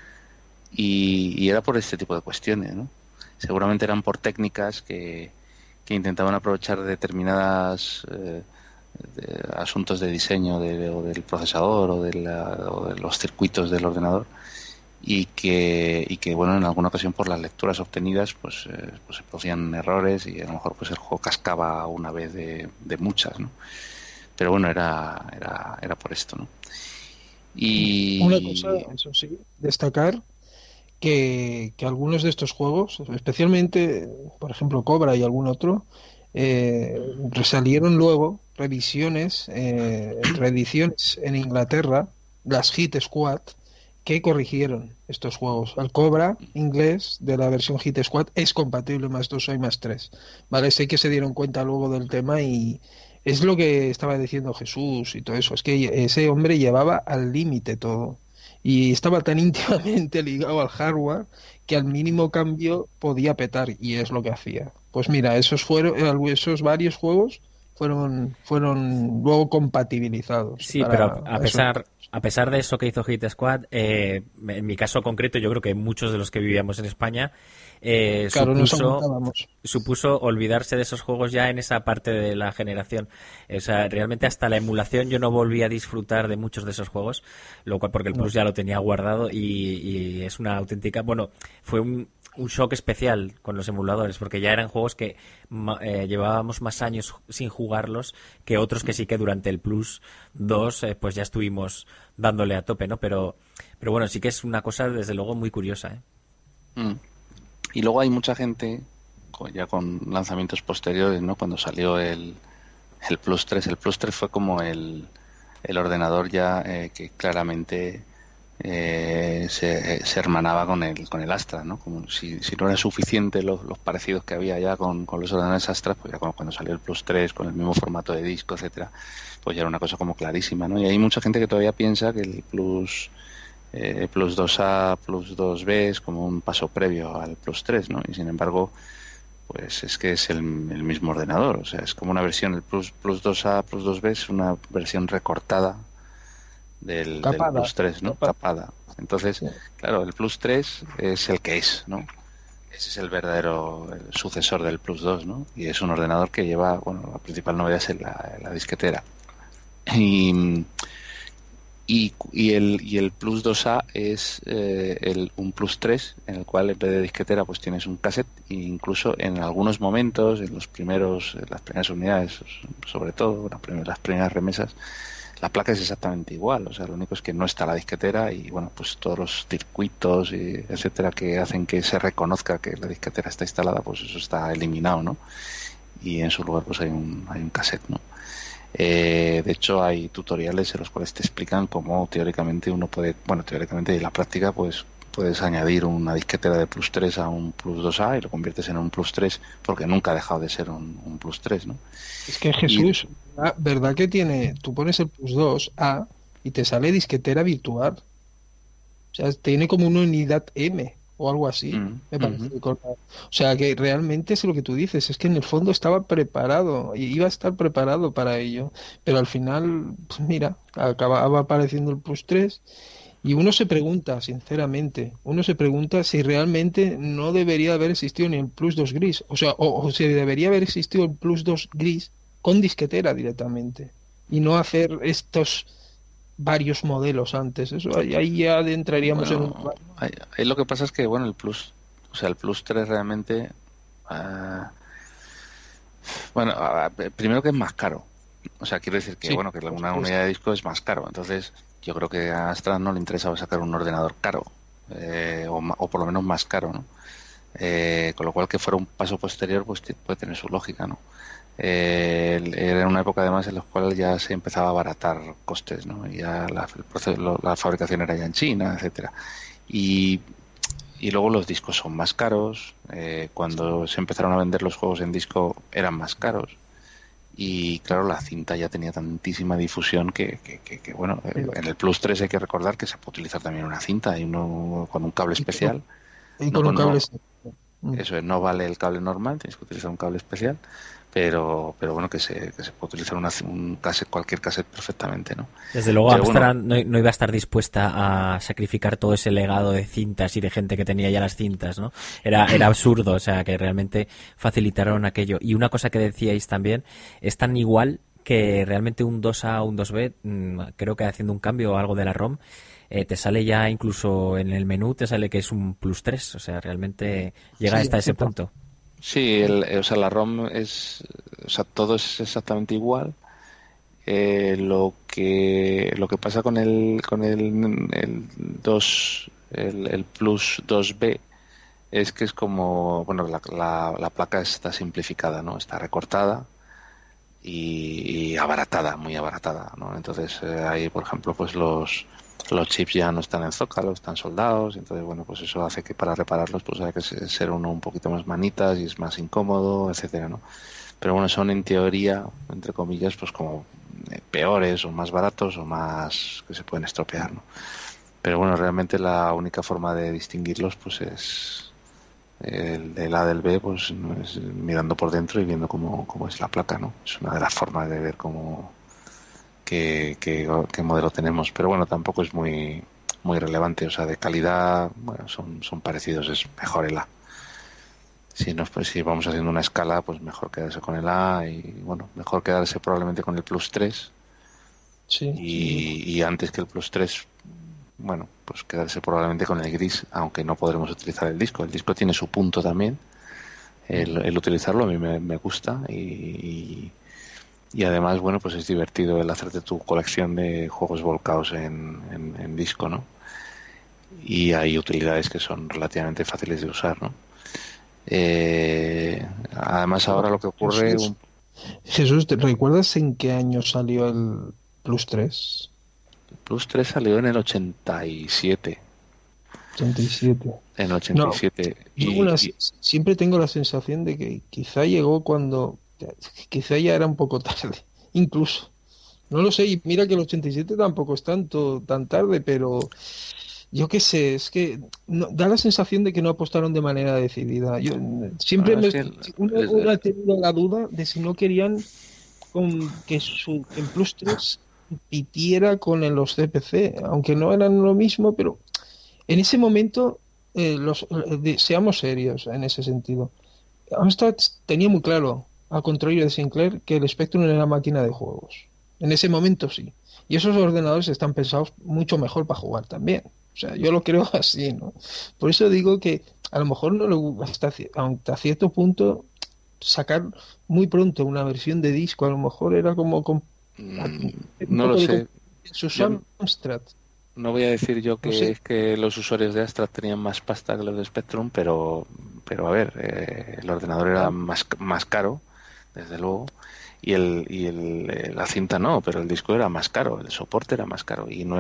Y era por este tipo de cuestiones, ¿no? Seguramente eran por técnicas que intentaban aprovechar determinadas asuntos de diseño o del procesador o de los circuitos del ordenador y que bueno, en alguna ocasión por las lecturas obtenidas pues se producían errores y a lo mejor pues el juego cascaba una vez de muchas, ¿no? Pero bueno, era por esto, ¿no? Y una cosa, eso sí, destacar que algunos de estos juegos, especialmente, por ejemplo, Cobra y algún otro, salieron luego reediciones en Inglaterra, las Hit Squad, que corrigieron estos juegos. El Cobra inglés de la versión Hit Squad es compatible +2 y +3. Vale, sé que se dieron cuenta luego del tema y es lo que estaba diciendo Jesús y todo eso. Es que ese hombre llevaba al límite todo. Y estaba tan íntimamente ligado al hardware que al mínimo cambio podía petar, y es lo que hacía. Pues mira, esos varios juegos fueron luego compatibilizados. Sí, pero a pesar de eso que hizo Hit Squad, en mi caso concreto, yo creo que muchos de los que vivíamos en España supuso olvidarse de esos juegos ya en esa parte de la generación. O sea, realmente hasta la emulación yo no volví a disfrutar de muchos de esos juegos, lo cual porque el Plus ya lo tenía guardado y es una auténtica... Bueno, fue un shock especial con los emuladores, porque ya eran juegos que llevábamos más años sin jugarlos que otros que sí que durante el Plus 2 pues ya estuvimos dándole a tope, ¿no? Pero bueno, sí que es una cosa desde luego muy curiosa, ¿eh? Y luego hay mucha gente, ya con lanzamientos posteriores, ¿no? Cuando salió el Plus 3, el Plus 3 fue como el ordenador ya que claramente se hermanaba con el Astra, ¿no? Como si no era suficiente los parecidos que había ya con los ordenadores Astra, pues ya cuando salió el Plus 3 con el mismo formato de disco, etcétera, pues ya era una cosa como clarísima, ¿no? Y hay mucha gente que todavía piensa que el Plus 2A, Plus 2B es como un paso previo al Plus 3, ¿no? Y sin embargo, pues es que es el mismo ordenador, o sea, es como una versión, el Plus 2A, Plus 2B es una versión recortada del Plus 3, ¿no? Capada. Entonces, claro, el Plus 3 es el que es, ¿no? Ese es el verdadero sucesor del Plus 2, ¿no? Y es un ordenador que lleva, bueno, la principal novedad es la disquetera. Y el Plus 2A es un Plus 3 en el cual en vez de disquetera pues tienes un cassette e incluso en algunos momentos, en las primeras unidades, sobre todo, las primeras remesas, la placa es exactamente igual, o sea, lo único es que no está la disquetera y bueno, pues todos los circuitos y etcétera que hacen que se reconozca que la disquetera está instalada, pues eso está eliminado, ¿no? Y en su lugar pues hay un cassette, ¿no? De hecho hay tutoriales en los cuales te explican cómo teóricamente teóricamente y en la práctica pues puedes añadir una disquetera de Plus 3 a un Plus 2A y lo conviertes en un Plus 3 porque nunca ha dejado de ser un Plus 3, ¿no? Es que Jesús, ¿verdad que tú pones el Plus 2A y te sale disquetera virtual? O sea, tiene como una unidad M o algo así, me parece. O sea, que realmente es lo que tú dices, es que en el fondo estaba preparado y iba a estar preparado para ello, pero al final, pues mira, acababa apareciendo el Plus 3 y uno se pregunta, sinceramente, si realmente no debería haber existido ni el Plus 2 gris, o sea, o si debería haber existido el Plus 2 gris con disquetera directamente y no hacer estos varios modelos antes. Eso ahí ya entraríamos en un... Ahí lo que pasa es que bueno, el Plus 3 realmente primero que es más caro, o sea, quiero decir que sí, bueno, que una unidad de disco es más caro, entonces yo creo que a Astra no le interesaba sacar un ordenador caro o por lo menos más caro, ¿no? Con lo cual que fuera un paso posterior pues puede tener su lógica, ¿no? Era una época además en la cual ya se empezaba a abaratar costes, ¿no? Y ya la fabricación era ya en China, etcétera. Y luego los discos son más caros. Cuando se empezaron a vender los juegos en disco eran más caros. Y claro, la cinta ya tenía tantísima difusión que bueno, en el Plus 3 hay que recordar que se puede utilizar también una cinta y uno con un cable especial. Y con un cable Eso no vale el cable normal, tienes que utilizar un cable especial, pero bueno, que se puede utilizar un cassette, cualquier cassette perfectamente, ¿no? Desde luego Amstrad no iba a estar dispuesta a sacrificar todo ese legado de cintas y de gente que tenía ya las cintas, ¿no? Era absurdo, o sea, que realmente facilitaron aquello. Y una cosa que decíais también, es tan igual que realmente un 2A o un 2B, creo que haciendo un cambio o algo de la ROM, te sale ya incluso en el menú, te sale que es un +3, o sea, realmente llega hasta ese punto. Sí, o sea, la ROM todo es exactamente igual. Lo que pasa con el Plus 2B es que es como, bueno, la placa está simplificada, ¿no? Está recortada y abaratada, muy abaratada, ¿no? Entonces ahí, por ejemplo, pues los chips ya no están en zócalo, están soldados, y entonces, bueno, pues eso hace que para repararlos pues hay que ser uno un poquito más manitas y es más incómodo, etcétera, ¿no? Pero bueno, son en teoría, entre comillas, pues como peores o más baratos o más que se pueden estropear, ¿no? Pero bueno, realmente la única forma de distinguirlos pues es el A del B, pues es mirando por dentro y viendo cómo es la placa, ¿no? Es una de las formas de ver qué modelo tenemos, pero bueno, tampoco es muy relevante, o sea, de calidad, bueno, son parecidos, es mejor el A. Si vamos haciendo una escala, pues mejor quedarse con el A y bueno, mejor quedarse probablemente con el Plus 3. Sí. Y antes que el Plus 3, bueno, pues quedarse probablemente con el gris, aunque no podremos utilizar el disco. El disco tiene su punto también, el utilizarlo a mí me gusta y además, bueno, pues es divertido el hacerte tu colección de juegos volcados en disco, ¿no? Y hay utilidades que son relativamente fáciles de usar, ¿no? Además, ahora lo que ocurre... Jesús, ¿te recuerdas en qué año salió el Plus 3? El Plus 3 salió en el 87. 87. En el 87. No, siempre tengo la sensación de que quizá llegó cuando... Quizá ya era un poco tarde, incluso. No lo sé, y mira que el 87 tampoco es tan tarde, pero yo qué sé, es que da la sensación de que no apostaron de manera decidida. Yo siempre uno ha tenido la duda de si no querían que el Plus 3 compitiera con los CPC, aunque no eran lo mismo, pero en ese momento, seamos serios en ese sentido. Amstrad tenía muy claro, al contrario de Sinclair, que el Spectrum era una máquina de juegos. En ese momento sí. Y esos ordenadores están pensados mucho mejor para jugar también. O sea, yo lo creo así, ¿no? Por eso digo que a lo mejor no le gusta, hasta cierto punto, sacar muy pronto una versión de disco, a lo mejor era como... no lo sé. Amstrad. No voy a decir yo que es que los usuarios de Amstrad tenían más pasta que los de Spectrum, pero a ver, el ordenador era más caro, desde luego, y la cinta no, pero el disco era más caro, el soporte era más caro y no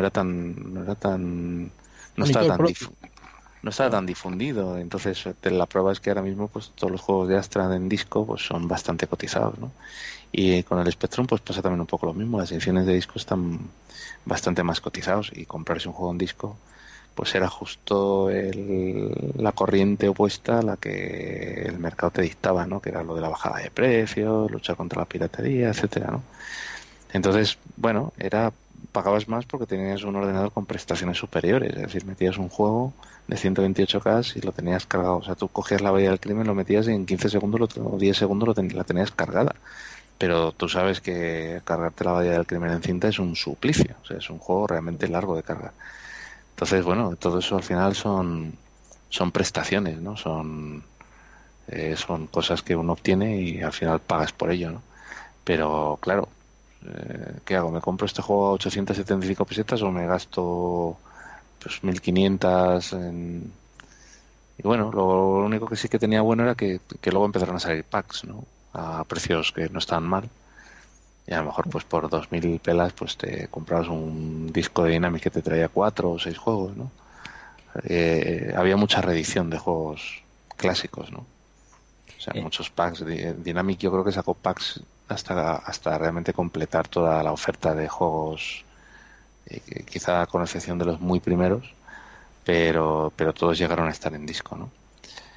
estaba tan difundido. Entonces la prueba es que ahora mismo pues todos los juegos de Amstrad en disco pues son bastante cotizados, ¿no? Y con el Spectrum pues pasa también un poco lo mismo, las ediciones de disco están bastante más cotizados y comprarse un juego en disco pues era justo la corriente opuesta a la que el mercado te dictaba, ¿no? Que era lo de la bajada de precios, luchar contra la piratería, etcétera, ¿no? Entonces, bueno, pagabas más porque tenías un ordenador con prestaciones superiores, es decir, metías un juego de 128K y lo tenías cargado, o sea, tú cogías la Bahía del Crimen, lo metías y en 15 segundos o 10 segundos la tenías cargada. Pero tú sabes que cargarte la Bahía del Crimen en cinta es un suplicio, o sea, es un juego realmente largo de cargar. Entonces, bueno, todo eso al final son prestaciones, ¿no? Son cosas que uno obtiene y al final pagas por ello, ¿no? Pero, claro, ¿qué hago? ¿Me compro este juego a 875 pesetas o me gasto pues 1500 en...? Y bueno, lo único que sí que tenía bueno era que luego empezaron a salir packs, ¿no? A precios que no estaban mal. Y a lo mejor pues por 2000 pelas pues te comprabas un disco de Dynamic que te traía 4 o 6 juegos, ¿no? Había mucha reedición de juegos clásicos, ¿no? O sea, muchos packs. Dynamic yo creo que sacó packs hasta realmente completar toda la oferta de juegos, quizá con excepción de los muy primeros, pero todos llegaron a estar en disco, ¿no?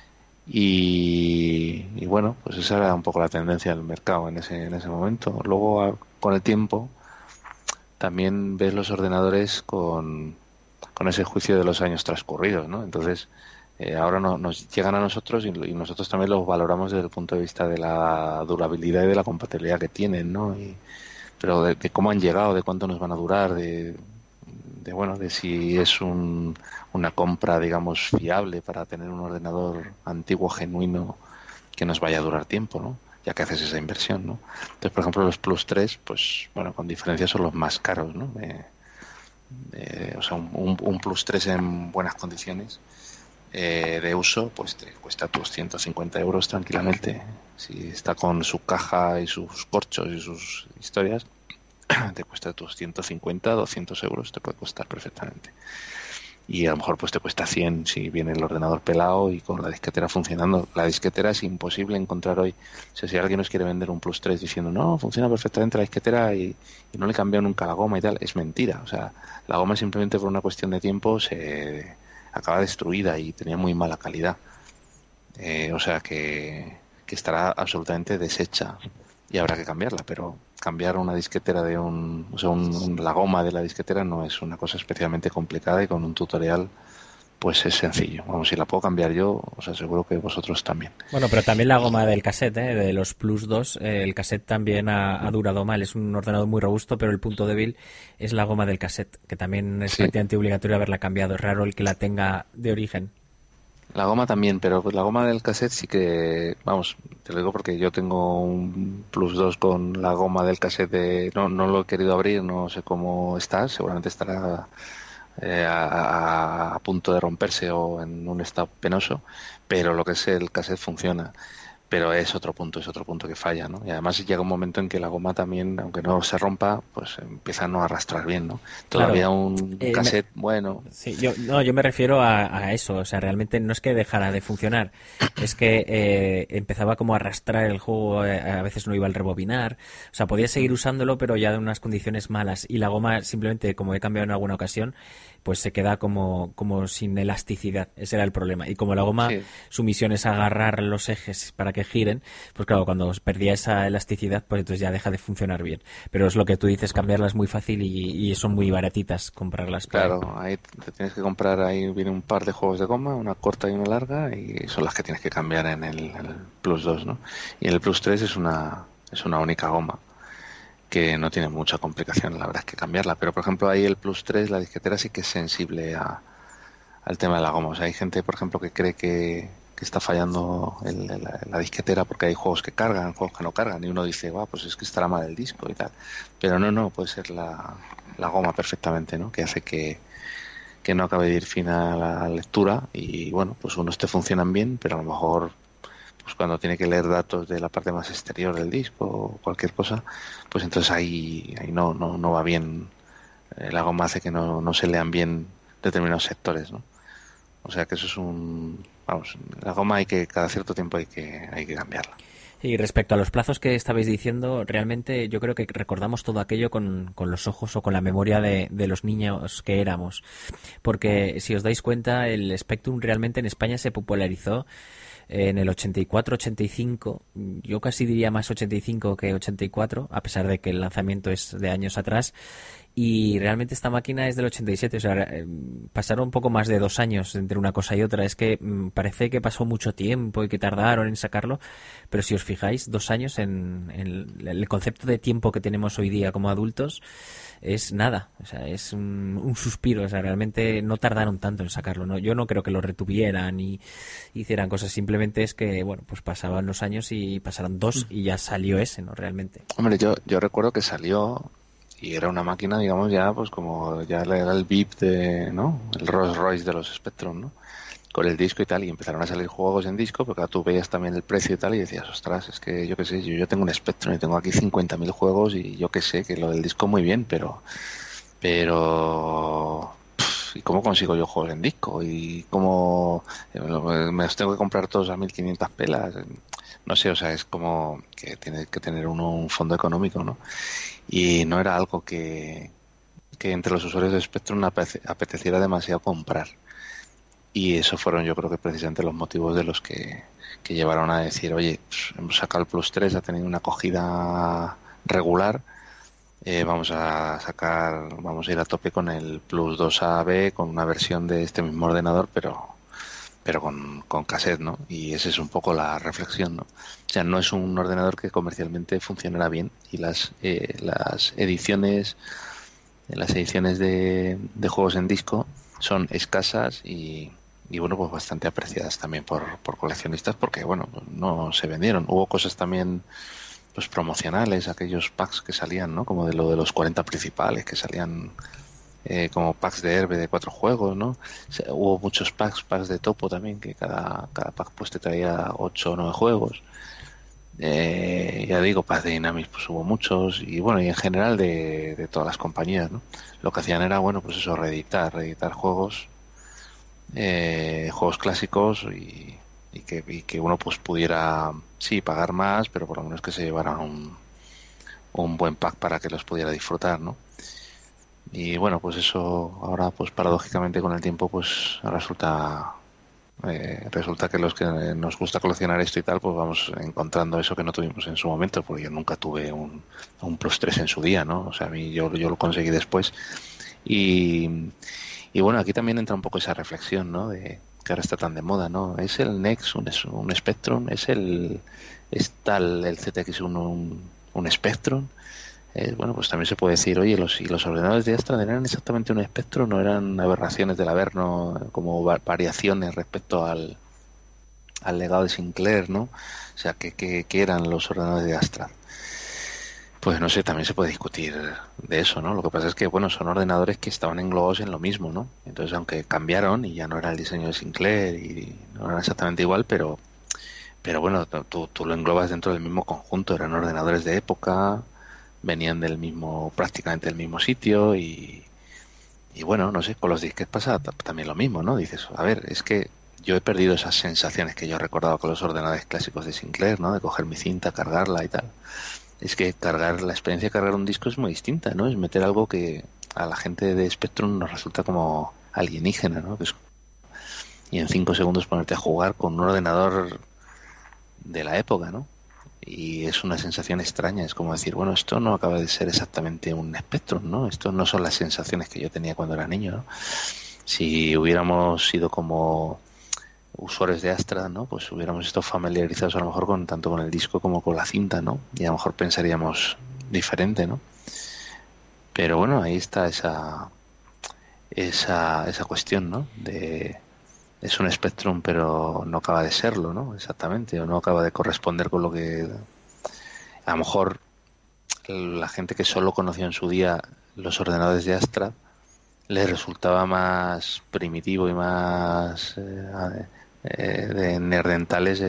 Y bueno, pues esa era un poco la tendencia del mercado en ese momento. Luego, con el tiempo, también ves los ordenadores con ese juicio de los años transcurridos, ¿no? Entonces, ahora nos llegan a nosotros y nosotros también los valoramos desde el punto de vista de la durabilidad y de la compatibilidad que tienen, ¿no? Pero de cómo han llegado, de cuánto nos van a durar, de si es una compra, digamos, fiable para tener un ordenador antiguo, genuino, que nos vaya a durar tiempo, ¿no? Ya que haces esa inversión, ¿no? Entonces, por ejemplo, los Plus 3, pues, bueno, con diferencia son los más caros, ¿no? O sea, un Plus 3 en buenas condiciones de uso, pues te cuesta tus 150 euros tranquilamente. Si está con su caja y sus corchos y sus historias, te cuesta tus 150, 200 euros, te puede costar perfectamente. Y a lo mejor pues te cuesta 100 si viene el ordenador pelado y con la disquetera funcionando. La disquetera es imposible encontrar hoy. O sea, si alguien nos quiere vender un Plus 3 diciendo no, funciona perfectamente la disquetera y no le cambian nunca la goma y tal, es mentira. O sea, la goma simplemente por una cuestión de tiempo se acaba destruida y tenía muy mala calidad. O sea que estará absolutamente deshecha y habrá que cambiarla, pero cambiar una disquetera la goma de la disquetera no es una cosa especialmente complicada y con un tutorial pues es sencillo. Vamos, si la puedo cambiar yo, os aseguro que vosotros también. Bueno, pero también la goma del cassette, de los Plus 2, el cassette también ha durado mal. Es un ordenador muy robusto, pero el punto débil es la goma del cassette, que también es prácticamente obligatorio haberla cambiado. Es raro el que la tenga de origen. La goma también, pero pues la goma del cassette sí que, vamos, te lo digo porque yo tengo un Plus 2 con la goma del cassette no lo he querido abrir, no sé cómo está, seguramente estará a punto de romperse o en un estado penoso, pero lo que es el cassette funciona. Pero es otro punto que falla, ¿no? Y además llega un momento en que la goma también, aunque no se rompa, pues empieza a no arrastrar bien, ¿no? Todavía un cassette bueno. Sí, yo me refiero a eso, o sea, realmente no es que dejara de funcionar, es que empezaba como a arrastrar el juego, a veces no iba al rebobinar, o sea, podía seguir usándolo, pero ya de unas condiciones malas, y la goma simplemente, como he cambiado en alguna ocasión, pues se queda como sin elasticidad. Ese era el problema. Y como la goma, su misión es agarrar los ejes para que giren, pues claro, cuando perdía esa elasticidad, pues entonces ya deja de funcionar bien. Pero es lo que tú dices, cambiarlas es muy fácil y son muy baratitas comprarlas. Claro, ahí te tienes que comprar, ahí viene un par de juegos de goma, una corta y una larga, y son las que tienes que cambiar en el Plus 2, ¿no? Y en el Plus 3 es una única goma, que no tiene mucha complicación, la verdad es que cambiarla. Pero, por ejemplo, ahí el Plus 3, la disquetera sí que es sensible al tema de la goma. O sea, hay gente, por ejemplo, que cree que está fallando la disquetera porque hay juegos que cargan, juegos que no cargan, y uno dice, pues es que estará mal el disco y tal. Pero no, puede ser la goma perfectamente, ¿no? Que hace que no acabe de ir fina la lectura y, bueno, pues unos te funcionan bien, pero a lo mejor pues cuando tiene que leer datos de la parte más exterior del disco o cualquier cosa, pues entonces ahí no va bien. La goma hace que no se lean bien determinados sectores, ¿no? O sea que eso es la goma cada cierto tiempo hay que cambiarla. Y respecto a los plazos que estabais diciendo, realmente yo creo que recordamos todo aquello con los ojos o con la memoria de los niños que éramos. Porque si os dais cuenta, el Spectrum realmente en España se popularizó en el 84-85, yo casi diría más 85 que 84, a pesar de que el lanzamiento es de años atrás, y realmente esta máquina es del 87, o sea, pasaron un poco más de 2 años entre una cosa y otra. Es que parece que pasó mucho tiempo y que tardaron en sacarlo, pero si os fijáis, 2 años en el concepto de tiempo que tenemos hoy día como adultos es nada, o sea, es un suspiro, o sea, realmente no tardaron tanto en sacarlo, ¿no? Yo no creo que lo retuvieran y hicieran cosas, simplemente es que, bueno, pues pasaban los años y pasaron 2 y ya salió ese, ¿no? Realmente. Hombre, yo recuerdo que salió y era una máquina, digamos, ya pues como ya era el VIP ¿no? El Rolls Royce de los Spectrum, ¿no? Con el disco y tal, y empezaron a salir juegos en disco, porque tú veías también el precio y tal, y decías, ostras, es que yo qué sé, yo tengo un Spectrum y tengo aquí 50.000 juegos, y yo qué sé, que lo del disco muy bien, pero ¿y cómo consigo yo juegos en disco? ¿Y cómo me los tengo que comprar todos a 1.500 pelas? No sé, o sea, es como que tiene que tener uno un fondo económico, ¿no? Y no era algo que entre los usuarios de Spectrum apeteciera demasiado comprar. Y eso fueron, yo creo que precisamente los motivos de los que llevaron a decir, oye, pues, hemos sacado el Plus 3, ha tenido una acogida regular, vamos a ir a tope con el Plus 2AB, con una versión de este mismo ordenador, pero con cassette, ¿no? Y esa es un poco la reflexión, ¿no? O sea, no es un ordenador que comercialmente funcionará bien, y las ediciones de juegos en disco son escasas y bueno, pues bastante apreciadas también por coleccionistas, porque bueno, no se vendieron. Hubo cosas también pues promocionales, aquellos packs que salían, ¿no? Como de lo de los 40 principales, que salían como packs de Herbe de 4 juegos, ¿no? O sea, hubo muchos packs de Topo también, que cada pack pues te traía 8 o 9 juegos. Ya digo, packs de Dynamics pues hubo muchos, y bueno, y en general de todas las compañías, ¿no? Lo que hacían era, bueno, pues eso, reeditar juegos clásicos y que uno pues pudiera, sí, pagar más, pero por lo menos que se llevaran un buen pack para que los pudiera disfrutar, ¿no? Y bueno, pues eso ahora pues paradójicamente con el tiempo pues resulta que los que nos gusta coleccionar esto y tal, pues vamos encontrando eso que no tuvimos en su momento, porque yo nunca tuve un Plus 3 en su día, ¿no? O sea, a mí yo lo conseguí después. Y bueno, aquí también entra un poco esa reflexión, ¿no? De que ahora está tan de moda, ¿no? ¿Es el NEX un Spectrum? ¿Es el ZX1 un Spectrum? Bueno, pues también se puede decir, oye, los ordenadores de Astra eran exactamente un Spectrum, no eran aberraciones del Averno, como variaciones respecto al legado de Sinclair, ¿no? O sea, ¿qué eran los ordenadores de Astra? Pues no sé, también se puede discutir de eso, ¿no? Lo que pasa es que, bueno, son ordenadores que estaban englobados en lo mismo, ¿no? Entonces, aunque cambiaron y ya no era el diseño de Sinclair y no eran exactamente igual, pero bueno, tú lo englobas dentro del mismo conjunto. Eran ordenadores de época, venían prácticamente del mismo sitio y bueno, no sé, con los disquetes pasa también lo mismo, ¿no? Dices, a ver, es que yo he perdido esas sensaciones que yo recordaba con los ordenadores clásicos de Sinclair, ¿no? De coger mi cinta, cargarla y tal. Es que la experiencia de cargar un disco es muy distinta, ¿no? Es meter algo que a la gente de Spectrum nos resulta como alienígena, ¿no? Y en 5 segundos ponerte a jugar con un ordenador de la época, ¿no? Y es una sensación extraña, es como decir, bueno, esto no acaba de ser exactamente un Spectrum, ¿no? Esto no son las sensaciones que yo tenía cuando era niño, ¿no? Si hubiéramos sido como usuarios de Astra, ¿no? Pues hubiéramos estado familiarizados a lo mejor tanto con el disco como con la cinta, ¿no? Y a lo mejor pensaríamos diferente, ¿no? Pero bueno, ahí está esa cuestión, ¿no? Es un Spectrum, pero no acaba de serlo, ¿no? Exactamente, o no acaba de corresponder con lo que a lo mejor la gente que solo conoció en su día los ordenadores de Astra les resultaba más primitivo y más de nerdentales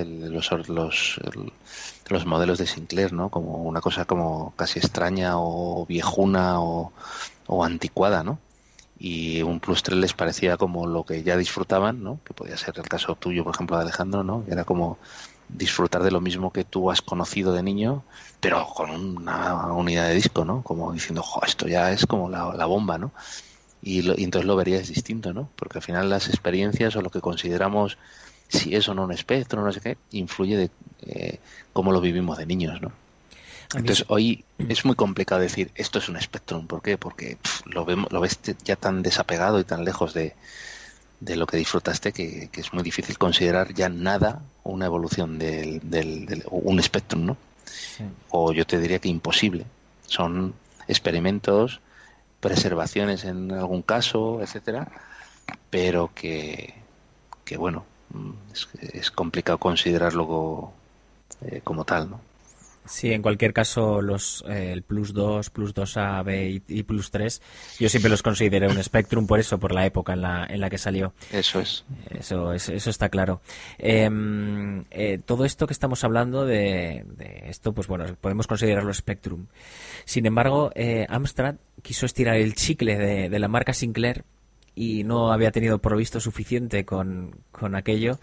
los modelos de Sinclair, ¿no? Como una cosa como casi extraña o viejuna o anticuada, ¿no? Y un Plus 3 les parecía como lo que ya disfrutaban, ¿no? Que podía ser el caso tuyo, por ejemplo, de Alejandro, ¿no? Era como disfrutar de lo mismo que tú has conocido de niño, pero con una unidad de disco, ¿no? Como diciendo, jo, esto ya es como la bomba, ¿no? Y entonces lo verías distinto, ¿no? Porque al final las experiencias o lo que consideramos si es o no un espectro, no sé qué, influye de cómo lo vivimos de niños, ¿no? Entonces hoy es muy complicado decir esto es un Spectrum. ¿Por qué? Porque lo ves ya tan desapegado y tan lejos de lo que disfrutaste que es muy difícil considerar ya nada una evolución del un Spectrum, ¿no? Sí. O yo te diría que imposible. Son experimentos, preservaciones en algún caso, etcétera, pero que bueno, es complicado considerarlo como tal, ¿no? Sí, en cualquier caso el Plus 2, Plus 2AB y Plus 3 yo siempre los consideré un Spectrum por eso, por la época en la que salió. Eso es. Eso está claro. Todo esto que estamos hablando de esto, pues bueno, podemos considerarlo Spectrum. Sin embargo, Amstrad quiso estirar el chicle de la marca Sinclair y no había tenido provisto suficiente con aquello.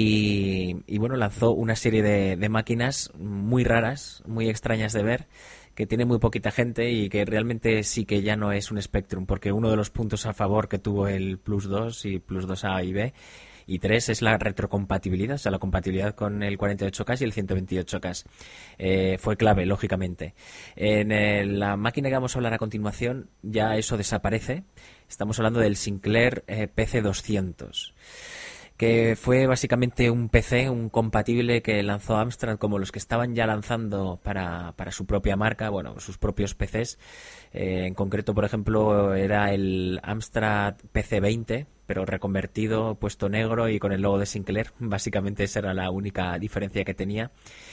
Y bueno, lanzó una serie de máquinas muy raras, muy extrañas de ver, que tiene muy poquita gente y que realmente sí que ya no es un Spectrum, porque uno de los puntos a favor que tuvo el Plus 2 y Plus 2A y B y 3 es la retrocompatibilidad, o sea, la compatibilidad con el 48K y el 128K. Fue clave, lógicamente. En la máquina que vamos a hablar a continuación ya eso desaparece. Estamos hablando del Sinclair PC200. Que fue básicamente un PC, un compatible que lanzó Amstrad, como los que estaban ya lanzando para su propia marca, bueno, sus propios PCs. En concreto, por ejemplo, era el Amstrad PC20, pero reconvertido, puesto negro y con el logo de Sinclair. Básicamente esa era la única diferencia que tenía.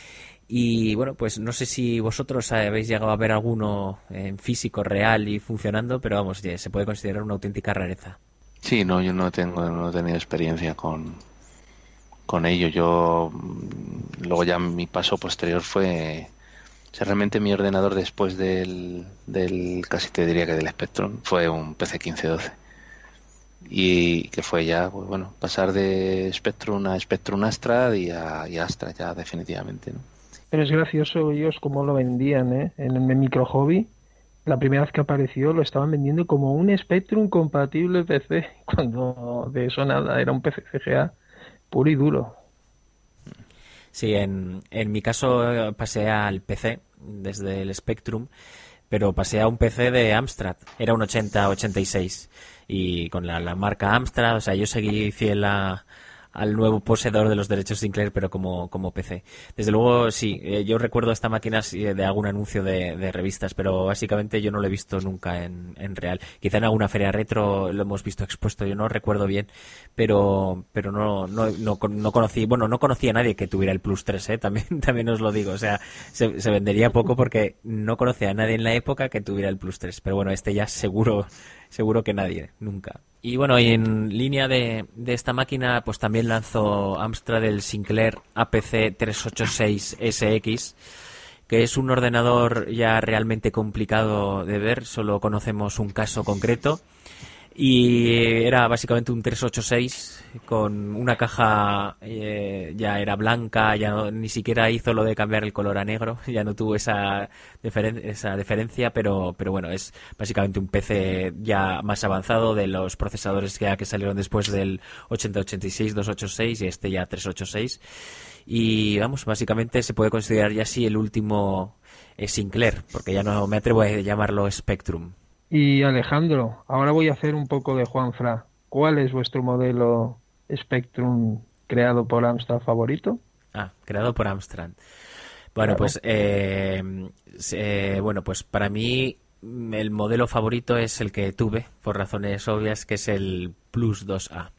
Y bueno, pues no sé si vosotros habéis llegado a ver alguno en físico, real y funcionando, pero vamos, se puede considerar una auténtica rareza. Sí, no, yo no he tenido experiencia con ello. Yo luego ya mi paso posterior fue, o sea, realmente mi ordenador después del casi te diría que del Spectrum fue un PC 1512 y que fue ya, pues bueno, pasar de Spectrum a Spectrum Astra y a Astra ya definitivamente, ¿no? Pero es gracioso ellos cómo lo vendían, ¿eh? En el Micro Hobby. La primera vez que apareció lo estaban vendiendo como un Spectrum compatible PC, cuando de eso nada, era un PC CGA puro y duro. Sí, en mi caso pasé al PC desde el Spectrum, pero pasé a un PC de Amstrad, era un 8086 y con la marca Amstrad, o sea, yo seguí fiel al nuevo poseedor de los derechos Sinclair, pero como PC. Desde luego, sí, yo recuerdo esta máquina de algún anuncio de revistas, pero básicamente yo no lo he visto nunca en real. Quizá en alguna feria retro lo hemos visto expuesto, yo no recuerdo bien, pero no conocí, bueno, no conocía a nadie que tuviera el Plus 3, también os lo digo, o sea, se vendería poco porque no conocía a nadie en la época que tuviera el Plus 3, pero bueno, este ya seguro que nadie, nunca. Y bueno, y en línea de esta máquina, pues también lanzó Amstrad el Sinclair APC 386SX, que es un ordenador ya realmente complicado de ver, solo conocemos un caso concreto. Y era básicamente un 386 con una caja, ya era blanca, ya ni siquiera hizo lo de cambiar el color a negro, ya no tuvo esa diferencia, pero bueno, es básicamente un PC ya más avanzado de los procesadores que salieron después del 8086, 286 y este ya 386. Y vamos, básicamente se puede considerar ya así el último Sinclair, porque ya no me atrevo a llamarlo Spectrum. Y Alejandro, ahora voy a hacer un poco de Juanfra. ¿Cuál es vuestro modelo Spectrum creado por Amstrad favorito? Creado por Amstrad. Bueno, pues pues para mí el modelo favorito es el que tuve, por razones obvias, que es el Plus 2A.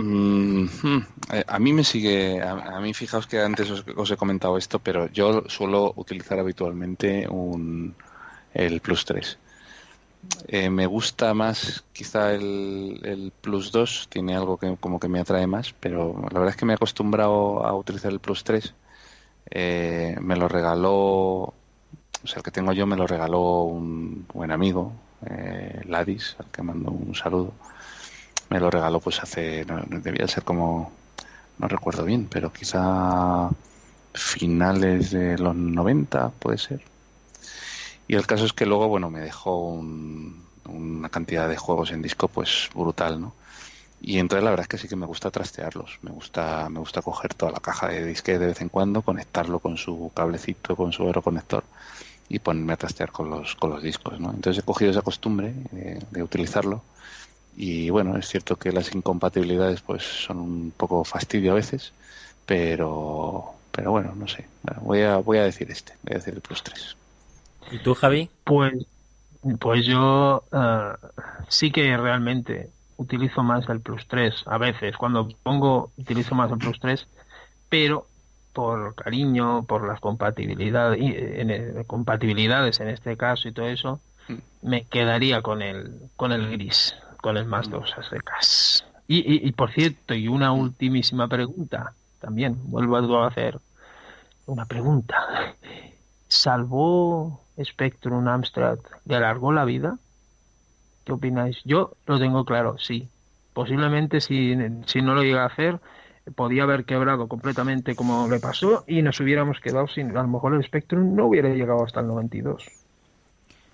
A mí me sigue, a mí fijaos que antes os he comentado esto, pero yo suelo utilizar habitualmente el Plus 3. Me gusta más quizá el Plus 2, tiene algo que como que me atrae más, pero la verdad es que me he acostumbrado a utilizar el Plus 3. Me lo regaló, o sea, el que tengo yo me lo regaló un buen amigo, Ladis, al que mando un saludo. Me lo regaló pues debía ser como, no recuerdo bien, pero quizá finales de los 90 puede ser. Y el caso es que luego, bueno, me dejó una cantidad de juegos en disco pues brutal, ¿no? Y entonces la verdad es que sí que me gusta trastearlos. Me gusta coger toda la caja de disquete de vez en cuando, conectarlo con su cablecito, con su aeroconector y ponerme a trastear con los discos, ¿no? Entonces he cogido esa costumbre de utilizarlo. Y bueno, es cierto que las incompatibilidades pues son un poco fastidio a veces, pero bueno, no sé. Bueno, voy a decir voy a decir el Plus 3. ¿Y tú, Javi? Pues yo sí que realmente utilizo más el Plus 3. A veces, cuando utilizo más el Plus 3, pero por cariño, por las compatibilidades en este caso y todo eso, me quedaría con el gris, con el más 2 a secas. Y por cierto, y una ultimísima pregunta, también vuelvo a hacer una pregunta. ¿Salvó Spectrum Amstrad? ¿Le alargó la vida? ¿Qué opináis? Yo lo tengo claro, sí. Posiblemente si no lo llega a hacer, podía haber quebrado completamente como le pasó y nos hubiéramos quedado sin... A lo mejor el Spectrum no hubiera llegado hasta el 92.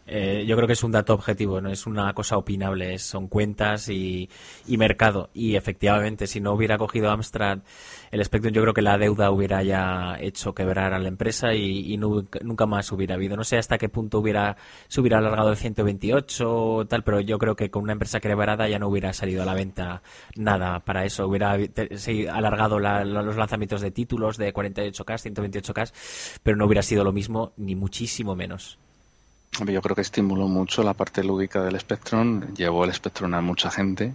Yo creo que es un dato objetivo, no es una cosa opinable, son cuentas y mercado. Y efectivamente, si no hubiera cogido Amstrad el Spectrum, yo creo que la deuda hubiera ya hecho quebrar a la empresa y nunca más hubiera habido. No sé hasta qué punto se hubiera alargado el 128 o tal, pero yo creo que con una empresa quebrada ya no hubiera salido a la venta nada para eso. Hubiera alargado los lanzamientos de títulos de 48K, 128K, pero no hubiera sido lo mismo, ni muchísimo menos. Yo creo que estimuló mucho la parte lúdica del Spectrum, llevó el Spectrum a mucha gente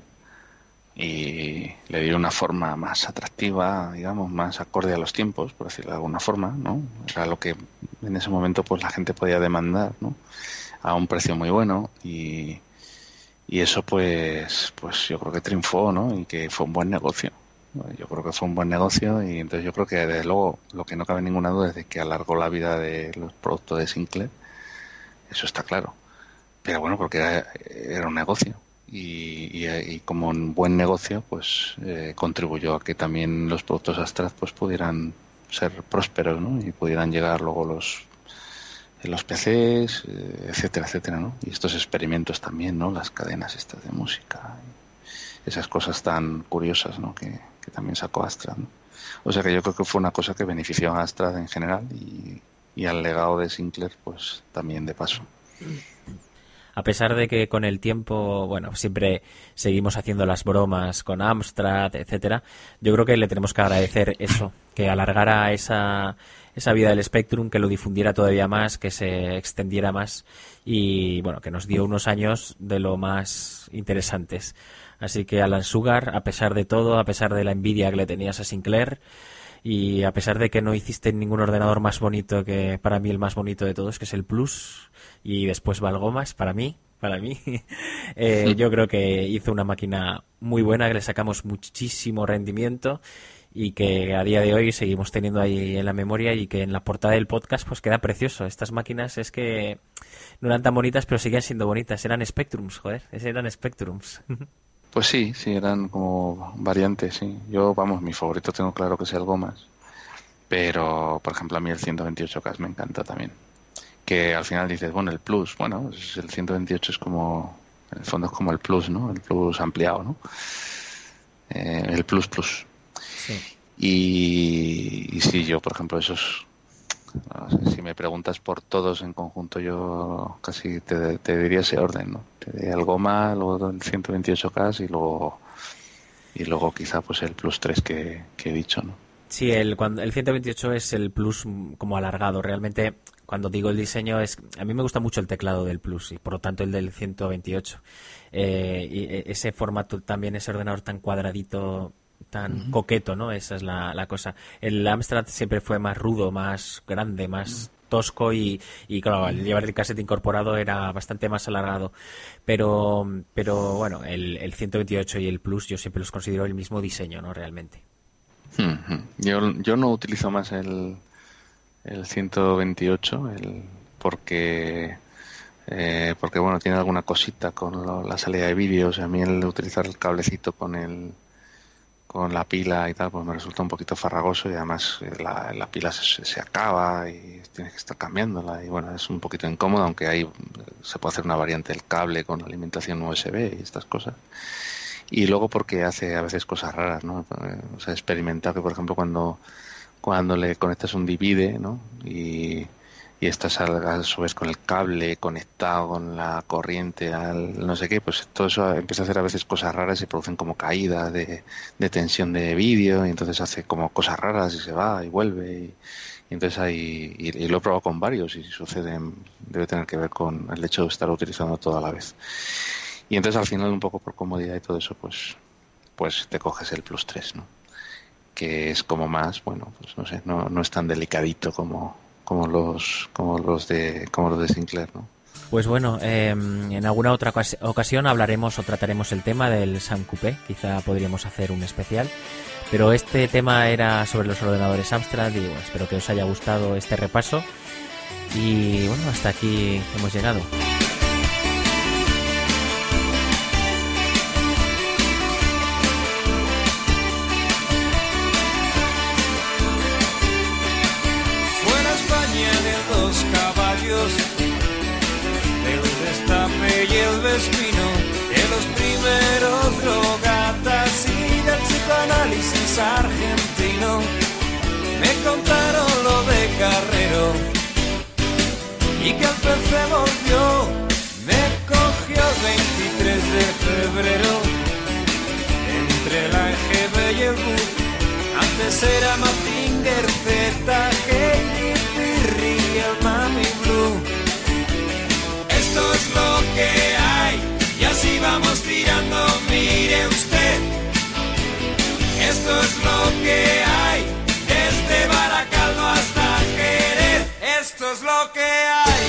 y le dio una forma más atractiva, digamos, más acorde a los tiempos, por decirlo de alguna forma, ¿no? Era lo que en ese momento pues la gente podía demandar, ¿no? A un precio muy bueno y eso pues yo creo que triunfó, ¿no? Y que fue un buen negocio. Yo creo que fue un buen negocio y entonces yo creo que desde luego lo que no cabe ninguna duda es de que alargó la vida de los productos de Sinclair. Eso está claro. Pero bueno, porque era un negocio. Y como un buen negocio, pues contribuyó a que también los productos Amstrad pues pudieran ser prósperos, ¿no? Y pudieran llegar luego los PCs, etcétera, etcétera, ¿no? Y estos experimentos también, ¿no? Las cadenas estas de música. Esas cosas tan curiosas, ¿no? Que también sacó Amstrad, ¿no? O sea que yo creo que fue una cosa que benefició a Amstrad en general y al legado de Sinclair pues también de paso. A pesar de que con el tiempo, bueno, siempre seguimos haciendo las bromas con Amstrad, etcétera, yo creo que le tenemos que agradecer eso, que alargara esa vida del Spectrum, que lo difundiera todavía más, que se extendiera más y bueno, que nos dio unos años de lo más interesantes. Así que Alan Sugar, a pesar de todo, a pesar de la envidia que le tenías a Sinclair, y a pesar de que no hiciste ningún ordenador más bonito, que para mí el más bonito de todos, que es el Plus, y después Valgomas, para mí, yo creo que hizo una máquina muy buena, que le sacamos muchísimo rendimiento y que a día de hoy seguimos teniendo ahí en la memoria y que en la portada del podcast pues queda precioso. Estas máquinas es que no eran tan bonitas, pero seguían siendo bonitas. Eran Spectrums, joder, eran Spectrums. Pues sí, eran como variantes, sí. Yo, vamos, mi favorito tengo claro que es el Gomas, pero, por ejemplo, a mí el 128K me encanta también. Que al final dices, bueno, el Plus, bueno, el 128 es como, en el fondo es como el Plus, ¿no? El Plus ampliado, ¿no? El Plus. Sí. Y sí, yo, por ejemplo, esos... No sé, si me preguntas por todos en conjunto, yo casi te diría ese orden, ¿no? Te diría el Goma, luego el 128K y luego quizá pues el Plus 3 que he dicho, ¿no? Sí, el 128 es el Plus como alargado. Realmente, cuando digo el diseño, a mí me gusta mucho el teclado del Plus y por lo tanto el del 128. Y ese formato también, ese ordenador tan cuadradito, tan coqueto, ¿no? Esa es la cosa. El Amstrad siempre fue más rudo, más grande, más tosco y claro, al llevar el cassette incorporado era bastante más alargado. Pero bueno, el 128 y el Plus yo siempre los considero el mismo diseño, ¿no? Realmente. Yo no utilizo más el 128 porque bueno, tiene alguna cosita con la salida de vídeos. A mí el utilizar el cablecito con la pila y tal, pues me resulta un poquito farragoso y además la pila se acaba y tienes que estar cambiándola y bueno, es un poquito incómodo, aunque ahí se puede hacer una variante del cable con alimentación USB y estas cosas. Y luego porque hace a veces cosas raras, ¿no? O sea, experimentar que, por ejemplo, cuando le conectas un divide, ¿no? Y estás a su vez con el cable conectado con la corriente al no sé qué, pues todo eso empieza a hacer a veces cosas raras y se producen como caídas de tensión de vídeo y entonces hace como cosas raras y se va y vuelve y entonces y lo he probado con varios y debe tener que ver con el hecho de estar utilizando todo a la vez. Y entonces al final, un poco por comodidad y todo eso, pues te coges el Plus 3, ¿no? Que es como más, bueno, pues no sé, no es tan delicadito como los de Sinclair, ¿no? Pues bueno, en alguna otra ocasión hablaremos o trataremos el tema del Sam Coupé. Quizá podríamos hacer un especial. Pero este tema era sobre los ordenadores Amstrad y bueno, espero que os haya gustado este repaso. Y bueno, hasta aquí hemos llegado. Fue la España de dos caballos, del del Vespino, de los primeros drogatas y del psicoanálisis argentino. Me contaron lo de Carrero y que el PC volvió. Me cogió el 23 de febrero entre la EGB y el BUC. Antes era Mazinger, Z, Katy Perry y el Mami Blue. Esto es lo que hay y así vamos tirando, mire usted. Esto es lo que hay desde Baracaldo hasta Jerez. Esto es lo que hay.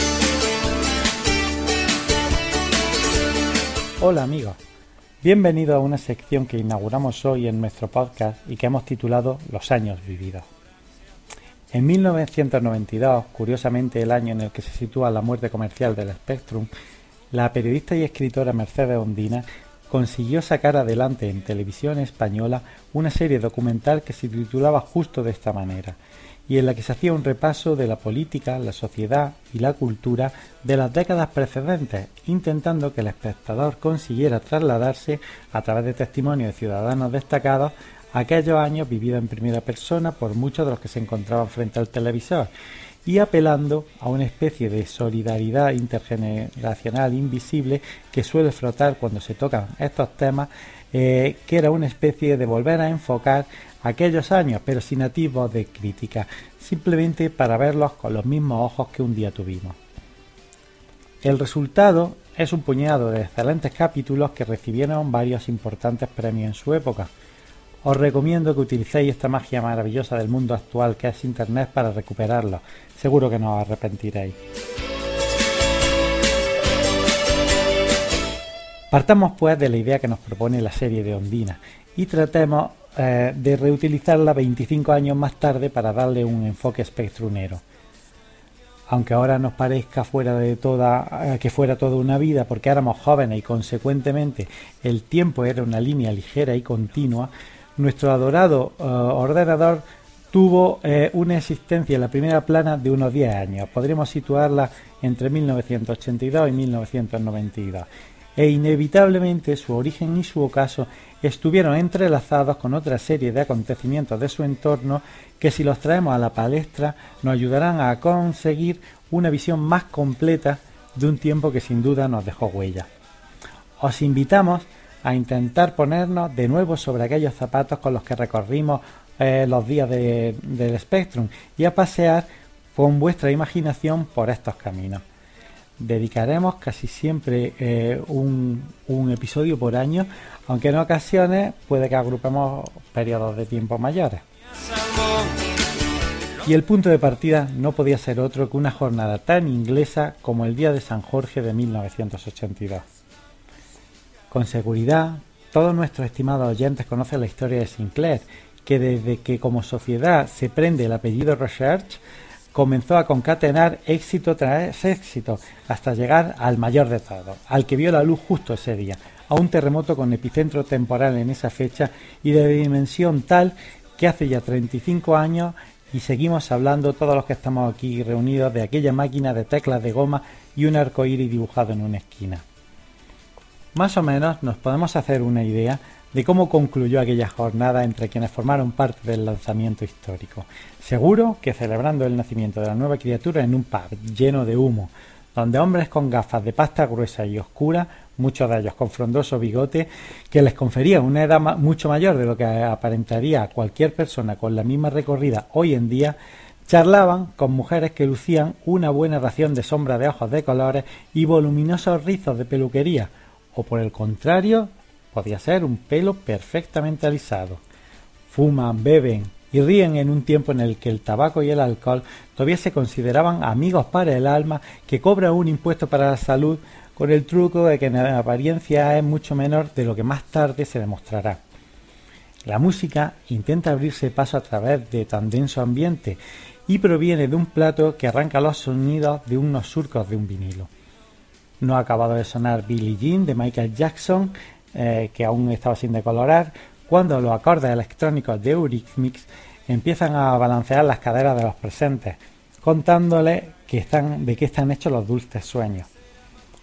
Hola amigos, bienvenidos a una sección que inauguramos hoy en nuestro podcast y que hemos titulado Los años vividos. En 1992, curiosamente el año en el que se sitúa la muerte comercial del Spectrum, la periodista y escritora Mercedes Ondina consiguió sacar adelante en televisión española una serie documental que se titulaba justo de esta manera, y en la que se hacía un repaso de la política, la sociedad y la cultura de las décadas precedentes, intentando que el espectador consiguiera trasladarse a través de testimonios de ciudadanos destacados a aquellos años vividos en primera persona por muchos de los que se encontraban frente al televisor, y apelando a una especie de solidaridad intergeneracional invisible que suele frotar cuando se tocan estos temas, que era una especie de volver a enfocar aquellos años, pero sin atisbos de crítica, simplemente para verlos con los mismos ojos que un día tuvimos. El resultado es un puñado de excelentes capítulos que recibieron varios importantes premios en su época. Os recomiendo que utilicéis esta magia maravillosa del mundo actual que es Internet para recuperarlos. Seguro que no os arrepentiréis. Partamos pues de la idea que nos propone la serie de Ondina y tratemos de reutilizarla 25 años más tarde para darle un enfoque spectrunero. Aunque ahora nos parezca que fuera toda una vida porque éramos jóvenes y consecuentemente el tiempo era una línea ligera y continua, nuestro adorado ordenador tuvo una existencia en la primera plana de unos 10 años. Podríamos situarla entre 1982 y 1992. E inevitablemente su origen y su ocaso estuvieron entrelazados con otra serie de acontecimientos de su entorno que, si los traemos a la palestra, nos ayudarán a conseguir una visión más completa de un tiempo que sin duda nos dejó huella. Os invitamos a intentar ponernos de nuevo sobre aquellos zapatos con los que recorrimos los días del Spectrum y a pasear con vuestra imaginación por estos caminos. Dedicaremos casi siempre un episodio por año, aunque en ocasiones puede que agrupemos periodos de tiempo mayores. Y el punto de partida no podía ser otro que una jornada tan inglesa como el Día de San Jorge de 1982. Con seguridad, todos nuestros estimados oyentes conocen la historia de Sinclair, que desde que como sociedad se prende el apellido Research, comenzó a concatenar éxito tras éxito, hasta llegar al mayor de todos, al que vio la luz justo ese día, a un terremoto con epicentro temporal en esa fecha y de dimensión tal que hace ya 35 años y seguimos hablando todos los que estamos aquí reunidos de aquella máquina de teclas de goma y un arcoíris dibujado en una esquina. Más o menos nos podemos hacer una idea de cómo concluyó aquella jornada entre quienes formaron parte del lanzamiento histórico. Seguro que celebrando el nacimiento de la nueva criatura en un pub lleno de humo, donde hombres con gafas de pasta gruesa y oscura, muchos de ellos con frondoso bigote, que les confería una edad mucho mayor de lo que aparentaría a cualquier persona con la misma recorrida hoy en día, charlaban con mujeres que lucían una buena ración de sombra de ojos de colores y voluminosos rizos de peluquería, o por el contrario, podía ser un pelo perfectamente alisado. Fuman, beben y ríen en un tiempo en el que el tabaco y el alcohol todavía se consideraban amigos para el alma que cobran un impuesto para la salud, con el truco de que en apariencia es mucho menor de lo que más tarde se demostrará. La música intenta abrirse paso a través de tan denso ambiente y proviene de un plato que arranca los sonidos de unos surcos de un vinilo. No ha acabado de sonar Billie Jean de Michael Jackson, que aún estaba sin decolorar, cuando los acordes electrónicos de Eurythmics empiezan a balancear las caderas de los presentes, contándoles de qué están hechos los dulces sueños.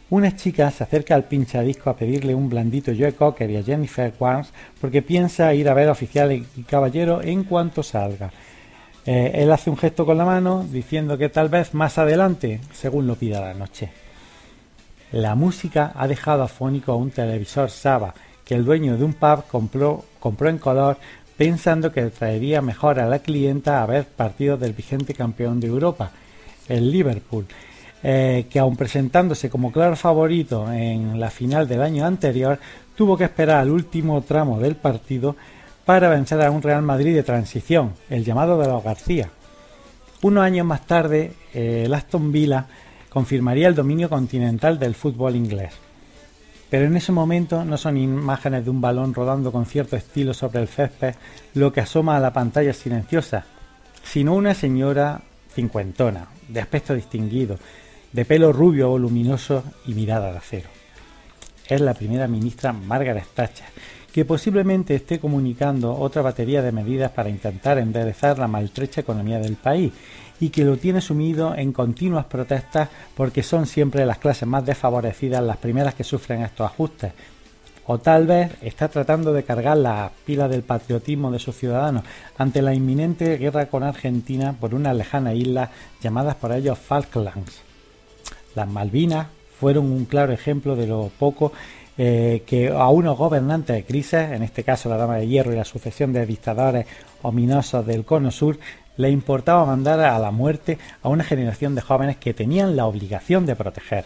Una chica se acerca al pinchadisco a pedirle un blandito Joe Cocker y a Jennifer Warnes porque piensa ir a ver a Oficial y Caballero en cuanto salga. Él hace un gesto con la mano diciendo que tal vez más adelante, según lo pida la noche. La música ha dejado afónico a un televisor Saba que el dueño de un pub compró en color pensando que traería mejor a la clienta a ver partidos del vigente campeón de Europa, el Liverpool, que aun presentándose como claro favorito en la final del año anterior, tuvo que esperar al último tramo del partido para vencer a un Real Madrid de transición, el llamado de los García. Unos años más tarde, el Aston Villa confirmaría el dominio continental del fútbol inglés. Pero en ese momento no son imágenes de un balón rodando con cierto estilo sobre el césped lo que asoma a la pantalla silenciosa, sino una señora cincuentona, de aspecto distinguido, de pelo rubio voluminoso y mirada de acero. Es la primera ministra Margaret Thatcher, que posiblemente esté comunicando otra batería de medidas para intentar enderezar la maltrecha economía del país y que lo tiene sumido en continuas protestas porque son siempre las clases más desfavorecidas las primeras que sufren estos ajustes. O tal vez está tratando de cargar las pilas del patriotismo de sus ciudadanos ante la inminente guerra con Argentina por unas lejanas islas llamadas por ellos Falklands. Las Malvinas fueron un claro ejemplo de lo poco que a unos gobernantes de crisis, en este caso la Dama de Hierro y la sucesión de dictadores ominosos del Cono Sur, le importaba mandar a la muerte a una generación de jóvenes que tenían la obligación de proteger.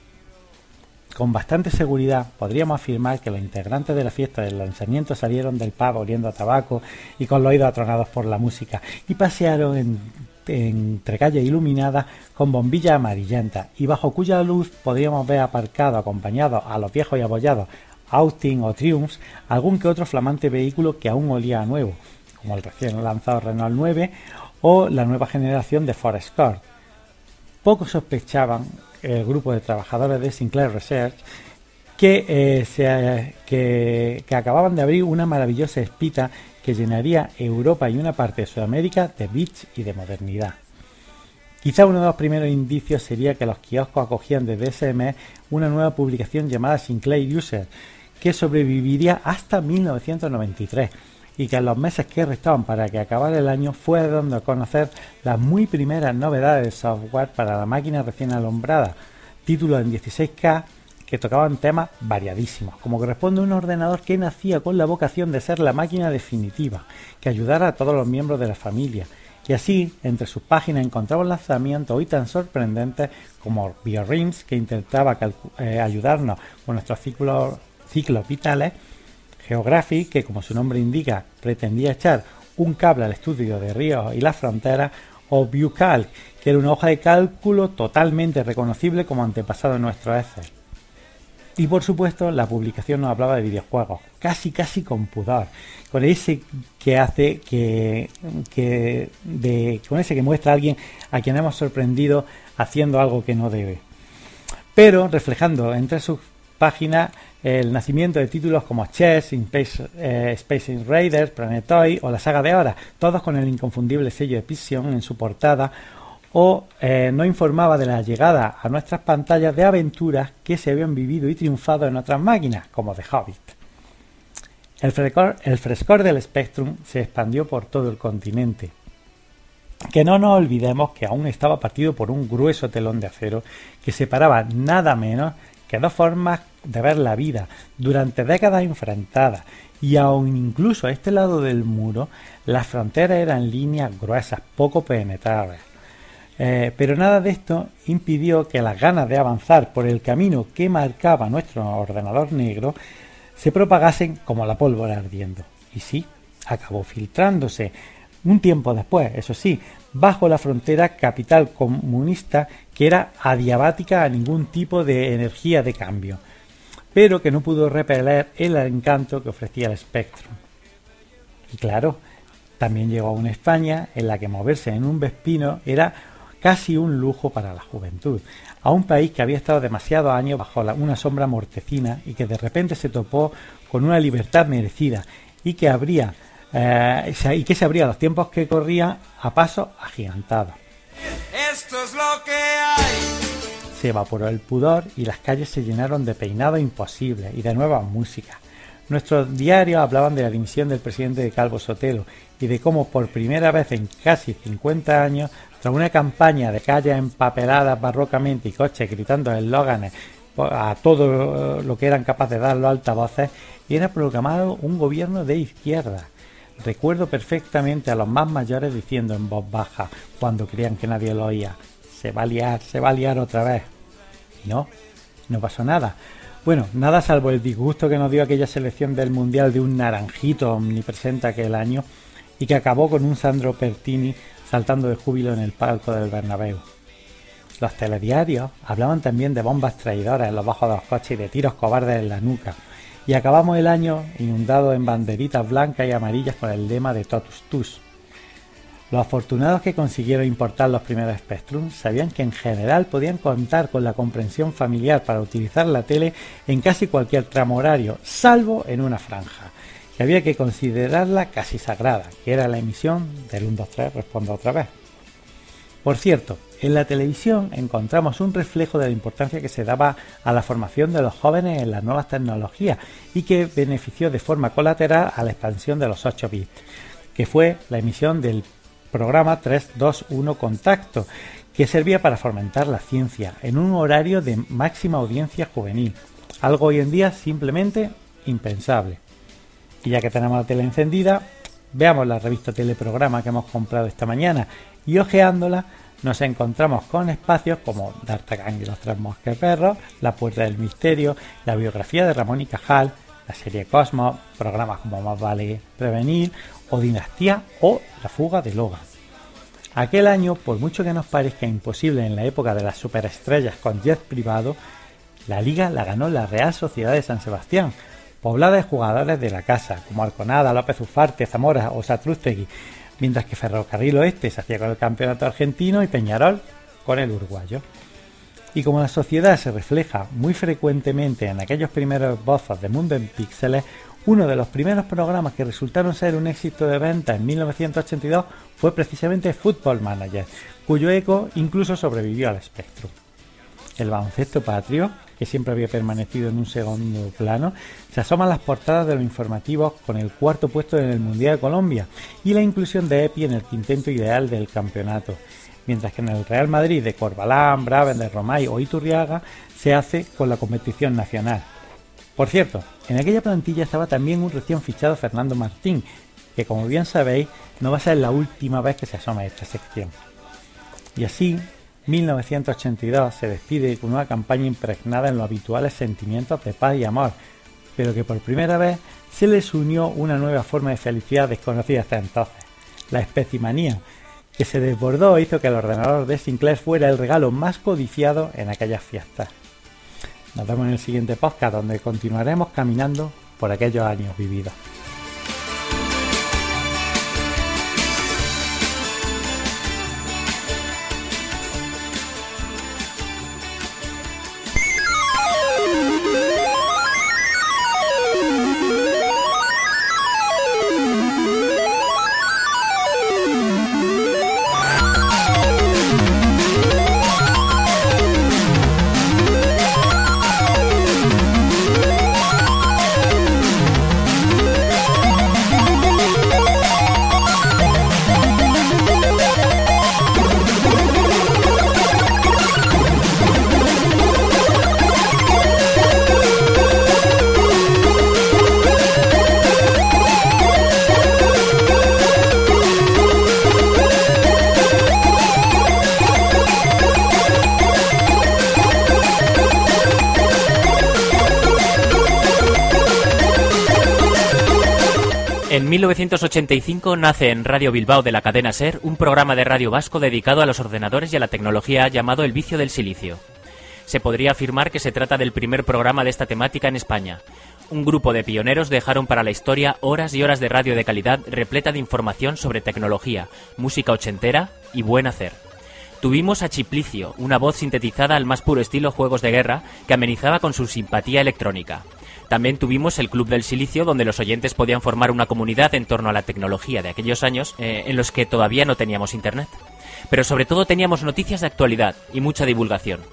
Con bastante seguridad podríamos afirmar que los integrantes de la fiesta del lanzamiento salieron del pub oliendo a tabaco y con los oídos atronados por la música y pasearon entre calles iluminadas con bombillas amarillentas y bajo cuya luz podríamos ver aparcado, acompañados a los viejos y abollados Austin o Triumph, algún que otro flamante vehículo que aún olía a nuevo, como el recién lanzado Renault 9 o la nueva generación de Ford Escort. Pocos sospechaban el grupo de trabajadores de Sinclair Research que acababan de abrir una maravillosa espita que llenaría Europa y una parte de Sudamérica de bits y de modernidad. Quizá uno de los primeros indicios sería que los kioscos acogían desde ese mes una nueva publicación llamada Sinclair User, que sobreviviría hasta 1993 y que en los meses que restaban para que acabara el año fue dando a conocer las muy primeras novedades de software para la máquina recién alumbrada, títulos en 16K que tocaban temas variadísimos, como corresponde a un ordenador que nacía con la vocación de ser la máquina definitiva, que ayudara a todos los miembros de la familia. Y así, entre sus páginas encontramos lanzamientos hoy tan sorprendentes como BioRIMS, que intentaba ayudarnos con nuestros ciclos vitales, Geographic, que como su nombre indica, pretendía echar un cable al estudio de ríos y las fronteras, o ViewCalc, que era una hoja de cálculo totalmente reconocible como antepasado de nuestro Excel. Y por supuesto la publicación nos hablaba de videojuegos, casi con pudor, con ese que hace con ese que muestra a alguien a quien hemos sorprendido haciendo algo que no debe, pero reflejando entre sus páginas el nacimiento de títulos como Chess, Space Invaders, Planetoid o la saga de Hora, todos con el inconfundible sello de Pixel en su portada, o no informaba de la llegada a nuestras pantallas de aventuras que se habían vivido y triunfado en otras máquinas, como The Hobbit. El frescor del Spectrum se expandió por todo el continente. Que no nos olvidemos que aún estaba partido por un grueso telón de acero que separaba nada menos que dos formas de ver la vida durante décadas enfrentadas, y aun incluso a este lado del muro las fronteras eran líneas gruesas, poco penetrables. Pero nada de esto impidió que las ganas de avanzar por el camino que marcaba nuestro ordenador negro se propagasen como la pólvora ardiendo. Y sí, acabó filtrándose un tiempo después, eso sí, bajo la frontera capital comunista, que era adiabática a ningún tipo de energía de cambio, pero que no pudo repeler el encanto que ofrecía el Spectrum. Y claro, también llegó a una España en la que moverse en un Vespino era casi un lujo para la juventud, a un país que había estado demasiados años bajo una sombra mortecina y que de repente se topó con una libertad merecida y que se abría a los tiempos que corrían a pasos agigantados. Esto es lo que hay. Se evaporó el pudor y las calles se llenaron de peinados imposibles y de nuevas músicas. Nuestros diarios hablaban de la dimisión del presidente de Calvo Sotelo y de cómo por primera vez en casi 50 años, tras una campaña de calles empapeladas barrocamente y coches gritando eslóganes a todo lo que eran capaces de dar los altavoces, era proclamado un gobierno de izquierda. Recuerdo perfectamente a los más mayores diciendo en voz baja, cuando creían que nadie lo oía, se va a liar otra vez. Y no pasó nada. Bueno, nada salvo el disgusto que nos dio aquella selección del Mundial de un naranjito omnipresente aquel año y que acabó con un Sandro Pertini saltando de júbilo en el palco del Bernabéu. Los telediarios hablaban también de bombas traidoras en los bajos de los coches y de tiros cobardes en la nuca. Y acabamos el año inundado en banderitas blancas y amarillas con el lema de Totus Tus. Los afortunados que consiguieron importar los primeros Spectrum sabían que en general podían contar con la comprensión familiar para utilizar la tele en casi cualquier tramo horario, salvo en una franja, que había que considerarla casi sagrada, que era la emisión del 1, 2, 3, responda otra vez. Por cierto, en la televisión encontramos un reflejo de la importancia que se daba a la formación de los jóvenes en las nuevas tecnologías y que benefició de forma colateral a la expansión de los 8 bits, que fue la emisión del programa 321 Contacto, que servía para fomentar la ciencia en un horario de máxima audiencia juvenil, algo hoy en día simplemente impensable. Y ya que tenemos la tele encendida, veamos la revista Teleprograma que hemos comprado esta mañana y hojeándola nos encontramos con espacios como D'Artagnan y los 3 mosqueperros, La Puerta del Misterio, la biografía de Ramón y Cajal, la serie Cosmos, programas como Más vale prevenir o Dinastía o La fuga de Logan. Aquel año, por mucho que nos parezca imposible en la época de las superestrellas con jet privado, la liga la ganó la Real Sociedad de San Sebastián, poblada de jugadores de la casa, como Alconada, López Ufarte, Zamora o Satrústegui, mientras que Ferrocarril Oeste se hacía con el campeonato argentino y Peñarol con el uruguayo. Y como la sociedad se refleja muy frecuentemente en aquellos primeros bozos de Mundo en Píxeles, uno de los primeros programas que resultaron ser un éxito de venta en 1982 fue precisamente Football Manager, cuyo eco incluso sobrevivió al Spectrum. El baloncesto patrio, que siempre había permanecido en un segundo plano, se asoma a las portadas de los informativos con el 4º puesto en el Mundial de Colombia y la inclusión de EPI en el quinteto ideal del campeonato, mientras que en el Real Madrid de Corbalán, Braven, de Romay o Iturriaga se hace con la competición nacional. Por cierto, en aquella plantilla estaba también un recién fichado Fernando Martín, que como bien sabéis no va a ser la última vez que se asoma a esta sección. Y así, 1982 se despide con una campaña impregnada en los habituales sentimientos de paz y amor, pero que por primera vez se les unió una nueva forma de felicidad desconocida hasta entonces, la especimanía, que se desbordó e hizo que el ordenador de Sinclair fuera el regalo más codiciado en aquellas fiestas. Nos vemos en el siguiente podcast, donde continuaremos caminando por aquellos años vividos. En 1985 nace en Radio Bilbao de la cadena SER un programa de radio vasco dedicado a los ordenadores y a la tecnología llamado El vicio del silicio. Se podría afirmar que se trata del primer programa de esta temática en España. Un grupo de pioneros dejaron para la historia horas y horas de radio de calidad repleta de información sobre tecnología, música ochentera y buen hacer. Tuvimos a Chiplicio, una voz sintetizada al más puro estilo juegos de guerra que amenizaba con su simpatía electrónica. También tuvimos el Club del Silicio, donde los oyentes podían formar una comunidad en torno a la tecnología de aquellos años en los que todavía no teníamos internet. Pero sobre todo teníamos noticias de actualidad y mucha divulgación.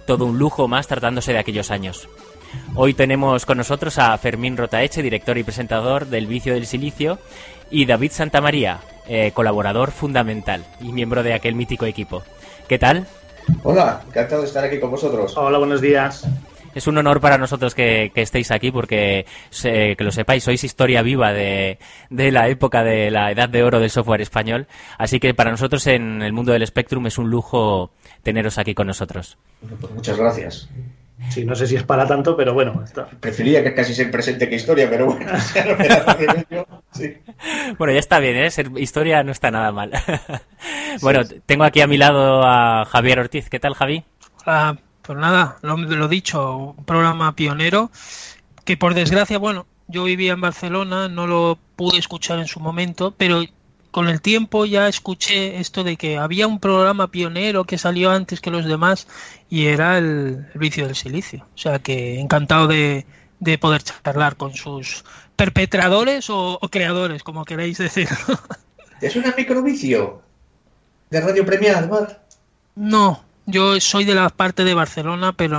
Todo un lujo más tratándose de aquellos años. Hoy tenemos con nosotros a Fermín Rotaeche, director y presentador del Vicio del Silicio, y David Santamaría, colaborador fundamental y miembro de aquel mítico equipo. ¿Qué tal? Hola, encantado de estar aquí con vosotros. Hola, buenos días. Es un honor para nosotros que estéis aquí porque, que lo sepáis, sois historia viva de la época de la edad de oro del software español. Así que para nosotros en el mundo del Spectrum es un lujo teneros aquí con nosotros. Pues muchas gracias. Sí, no sé si es para tanto, pero bueno. Prefería que casi ser presente que historia, pero bueno. Sí. Bueno, ya está bien, ¿eh? Ser historia no está nada mal. Bueno, tengo aquí a mi lado a Javier Ortiz. ¿Qué tal, Javi? Hola, pues nada, lo dicho, un programa pionero que por desgracia, bueno, yo vivía en Barcelona, no lo pude escuchar en su momento, pero con el tiempo ya escuché esto de que había un programa pionero que salió antes que los demás y era el Vicio del Silicio. O sea que encantado de poder charlar con sus perpetradores o creadores, como queréis decir. ¿Es una microvicio de Radio Premia, además? No, yo soy de la parte de Barcelona, pero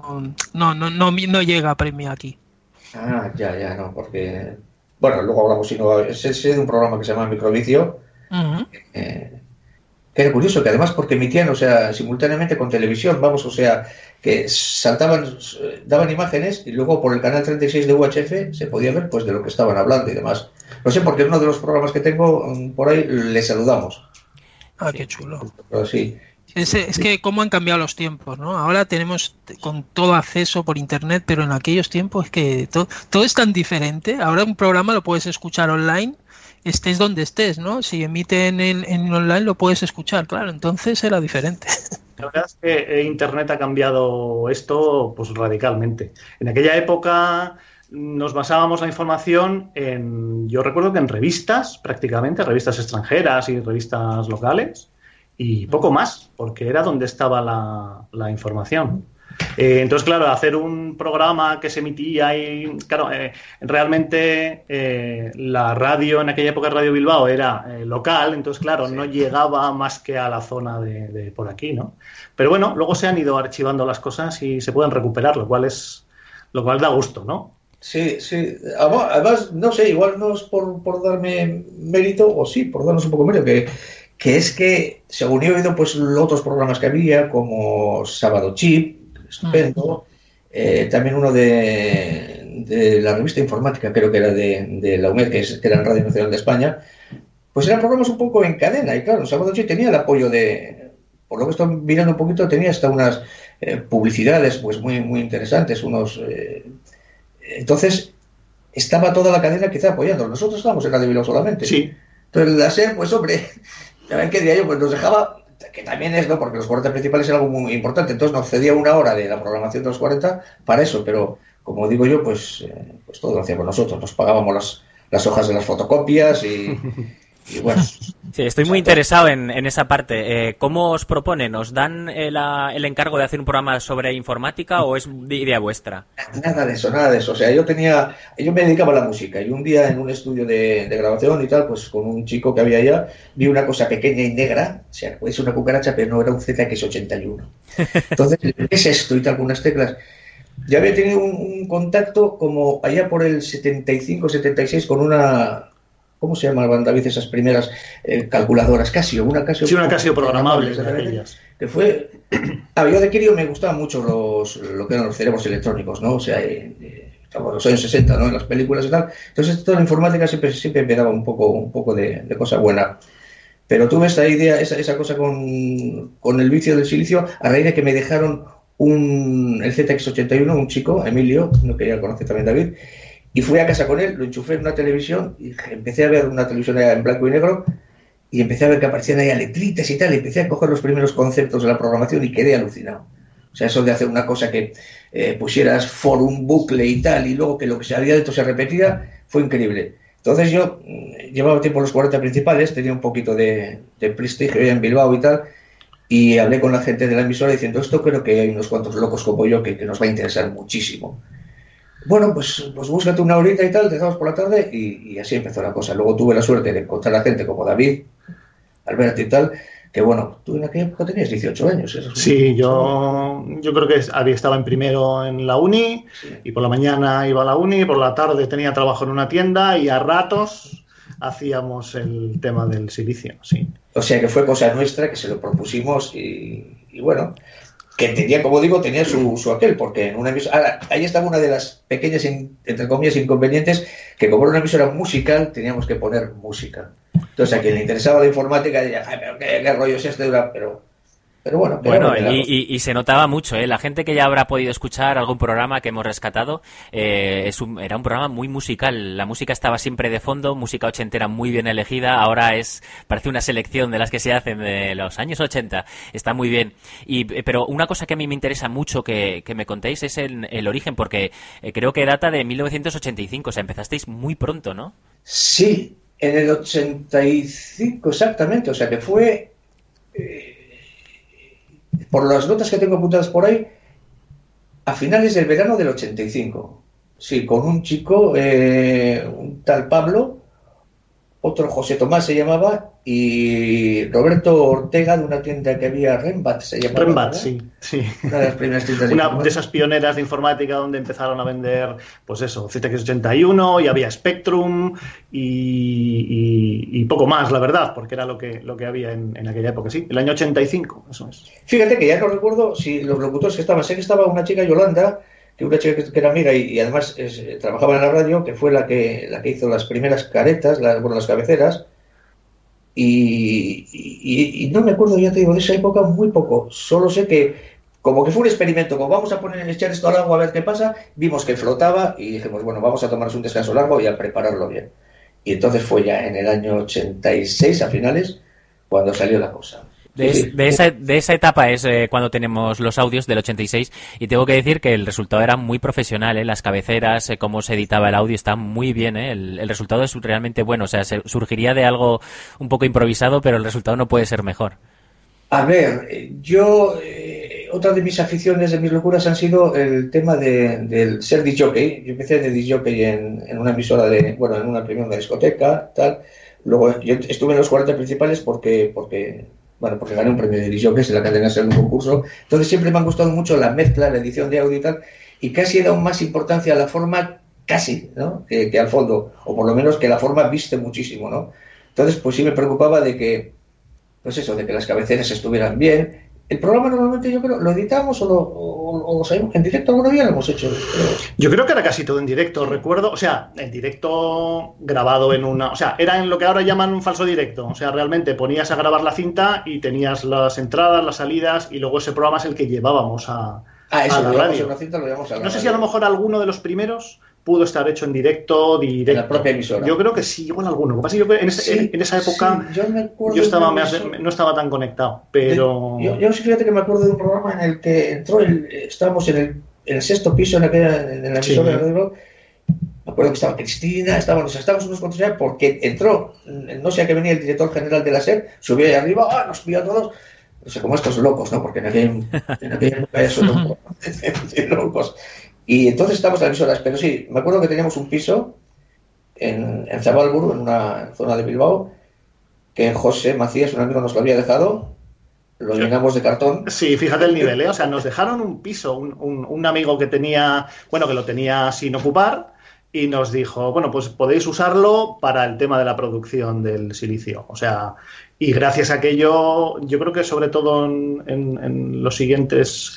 no llega a Premia aquí. Ah, ya, no, porque... Bueno, luego hablamos, sino es de un programa que se llama Microvicio, que era curioso, que además porque emitían, o sea, simultáneamente con televisión, vamos, o sea, que daban imágenes y luego por el canal 36 de UHF se podía ver pues de lo que estaban hablando y demás. No sé, porque en uno de los programas que tengo por ahí le saludamos. Ah, qué chulo. Pero sí. Es que cómo han cambiado los tiempos, ¿no? Ahora tenemos con todo acceso por internet, pero en aquellos tiempos es que todo es tan diferente. Ahora un programa lo puedes escuchar online, estés donde estés, ¿no? Si emiten en online lo puedes escuchar, claro, entonces era diferente. La verdad es que internet ha cambiado esto pues radicalmente. En aquella época nos basábamos la información yo recuerdo que en revistas, prácticamente, revistas extranjeras y revistas locales, y poco más, porque era donde estaba la información. Entonces, claro, hacer un programa que se emitía y, claro, realmente la radio, en aquella época Radio Bilbao era local, entonces, claro, no llegaba más que a la zona de por aquí, ¿no? Pero bueno, luego se han ido archivando las cosas y se pueden recuperar, lo cual da gusto, ¿no? Sí. Además, no sé, igual no es por darme mérito, o sí, por darnos un poco de mérito, que es que, según he oído, pues los otros programas que había, como Sábado Chip, estupendo, también uno de la revista informática, creo que era de la UMED, que era en Radio Nacional de España, pues eran programas un poco en cadena, y claro, Sábado Chip tenía el apoyo por lo que estoy mirando un poquito, tenía hasta unas publicidades pues muy, muy interesantes, entonces estaba toda la cadena quizá apoyando. Nosotros estábamos en Radio Bilbao solamente. Sí. Entonces la SER, pues hombre, también que diría yo, pues nos dejaba, que también es, ¿no? Porque los 40 principales era algo muy importante, entonces nos cedía una hora de la programación de los 40 para eso, pero como digo yo, pues todo lo hacíamos nosotros, nos pagábamos las hojas de las fotocopias y bueno. Sí, estoy muy interesado en esa parte. ¿Cómo os proponen? ¿Os dan el encargo de hacer un programa sobre informática o es idea vuestra? Nada de eso. O sea, yo me dedicaba a la música y un día en un estudio de grabación y tal, pues con un chico que había allá, vi una cosa pequeña y negra, o sea, es una cucaracha, pero no era un ZX81. Entonces, ¿qué es esto? Y tal, con unas teclas. Ya había tenido un contacto como allá por el 75, 76 con una... ¿Cómo se llamaban, David, esas primeras calculadoras? Casio, una Casio. Sí, una Casio programable. Que fue... yo de crío me gustaban mucho lo que eran los cerebros electrónicos, ¿no? O sea, los años 60, ¿no? En las películas y tal. Entonces, toda la informática siempre me daba un poco de cosa buena. Pero tuve esta idea, esa cosa con el Vicio del Silicio, a raíz de que me dejaron el ZX81, un chico, Emilio, no quería conocer también David, y fui a casa con él, lo enchufé en una televisión y empecé a ver una televisión en blanco y negro y empecé a ver que aparecían ahí letritas y tal, y empecé a coger los primeros conceptos de la programación y quedé alucinado. O sea, eso de hacer una cosa que pusieras for un bucle y tal, y luego que lo que se había dentro se repetía, fue increíble. Entonces yo llevaba tiempo los 40 principales, tenía un poquito de prestigio en Bilbao y tal, y hablé con la gente de la emisora diciendo, esto creo que hay unos cuantos locos como yo que nos va a interesar muchísimo. Bueno, pues búscate una horita y tal, te dejamos por la tarde, y así empezó la cosa. Luego tuve la suerte de encontrar a gente como David, Alberto y tal, Que bueno, tú en aquella época tenías 18 años. Sí, yo creo que estaba en primero en la uni, y por la mañana iba a la uni, por la tarde tenía trabajo en una tienda y a ratos hacíamos el tema del silicio, sí. O sea que fue cosa nuestra, que se lo propusimos y bueno, que tenía, como digo, tenía su aquel, porque en una emisora, ahí estaba una de las pequeñas, entre comillas, inconvenientes, que como era una emisora musical, teníamos que poner música. Entonces, a quien le interesaba la informática, decía, ay, pero qué rollo es este, pero bueno. Bueno, y se notaba mucho, ¿eh? La gente que ya habrá podido escuchar algún programa que hemos rescatado, era un programa muy musical. La música estaba siempre de fondo, música ochentera muy bien elegida. Ahora parece una selección de las que se hacen de los años 80. Está muy bien. Pero una cosa que a mí me interesa mucho que me contéis es el origen, porque creo que data de 1985. O sea, empezasteis muy pronto, ¿no? Sí, en el 85 exactamente. O sea, que fue... por las notas que tengo apuntadas por ahí, a finales del verano del 85. Sí, con un chico, un tal Pablo, otro José Tomás se llamaba, y Roberto Ortega, de una tienda que había, Rembat se llamaba. Rembat, sí. Una de las primeras tiendas una de esas pioneras de informática donde empezaron a vender, pues eso, ZX81, y había Spectrum y poco más, la verdad, porque era lo que había en aquella época, sí. El año 85, eso es. Fíjate que ya no recuerdo si los locutores que estaban, sé que estaba una chica, Yolanda, que una chica que era amiga y además trabajaba en la radio, que fue la que hizo las primeras caretas, las cabeceras, y no me acuerdo, ya te digo, de esa época muy poco. Solo sé que como que fue un experimento, como vamos a echar esto al agua a ver qué pasa, vimos que flotaba y dijimos, bueno, vamos a tomarnos un descanso largo y a prepararlo bien. Y entonces fue ya en el año 86, a finales, cuando salió la cosa. De esa etapa es cuando tenemos los audios del 86, y tengo que decir que el resultado era muy profesional, ¿eh? Las cabeceras, cómo se editaba el audio, está muy bien, ¿eh? El resultado es realmente bueno. O sea, surgiría de algo un poco improvisado, pero el resultado no puede ser mejor. A ver, yo otra de mis aficiones, de mis locuras, han sido el tema del ser disjockey. Yo empecé de disjockey en una emisora en una primera discoteca, tal. Luego yo estuve en los 40 principales porque gané un premio de disjockeys en la cadena SER en un concurso. Entonces siempre me han gustado mucho la mezcla, la edición de audio y tal, y casi he dado más importancia a la forma, casi, ¿no? que al fondo, o por lo menos que la forma viste muchísimo, ¿no? Entonces, pues sí me preocupaba de que las cabeceras estuvieran bien. El programa normalmente, yo creo, ¿lo editamos o lo sabemos? ¿En directo alguna día lo hemos hecho? Yo creo que era casi todo en directo, recuerdo. O sea, en directo grabado en una... O sea, era en lo que ahora llaman un falso directo. O sea, realmente ponías a grabar la cinta y tenías las entradas, las salidas, y luego ese programa es el que llevábamos a la radio. No sé si a lo mejor alguno de los primeros pudo estar hecho en directo. En la propia emisora. Yo creo que sí, igual alguno. Lo que pasa es que en esa época yo estaba no estaba tan conectado, pero... Yo sí, fíjate que me acuerdo de un programa en el que estábamos en el sexto piso en la emisora de radio. Me acuerdo que estaba Cristina, estábamos unos cuantos ya, porque entró, no sé a qué venía el director general de la SER, subió ahí arriba, nos pilló a todos, no sé, como estos locos, ¿no? Porque en aquella época eso no locos. Y entonces estábamos en las emisoras, pero sí, me acuerdo que teníamos un piso en Zabalburu, en una zona de Bilbao, que José Macías, un amigo, nos lo había dejado, lo llenamos de cartón. Sí, fíjate el nivel, ¿eh? O sea, nos dejaron un piso, un amigo que lo tenía sin ocupar, y nos dijo, bueno, pues podéis usarlo para el tema de la producción del silicio. O sea, y gracias a aquello, yo creo que sobre todo en los siguientes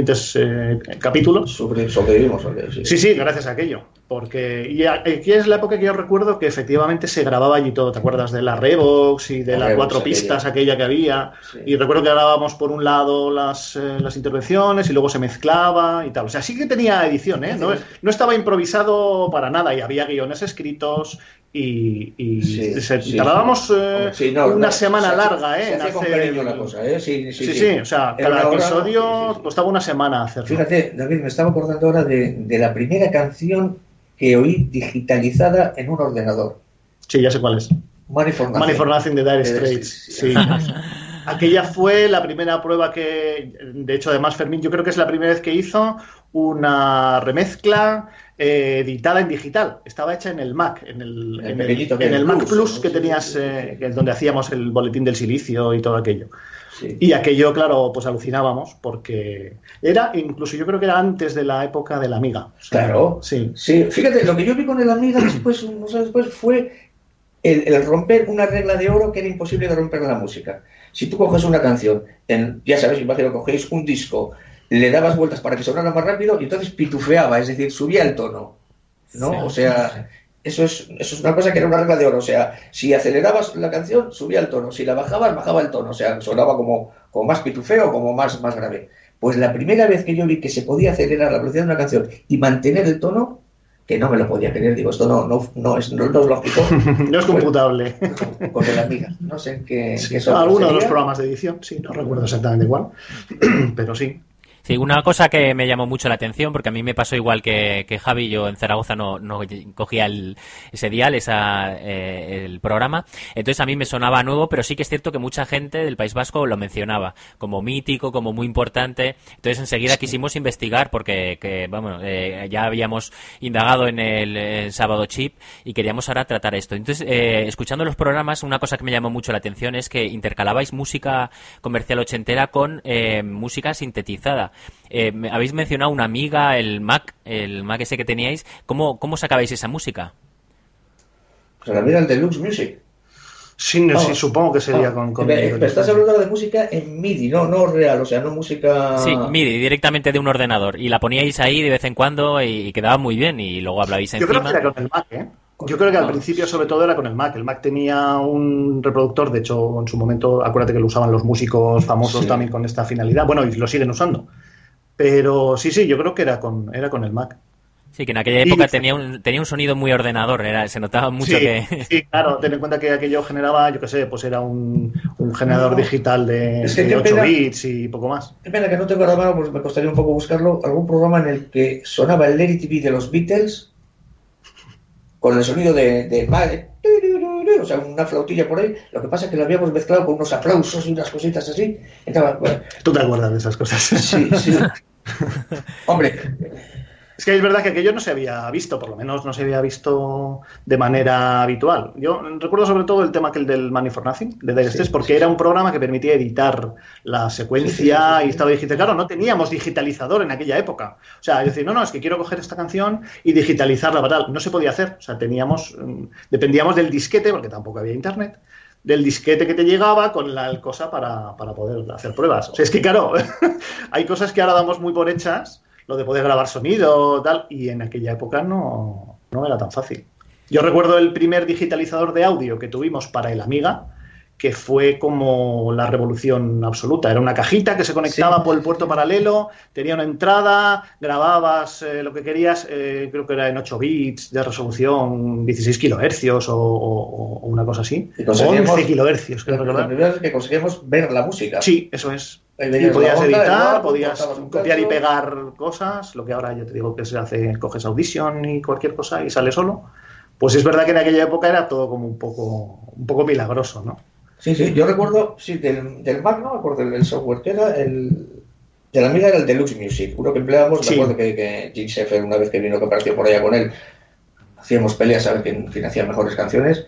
capítulos sobrevivimos. Sí, gracias a aquello. Porque aquí es la época que yo recuerdo que efectivamente se grababa allí todo. ¿Te acuerdas de la Revox y de las 4 pistas aquella que había? Sí. Y recuerdo que grabábamos por un lado las intervenciones y luego se mezclaba y tal. O sea, sí que tenía edición, ¿eh? No estaba improvisado para nada, y había guiones escritos y tardábamos una semana larga, ¿eh? Se hacía con cariño la cosa, ¿eh? Sí. O sea, cada episodio costaba una semana hacerlo. Fíjate, David, me estaba acordando ahora de la primera canción que oí digitalizada en un ordenador. Sí, ya sé cuál es. Money for Nothing de Dire Straits. Sí. Aquella fue la primera prueba que, de hecho, además Fermín, yo creo que es la primera vez que hizo una remezcla editada en digital. Estaba hecha en el Mac, en el Mac Plus que tenías, donde hacíamos el boletín del silicio y todo aquello. Sí. Y aquello, claro, pues alucinábamos porque era, incluso yo creo que era antes de la época del Amiga. O sea, claro. Sí. Fíjate, lo que yo vi con el Amiga después, unos años después, fue el romper una regla de oro que era imposible de romper en la música. Si tú coges una canción, ya sabes, imagino que cogéis un disco, le dabas vueltas para que sonara más rápido y entonces pitufeaba, es decir, subía el tono, ¿no? Sí. O sea, eso es una cosa que era una regla de oro. O sea, si acelerabas la canción, subía el tono. Si la bajabas, bajaba el tono. O sea, sonaba como más pitufeo, como más grave. Pues la primera vez que yo vi que se podía acelerar la velocidad de una canción y mantener el tono, que no me lo podía creer, digo, esto no es lógico. No es computable. Con el Amiga. No sé qué alguno de los programas de edición, sí, no recuerdo exactamente igual, pero sí. Sí, una cosa que me llamó mucho la atención, porque a mí me pasó igual que Javi, yo en Zaragoza no cogía ese dial, el programa, entonces a mí me sonaba nuevo, pero sí que es cierto que mucha gente del País Vasco lo mencionaba como mítico, como muy importante, entonces enseguida quisimos investigar porque ya habíamos indagado en el Sábado Chip y queríamos ahora tratar esto. Entonces, escuchando los programas, una cosa que me llamó mucho la atención es que intercalabais música comercial ochentera con música sintetizada. Habéis mencionado una Amiga, el Mac ese que teníais. ¿Cómo sacabais esa música? Pues la Amiga, el Deluxe Music. Sí, supongo que sería con pero estás hablando de música en MIDI, no real, o sea, no música... Sí, MIDI, directamente de un ordenador. Y la poníais ahí de vez en cuando y quedaba muy bien y luego hablabais encima. Yo creo que era con el Mac, ¿eh? Yo creo que al principio sobre todo era con el Mac. El Mac tenía un reproductor, de hecho en su momento, acuérdate que lo usaban los músicos famosos también con esta finalidad. Bueno, y lo siguen usando. Pero sí, yo creo que era con el Mac. Sí, que en aquella época tenía un sonido muy ordenador, se notaba mucho que... Sí, claro, ten en cuenta que aquello generaba, yo qué sé, pues era un generador digital de 8 bits y poco más. Es pena que no tengo ahora mano, pues me costaría un poco buscarlo, algún programa en el que sonaba el Let It Be de los Beatles con el sonido de Mac, o sea, una flautilla por ahí. Lo que pasa es que lo habíamos mezclado con unos aplausos y unas cositas así. Entonces, bueno. ¿Tú te acuerdas de esas cosas? Sí. Hombre... Es que es verdad que aquello no se había visto, por lo menos no se había visto de manera habitual. Yo recuerdo sobre todo el tema aquel del Money for Nothing, de Dire Straits, porque era un programa que permitía editar la secuencia y estaba digital. Claro, no teníamos digitalizador en aquella época. O sea, es decir, no, es que quiero coger esta canción y digitalizarla para tal. No se podía hacer. O sea, dependíamos del disquete, porque tampoco había internet, del disquete que te llegaba con la cosa para poder hacer pruebas. O sea, es que claro, hay cosas que ahora damos muy por hechas, lo de poder grabar sonido, tal, y en aquella época no era tan fácil. Yo recuerdo el primer digitalizador de audio que tuvimos para el Amiga, que fue como la revolución absoluta. Era una cajita que se conectaba por el puerto paralelo, tenía una entrada, grababas lo que querías, creo que era en 8 bits de resolución, 16 kilohercios o una cosa así. 11 kilohercios, creo recordar. La primera vez que conseguimos ver la música. Sí, eso es. Y podías editar, podías copiar y pegar cosas, lo que ahora yo te digo que se hace, coges Audition y cualquier cosa y sale solo. Pues es verdad que en aquella época era todo como un poco milagroso, ¿no? Sí, yo recuerdo, del Mac, no me acuerdo del software que era, de la Amiga era el Deluxe Music, uno que empleábamos, me acuerdo que Jim Sheffer, una vez que vino que partió por allá con él, hacíamos peleas a ver quién hacía mejores canciones.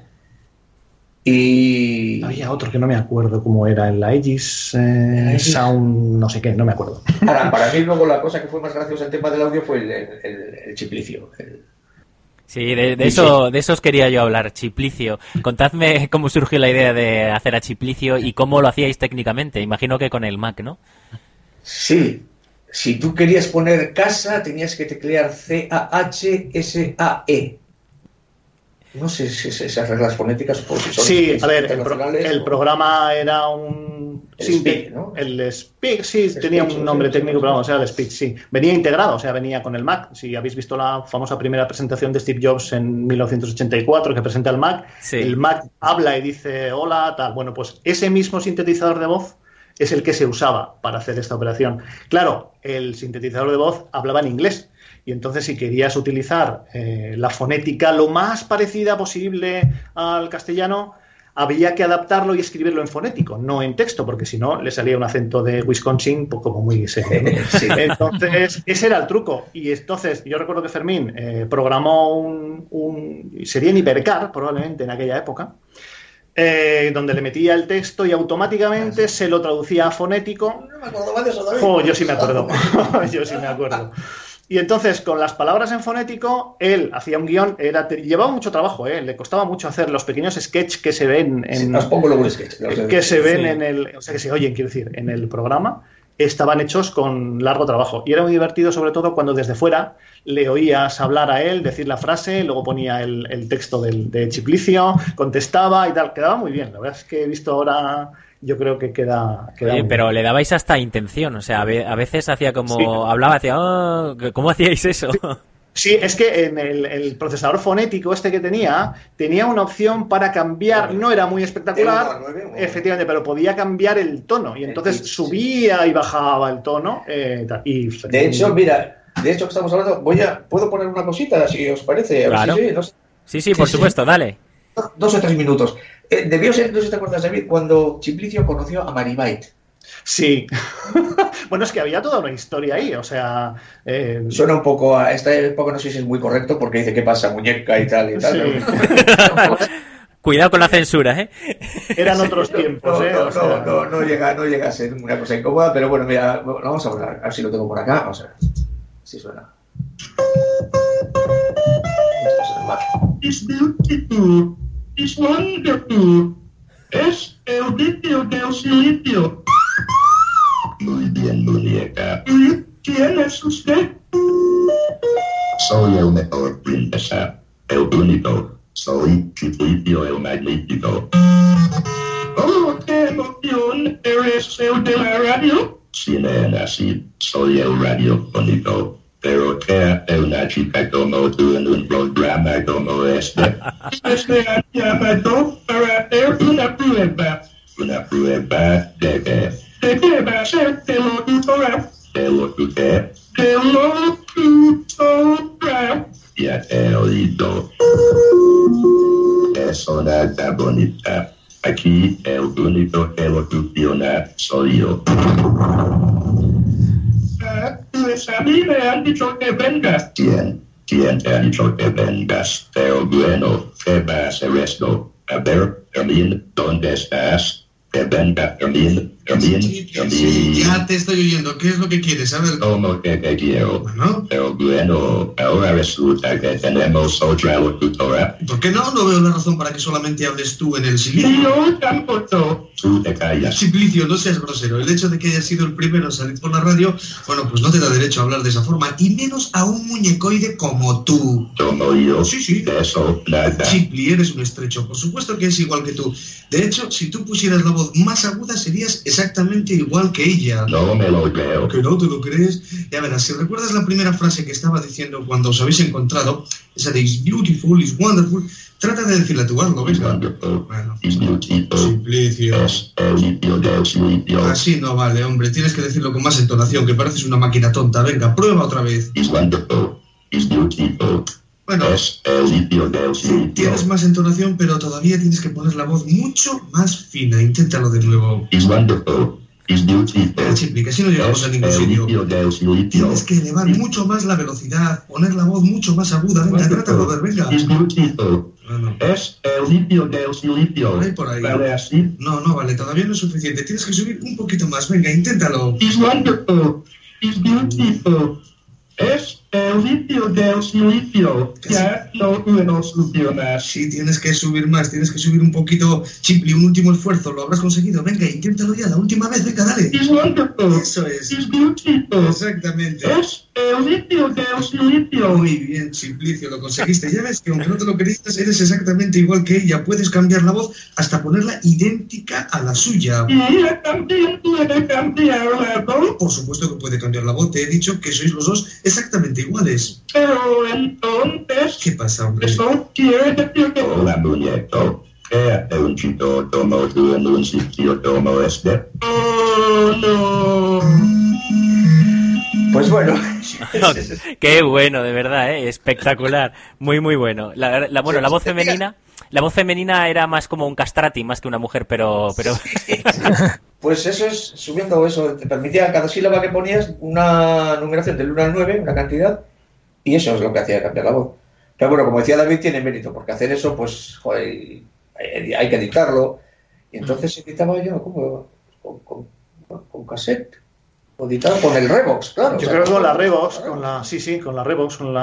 Y había otro que no me acuerdo cómo era, el Aegis Sound, no sé qué, no me acuerdo. Ahora, para mí luego la cosa que fue más graciosa en tema del audio fue el Chiplicio. Sí, de eso os quería yo hablar, Chiplicio. Contadme cómo surgió la idea de hacer a Chiplicio y cómo lo hacíais técnicamente. Imagino que con el Mac, ¿no? Sí. Si tú querías poner casa, tenías que teclear CAHSAE. No sé si esas reglas fonéticas por si son. Sí, a ver, el programa era un. Speak, ¿no? El Speak, sí, tenía un nombre técnico, pero vamos, era el Speak, sí. Venía integrado, o sea, venía con el Mac. Si habéis visto la famosa primera presentación de Steve Jobs en 1984, que presenta el Mac, el Mac habla y dice hola, tal. Bueno, pues ese mismo sintetizador de voz es el que se usaba para hacer esta operación. Claro, el sintetizador de voz hablaba en inglés. Y entonces si querías utilizar la fonética lo más parecida posible al castellano, había que adaptarlo y escribirlo en fonético, no en texto, porque si no le salía un acento de Wisconsin pues, como muy seco, ¿no? Sí. Entonces, ese era el truco. Y entonces, yo recuerdo que Fermín programó sería en Hipercar, probablemente en aquella época, donde le metía el texto y automáticamente se lo traducía a fonético. No me acuerdo de eso, David. Yo sí me acuerdo. Yo sí me acuerdo. Y entonces, con las palabras en fonético, él hacía un guión, llevaba mucho trabajo, le costaba mucho hacer los pequeños sketches que se ven que se ven en el, o sea, que se oyen, quiero decir, en el programa, estaban hechos con largo trabajo. Y era muy divertido, sobre todo, cuando desde fuera le oías hablar a él, decir la frase, luego ponía el texto de Chiplicio, contestaba y tal. Quedaba muy bien. La verdad es que he visto ahora... Yo creo que queda pero le dabais hasta intención, o sea, a veces hacía como... Sí. Hablaba, hacía... Oh, ¿cómo hacíais eso? Sí, es que en el procesador fonético que tenía una opción para cambiar, no era muy espectacular, efectivamente, pero podía cambiar el tono, y entonces subía y bajaba el tono. De hecho, mira, que estamos hablando, ¿puedo poner una cosita, si os parece? Claro. Sí, por supuesto, dale. 2 o 3 minutos. Debió ser, no sé si te acuerdas, David, cuando Chiplicio conoció a Maribite. Sí. Bueno, es que había toda una historia ahí, o sea... Suena un poco a esta época, no sé si es muy correcto, porque dice, ¿qué pasa, muñeca y tal? Sí. ¿No? Cuidado con la censura, ¿eh? Eran otros tiempos, No llega a ser una cosa incómoda, pero bueno, mira, vamos a hablar, a ver si lo tengo por acá, vamos a ver si suena. It's beautiful. It's wonderful. Es el vídeo del sitio. Muy bien, muñeca. ¿Quién es usted? Soy el mejor, princesa. El único. Soy Chiplicio el magnífico. Oh, qué emoción. ¿Eres el de la radio? Sí, nena, sí. Soy el radiofónico. Pero que hace una chica como tú en un programa como este. Este ha llamado para hacer una prueba. ¿Una prueba de qué? ¿De qué va a ser? ¿De locutora? ¿De locutor? ¿De locutora? Ya te he oído. Es una tan bonita. Aquí el único que locuciona soy yo. Pues a mí me han dicho que vengas. ¿Quién te ha dicho que vengas? Pero bueno, ¿qué va a ser esto? A ver, Fermín, ¿dónde estás? Que venga, Fermín. Sí, ya te estoy oyendo. ¿Qué es lo que quieres? A ver. ¿Cómo que te quiero? Bueno. Pero bueno, ahora resulta que tenemos otra locutora. ¿Por qué no? No veo la razón para que solamente hables tú en el Silicio. Yo tampoco. Tú te callas. Simplicio, no seas grosero. El hecho de que hayas sido el primero a salir por la radio, bueno, pues no te da derecho a hablar de esa forma. Y menos a un muñecoide como tú. ¿Como yo? Sí. De eso, nada. Chipli, eres un estrecho. Por supuesto que es igual que tú. De hecho, si tú pusieras la voz más aguda, serías exactamente igual que ella. No me lo creo. ¿Que no te lo crees? Ya verás, si recuerdas la primera frase que estaba diciendo cuando os habéis encontrado, esa de "It's beautiful, it's wonderful", trata de decirla tú, hazlo, ¿ves? Bueno, it's beautiful. Simplicio. Así no vale, hombre. Tienes que decirlo con más entonación, que pareces una máquina tonta. Venga, prueba otra vez. It's wonderful. It's beautiful. Bueno, tienes más entonación, pero todavía tienes que poner la voz mucho más fina. Inténtalo de nuevo. It's wonderful. It's beautiful. Chipli, que así no llegamos a ningún sitio. Tienes que elevar mucho más la velocidad, poner la voz mucho más aguda. Venga, trátalo de ver, venga. It's beautiful. Es el litio del silicio. Por ahí. ¿Vale así? No vale, todavía no es suficiente. Tienes que subir un poquito más. Venga, inténtalo. It's wonderful. It's beautiful. Es el litio del silicio. Ya no puedo subir más. Sí, tienes que subir más, tienes que subir un poquito. Chipli, un último esfuerzo, lo habrás conseguido. Venga, inténtalo ya, la última vez, venga, dale. It's wonderful. Eso es. It's beautiful. Exactamente. Es el litio del silicio. Muy bien, Simplicio, lo conseguiste. Ya ves que aunque no te lo creías, eres exactamente igual que ella. Puedes cambiar la voz hasta ponerla idéntica a la suya. ¿Y ella también puede cambiar la voz? Por supuesto que puede cambiar la voz. Te he dicho que sois los dos exactamente iguales. Pero entonces... ¿Qué pasa, hombre? Eso quiere decir que... Hola, muñeco. ¿Qué hace un chico como tú en un sitio como este? Oh, no. Pues bueno. Qué bueno, de verdad, espectacular. Muy, muy bueno. La voz femenina... La voz femenina era más como un castrati, más que una mujer, pero... Pues eso es, subiendo eso, te permitía cada sílaba que ponías una numeración del 1 al 9, una cantidad, y eso es lo que hacía cambiar la voz. Pero bueno, como decía David, tiene mérito, porque hacer eso, pues, joder, hay que editarlo. Y entonces editaba yo, ¿cómo? Con cassette. Editado con el Revox, claro. Yo creo que con la Revox, con la Revox, con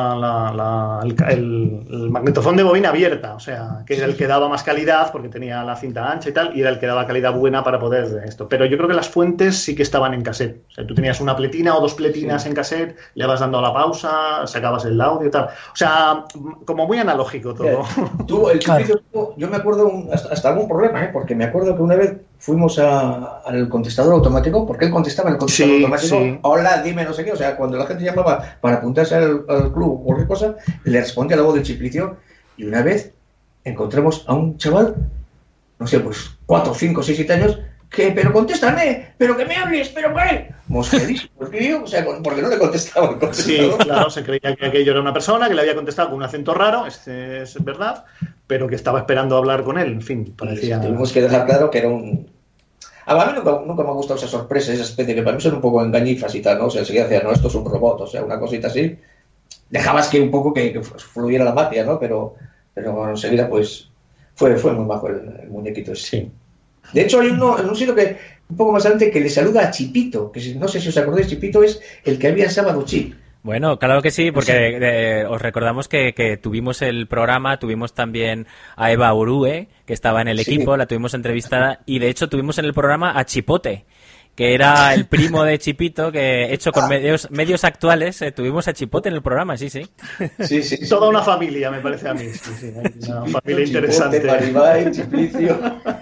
el magnetofón de bobina abierta, o sea, que era el que daba más calidad porque tenía la cinta ancha y tal, y era el que daba calidad buena para poder esto. Pero yo creo que las fuentes sí que estaban en cassette. O sea, tú tenías una pletina o dos pletinas en cassette, le vas dando a la pausa, sacabas el audio y tal. O sea, como muy analógico todo. Tú, el Chipicio, yo me acuerdo hasta algún problema, porque me acuerdo que una vez fuimos al contestador automático, porque él contestaba en el contestador automático, hola, dime no sé qué, o sea, cuando la gente llamaba para apuntarse al club o cualquier cosa, le respondía la voz del Chiplicio, y una vez encontramos a un chaval, no sé, pues 4, 5, 6, 7 años, que, pero contéstame, pero que me hables, pero qué, mosquedísimo, o sea, porque no le contestaba el contestador. Sí, claro, se creía que aquello era una persona que le había contestado con un acento raro, es verdad, pero que estaba esperando hablar con él, en fin, parecía... Tuvimos que dejar claro que era un... A mí nunca me ha gustado esa sorpresa, esa especie que para mí son un poco engañifas y tal, ¿no? O sea, enseguida decía, no, esto es un robot, o sea, una cosita así. Dejabas que un poco que fluyera la magia, ¿no? Pero bueno, enseguida, pues, fue muy bajo el muñequito ese. Sí. De hecho, hay uno en un sitio que, un poco más adelante, que le saluda a Chipito, que no sé si os acordáis, Chipito es el que había en Sábado Chip. Bueno, claro que sí, porque os recordamos que tuvimos el programa, tuvimos también a Eva Urue, que estaba en el equipo, la tuvimos entrevistada, y de hecho tuvimos en el programa a Chipote, que era el primo de Chipito, que hecho con medios actuales, tuvimos a Chipote en el programa, sí. Sí. Toda una familia, me parece a mí. Sí, una familia interesante. Chipote, Maribay, Chiplicio.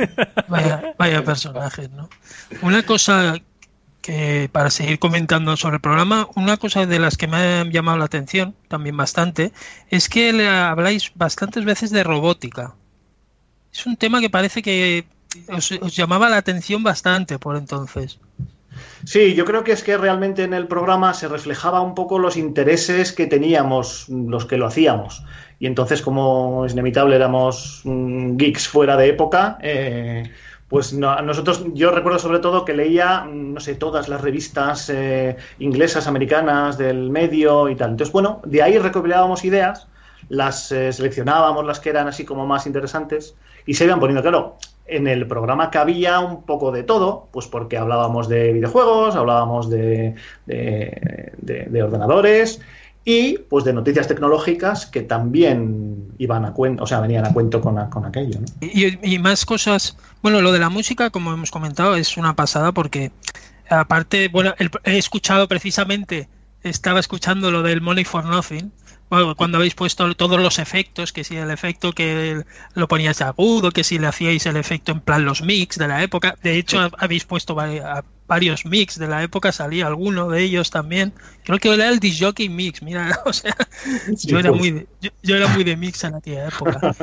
Vaya personajes, ¿no? Una cosa que, para seguir comentando sobre el programa, una cosa de las que me ha llamado la atención, también bastante, es que le habláis bastantes veces de robótica. Es un tema que parece que os llamaba la atención bastante por entonces. Sí, yo creo que es que realmente en el programa se reflejaba un poco los intereses que teníamos los que lo hacíamos. Y entonces, como es inevitable, éramos geeks fuera de época, pues nosotros, yo recuerdo sobre todo que leía, no sé, todas las revistas inglesas, americanas, del medio y tal. Entonces, bueno, de ahí recopilábamos ideas, las seleccionábamos, las que eran así como más interesantes, y se iban poniendo, claro, en el programa cabía un poco de todo, pues porque hablábamos de videojuegos, hablábamos de ordenadores y pues de noticias tecnológicas que también iban a cuento, o sea, venían a cuento con aquello, ¿no? Y más cosas. Bueno, lo de la música, como hemos comentado, es una pasada porque aparte, bueno, he escuchado precisamente, estaba escuchando lo del Money for Nothing. Bueno, cuando habéis puesto todos los efectos, que si el efecto que lo poníais agudo, que si le hacíais el efecto en plan los mix de la época, de hecho habéis puesto varios mix de la época, salía alguno de ellos también, creo que era el disc jockey mix, mira, o sea, yo era muy de mix en aquella época.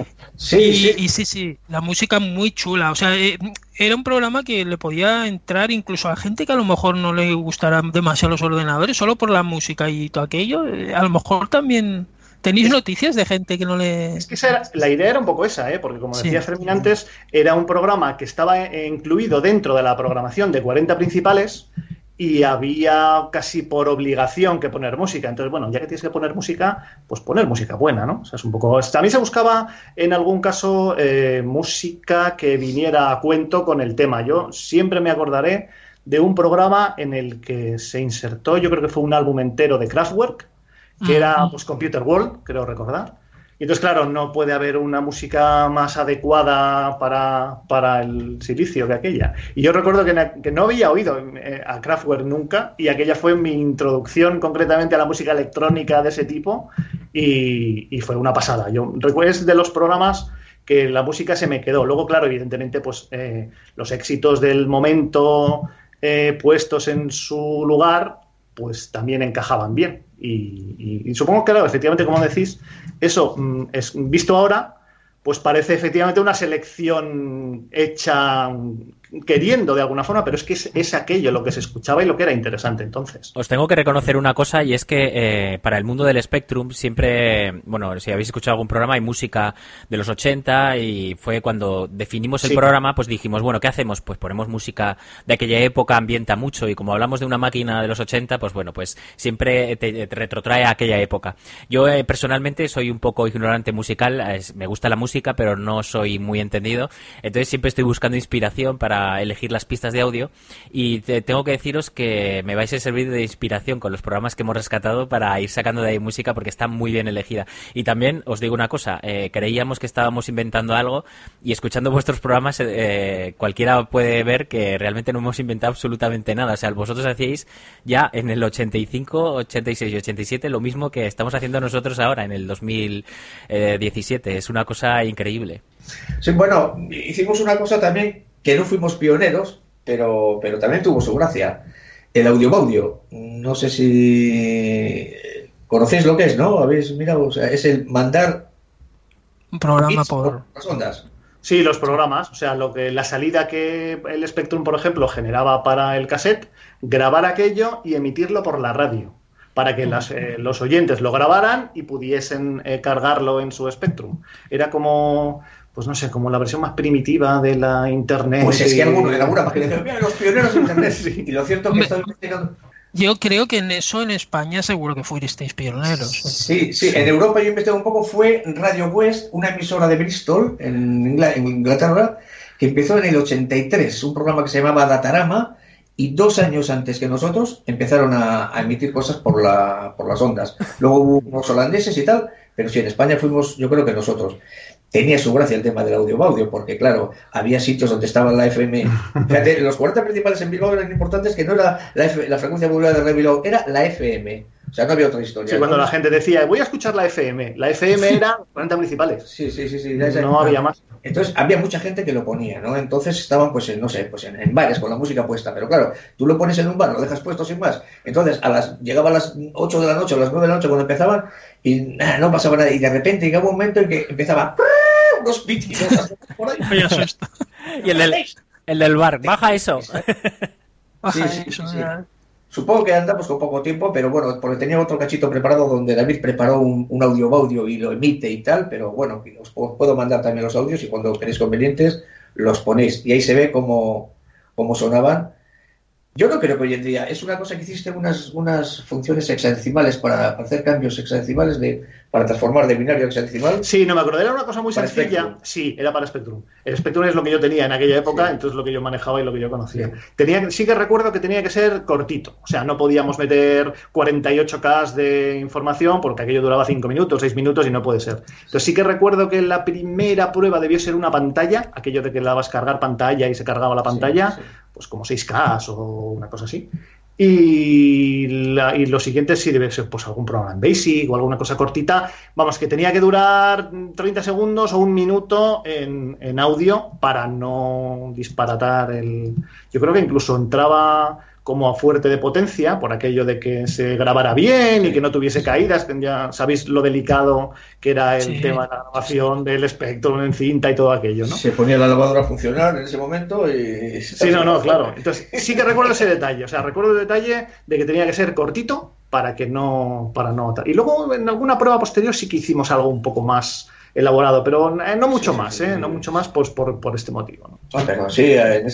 Sí, la música muy chula, o sea, era un programa que le podía entrar incluso a gente que a lo mejor no le gustara demasiado los ordenadores, solo por la música y todo aquello, a lo mejor también. ¿Tenéis noticias de gente que no le...? Es que la idea era un poco esa, porque como decía Fermín antes, era un programa que estaba incluido dentro de la programación de 40 principales y había casi por obligación que poner música. Entonces, bueno, ya que tienes que poner música, pues poner música buena, ¿no? O sea, es un poco... También se buscaba, en algún caso, música que viniera a cuento con el tema. Yo siempre me acordaré de un programa en el que se insertó, yo creo que fue un álbum entero de Kraftwerk, que era pues Computer World, creo recordar. Y entonces, claro, no puede haber una música más adecuada para el silicio que aquella. Y yo recuerdo que no había oído a Kraftwerk nunca, y aquella fue mi introducción concretamente a la música electrónica de ese tipo, y fue una pasada. Yo recuerdo, es de los programas que la música se me quedó. Luego, claro, evidentemente, pues los éxitos del momento puestos en su lugar, pues también encajaban bien. Y supongo que, claro, efectivamente, como decís, eso es visto ahora, pues parece efectivamente una selección hecha queriendo de alguna forma, pero es que es aquello lo que se escuchaba y lo que era interesante entonces. Os tengo que reconocer una cosa, y es que para el mundo del Spectrum siempre, bueno, si habéis escuchado algún programa, hay música de los 80, y fue cuando definimos el programa, pues dijimos, bueno, ¿qué hacemos? Pues ponemos música de aquella época, ambienta mucho, y como hablamos de una máquina de los 80, pues bueno, pues siempre te retrotrae a aquella época. Yo personalmente soy un poco ignorante musical, me gusta la música, pero no soy muy entendido, entonces siempre estoy buscando inspiración para elegir las pistas de audio, y tengo que deciros que me vais a servir de inspiración con los programas que hemos rescatado para ir sacando de ahí música, porque está muy bien elegida. Y también os digo una cosa, creíamos que estábamos inventando algo, y escuchando vuestros programas cualquiera puede ver que realmente no hemos inventado absolutamente nada. O sea, vosotros hacíais ya en el 85, 86 y 87 lo mismo que estamos haciendo nosotros ahora en el 2017. Es una cosa increíble. Sí, bueno, hicimos una cosa también que no fuimos pioneros, pero también tuvo su gracia. El audio. No sé si conocéis lo que es, ¿no? Habéis mirado, o sea, es el mandar un programa por las ondas. Sí, los programas, o sea, la salida que el Spectrum, por ejemplo, generaba para el cassette, grabar aquello y emitirlo por la radio, para que los oyentes lo grabaran y pudiesen cargarlo en su Spectrum. Era como, pues no sé, como la versión más primitiva de la Internet. Pues es que alguna página dice, mira, los pioneros de Internet. Sí. Y lo cierto es que están investigando. Yo creo que en eso en España seguro que fuisteis pioneros. Sí, en Europa yo investigué un poco, fue Radio West, una emisora de Bristol, en Inglaterra, que empezó en el 83, un programa que se llamaba Datarama, y 2 años antes que nosotros empezaron a emitir cosas por las ondas. Luego hubo unos holandeses y tal, pero sí, en España fuimos, yo creo que nosotros. Tenía su gracia el tema del audio, porque claro, había sitios donde estaba la FM. Fíjate, los 40 principales en Bilbao eran importantes, que no era la frecuencia modulada de Radio Bilbao, era la FM. O sea, no había otra historia. Sí, cuando la gente decía, voy a escuchar la FM era 40 principales. Sí. No había más. Entonces, había mucha gente que lo ponía, ¿no? Entonces estaban, pues, en bares con la música puesta. Pero claro, tú lo pones en un bar, lo dejas puesto sin más. Entonces, llegaba a las 8 de la noche, a las 9 de la noche cuando empezaban, y no pasaba nada. Y de repente llegaba un momento en que empezaba unos pitidos por ahí. Y el del bar, baja eso. Sí. Supongo que andamos con poco tiempo, pero bueno, porque tenía otro cachito preparado donde David preparó un audio y lo emite y tal, pero bueno, os puedo mandar también los audios y cuando queréis convenientes los ponéis. Y ahí se ve cómo sonaban. Yo no creo que hoy en día, es una cosa que hiciste unas funciones hexadecimales para hacer cambios hexadecimales para transformar de binario a hexadecimal. Sí, no me acuerdo, era una cosa muy sencilla. Spectrum. Sí, era para Spectrum. El Spectrum es lo que yo tenía en aquella época, entonces lo que yo manejaba y lo que yo conocía. Sí que recuerdo que tenía que ser cortito, o sea, no podíamos meter 48K de información porque aquello duraba 5 minutos, 6 minutos y no puede ser. Entonces sí que recuerdo que la primera prueba debió ser una pantalla, aquello de que le dabas cargar pantalla y se cargaba la pantalla. Sí. Pues como 6K o una cosa así. Y lo siguiente sí debe ser pues algún programa en Basic o alguna cosa cortita. Vamos, que tenía que durar 30 segundos o 1 minuto en audio para no disparatar Yo creo que incluso entraba como a fuerte de potencia, por aquello de que se grabara bien y que no tuviese caídas. Ya sabéis lo delicado que era el tema de la grabación del Spectrum en cinta y todo aquello, ¿no? Se ponía la lavadora a funcionar en ese momento y... Sí, claro. Entonces sí que recuerdo ese detalle. O sea, recuerdo el detalle de que tenía que ser cortito para no... Y luego en alguna prueba posterior sí que hicimos algo un poco más elaborado, pero no mucho más, no mucho más pues por este motivo, ¿no? Pero sí,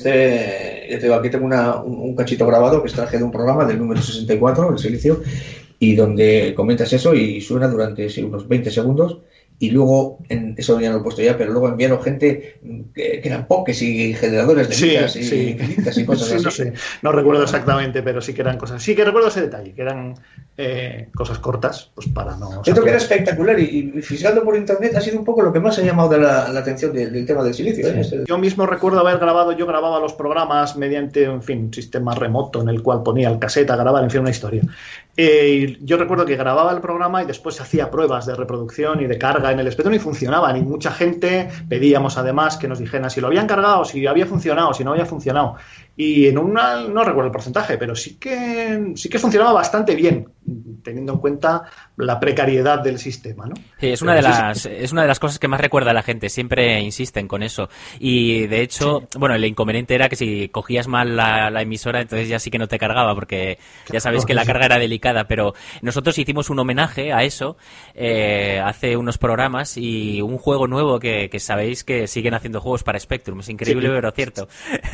aquí tengo un cachito grabado que extraje de un programa del número 64, el Silicio, y donde comentas eso y suena durante unos 20 segundos y luego, eso ya no lo he puesto ya, pero luego enviaron gente que eran pokés y generadores de mitas y cosas así. No sé, no recuerdo exactamente, pero sí que eran cosas. Sí que recuerdo ese detalle, que eran cosas cortas, pues para no... Esto que era espectacular y fisgando por internet ha sido un poco lo que más ha llamado la atención del tema del silicio. Yo mismo recuerdo haber yo grababa los programas mediante, un sistema remoto en el cual ponía el cassette a grabar, una historia. Yo recuerdo que grababa el programa y después hacía pruebas de reproducción y de carga en el Spectrum y funcionaban, y mucha gente pedíamos además que nos dijeran si lo habían cargado, si había funcionado, si no había funcionado, y no recuerdo el porcentaje, pero sí que funcionaba bastante bien. teniendo en cuenta la precariedad del sistema, ¿no? Sí, es una de las cosas que más recuerda a la gente, siempre insisten con eso. Y de hecho, bueno, el inconveniente era que si cogías mal la emisora, entonces ya sí que no te cargaba, porque ya sabéis que la carga era delicada, pero nosotros hicimos un homenaje a eso hace unos programas, y un juego nuevo que sabéis que siguen haciendo juegos para Spectrum, es increíble, pero cierto.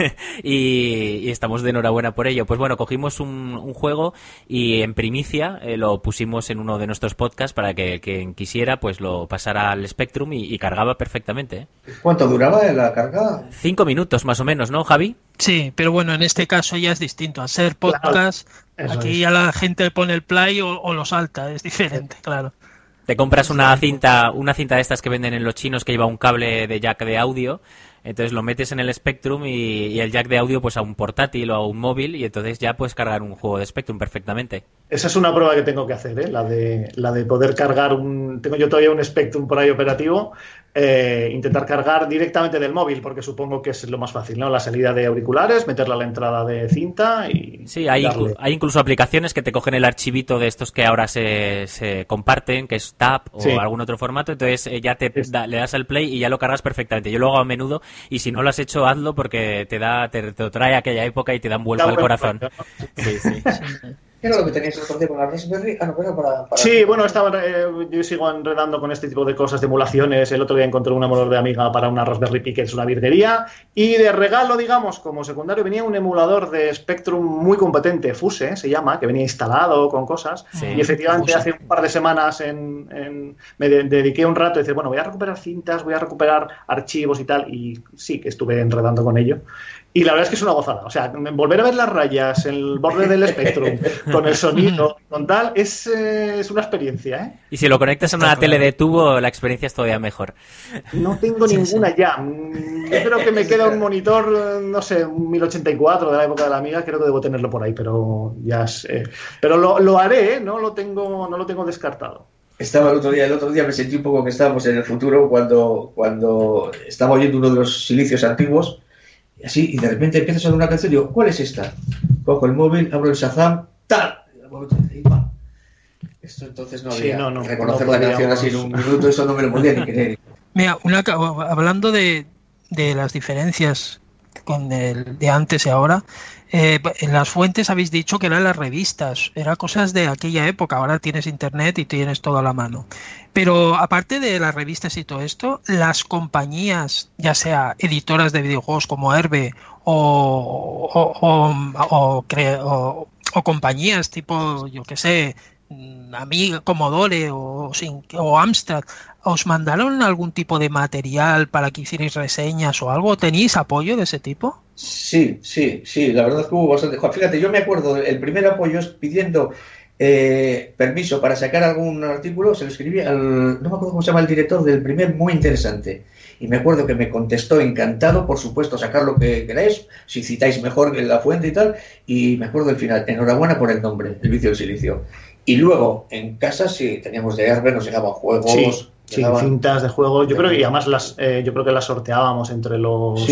y estamos de enhorabuena por ello. Pues bueno, cogimos un juego y en primicia lo pusimos en uno de nuestros podcasts para que quien quisiera pues lo pasara al Spectrum y cargaba perfectamente. ¿Cuánto duraba la carga? 5 minutos más o menos, ¿no, Javi? Sí, pero bueno, en este caso ya es distinto. Al ser podcast, claro, aquí ya la gente pone el play o lo salta, es diferente, claro. Te compras una cinta de estas que venden en los chinos que lleva un cable de jack de audio, entonces lo metes en el Spectrum y el jack de audio pues a un portátil o a un móvil, y entonces ya puedes cargar un juego de Spectrum perfectamente. Esa es una prueba que tengo que hacer, la de poder cargar tengo yo todavía un Spectrum por ahí operativo, intentar cargar directamente del móvil, porque supongo que es lo más fácil, ¿no? La salida de auriculares, meterla a la entrada de cinta y... Sí, hay incluso aplicaciones que te cogen el archivito de estos que ahora se comparten, que es TAP o algún otro formato, entonces ya le das al play y ya lo cargas perfectamente. Yo lo hago a menudo, y si no lo has hecho, hazlo, porque te trae a aquella época y te da un vuelco al corazón. Sí. ¿Qué era lo que tenías el otro día con la Raspberry? Para... Sí, bueno, yo sigo enredando con este tipo de cosas, de emulaciones. El otro día encontré un emulador de Amiga para una Raspberry Pi, que es una virguería. Y de regalo, digamos, como secundario, venía un emulador de Spectrum muy competente, Fuse, se llama, que venía instalado con cosas. Sí, y efectivamente, hace un par de semanas me dediqué un rato y decir, bueno, voy a recuperar cintas, voy a recuperar archivos y tal. Y sí, que estuve enredando con ello. Y la verdad es que es una gozada. O sea, volver a ver las rayas, el borde del Spectrum, con el sonido, con tal, es una experiencia, ¿eh? Y si lo conectas a una tele de tubo, la experiencia es todavía mejor. No tengo ninguna ya. Yo creo que me queda un monitor, no sé, un 1084 de la época de la Amiga, creo que debo tenerlo por ahí, pero ya pero lo haré, ¿eh? No lo tengo descartado. Estaba el otro día me sentí un poco que estábamos en el futuro cuando estaba oyendo uno de los silicios antiguos. Así, y de repente empiezas a oír una canción y digo, ¿cuál es esta? Cojo el móvil, abro el Shazam, ¡tal! Y va. Esto entonces no había reconocer la canción así en un minuto, eso no me lo podía ni creer. Mira, hablando de las diferencias con el de antes y ahora, en las fuentes habéis dicho que eran las revistas, eran cosas de aquella época. Ahora tienes internet y tienes todo a la mano, pero aparte de las revistas y todo esto, las compañías, ya sea editoras de videojuegos como Herbe o compañías tipo, yo que sé, Amiga, Commodore o Amstrad, ¿os mandaron algún tipo de material para que hicierais reseñas o algo? ¿Tenéis apoyo de ese tipo? Sí, la verdad es que hubo bastante. Fíjate, yo me acuerdo, el primer apoyo es pidiendo permiso para sacar algún artículo, se lo escribí no me acuerdo cómo se llama el director del primer, muy interesante. Y me acuerdo que me contestó encantado, por supuesto, sacar lo que queráis, si citáis mejor que la fuente y tal. Y me acuerdo del final, enhorabuena por el nombre, El vicio del silicio. Y luego, en casa, sí, teníamos de Herbe, nos llegaban juegos. Sí, cintas de juego. Yo creo que además yo creo que las sorteábamos entre los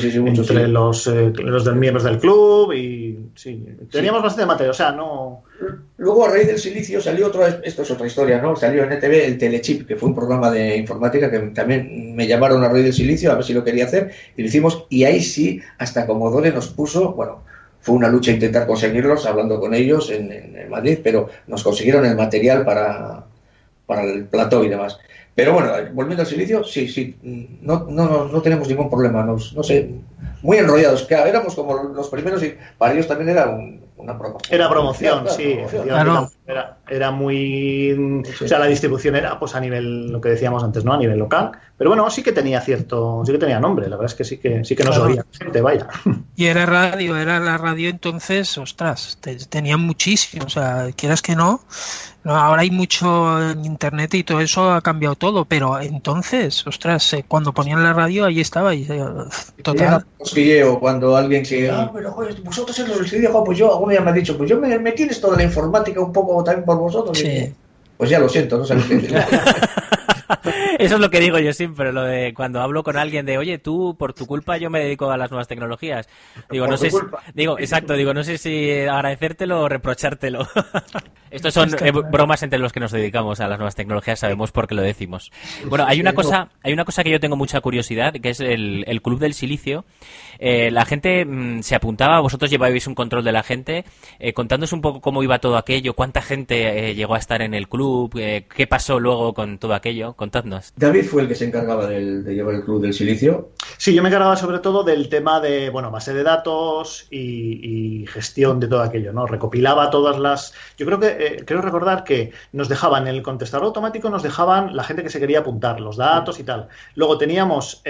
los miembros del club, y sí, teníamos bastante material, o sea, no. Luego, a raíz del silicio salió esto es otra historia, ¿no? Salió en ETV el Telechip, que fue un programa de informática que también me llamaron a raíz del silicio a ver si lo quería hacer, y lo hicimos, y ahí sí, hasta Commodore nos puso, bueno, fue una lucha intentar conseguirlos, hablando con ellos en Madrid, pero nos consiguieron el material para el plató y demás. Pero bueno, volviendo al silicio, sí, no tenemos ningún problema, no sé, muy enrollados, que éramos como los primeros, y para ellos también era una promoción. Era promoción, sí, claro. Era muy... O sea, la distribución era pues a nivel, lo que decíamos antes, ¿no? A nivel local, pero bueno, sí que tenía nombre, la verdad es que sí que nos oía gente, vaya. Y era la radio entonces, ostras, tenía muchísimo, o sea, quieras que no, ahora hay mucho en internet y todo eso ha cambiado todo, pero entonces, ostras, cuando ponían la radio ahí estaba, y total. Cosquilleo, cuando alguien que, pero joder, vosotros en los vídeos, pues yo, alguno ya me ha dicho, pues yo me tienes toda la informática un poco también por vosotros. Sí. Pues ya lo siento, no sabes qué decir. Eso es lo que digo yo siempre, lo de cuando hablo con alguien de, oye, tú, por tu culpa yo me dedico a las nuevas tecnologías. Digo, no sé no sé si agradecértelo o reprochártelo. Estos son bromas entre los que nos dedicamos a las nuevas tecnologías, sabemos por qué lo decimos. Bueno, hay una cosa que yo tengo mucha curiosidad, que es el Club del Silicio. La gente se apuntaba, vosotros lleváis un control de la gente, contándonos un poco cómo iba todo aquello, cuánta gente llegó a estar en el club, qué pasó luego con todo aquello, contadnos. David fue el que se encargaba de llevar el Club del Silicio. Sí, yo me encargaba sobre todo del tema de, base de datos y gestión de todo aquello, ¿no? Recopilaba todas las... Yo creo recordar que nos dejaban en el contestador automático, nos dejaban la gente que se quería apuntar, los datos y tal. Luego teníamos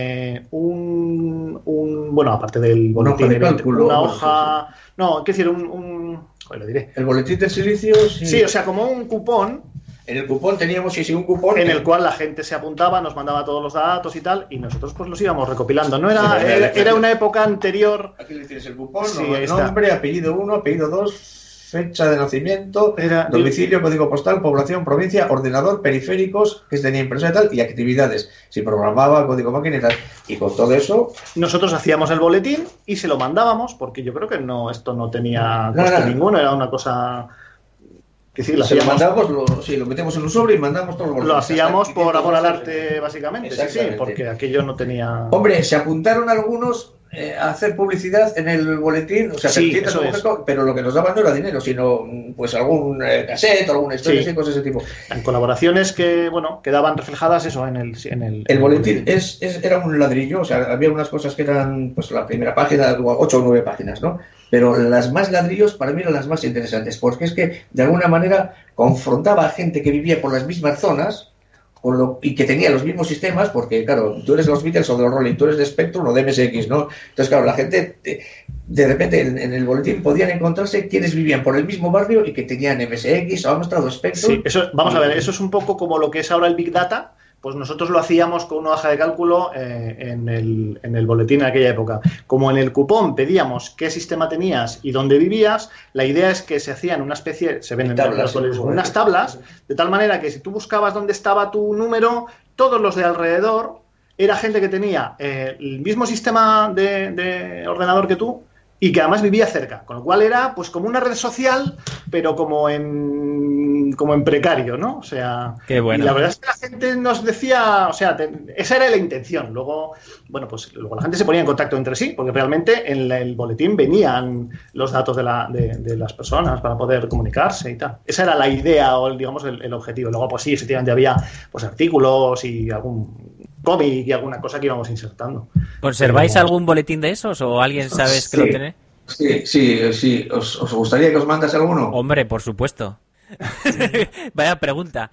aparte del boletín, una hoja... No, quiero decir, lo diré. El boletín del Silicio... Sí, o sea, como un cupón. En el cupón teníamos un cupón en el cual la gente se apuntaba, nos mandaba todos los datos y tal, y nosotros pues los íbamos recopilando. No era una época anterior. Aquí le tienes el cupón, nombre, apellido 1, apellido 2, fecha de nacimiento, domicilio, código postal, población, provincia, ordenador, periféricos, que tenía impresora y tal, y actividades. Si programaba, código máquina y tal. Y con todo eso... Nosotros hacíamos el boletín y se lo mandábamos, porque yo creo que esto no tenía coste ninguno, era una cosa... Que sí, lo mandamos, lo metemos en un sobre y mandamos todos los boletines. Lo hacíamos por amor al arte, básicamente, sí, porque aquello no tenía... Hombre, se apuntaron algunos a hacer publicidad en el boletín, o sea, pero lo que nos daban no era dinero, sino pues algún cassette, alguna historia, y cosas de ese tipo. En colaboraciones que, quedaban reflejadas eso en el... El boletín era un ladrillo, o sea, había unas cosas que eran, pues la primera página, 8 o 9 páginas, ¿no? Pero las más ladrillos para mí eran las más interesantes, porque es que de alguna manera confrontaba a gente que vivía por las mismas zonas y que tenía los mismos sistemas, porque claro, tú eres de los Beatles o de los Rolling, tú eres de Spectrum o de MSX, ¿no? Entonces claro, la gente de repente en el boletín podían encontrarse quienes vivían por el mismo barrio y que tenían MSX o Amstrad o Spectrum. Sí, vamos a ver, eso es un poco como lo que es ahora el Big Data. Pues nosotros lo hacíamos con una hoja de cálculo en el boletín en aquella época. Como en el cupón pedíamos qué sistema tenías y dónde vivías, la idea es que se hacían una especie, se ven unas tablas, de tal manera que si tú buscabas dónde estaba tu número, todos los de alrededor era gente que tenía el mismo sistema de ordenador que tú y que además vivía cerca, con lo cual era pues como una red social, pero como en precario, ¿no? O sea, qué bueno. Y la verdad es que la gente nos decía, o sea, esa era la intención. Luego, luego la gente se ponía en contacto entre sí, porque realmente en el boletín venían los datos de las personas para poder comunicarse y tal. Esa era la idea o digamos el objetivo. Luego, pues sí, efectivamente había pues artículos y algún cómic y alguna cosa que íbamos insertando. ¿Conserváis algún boletín de esos o alguien sabes que lo tiene? Sí. ¿Os gustaría que os mandase alguno? Hombre, por supuesto. Vaya pregunta.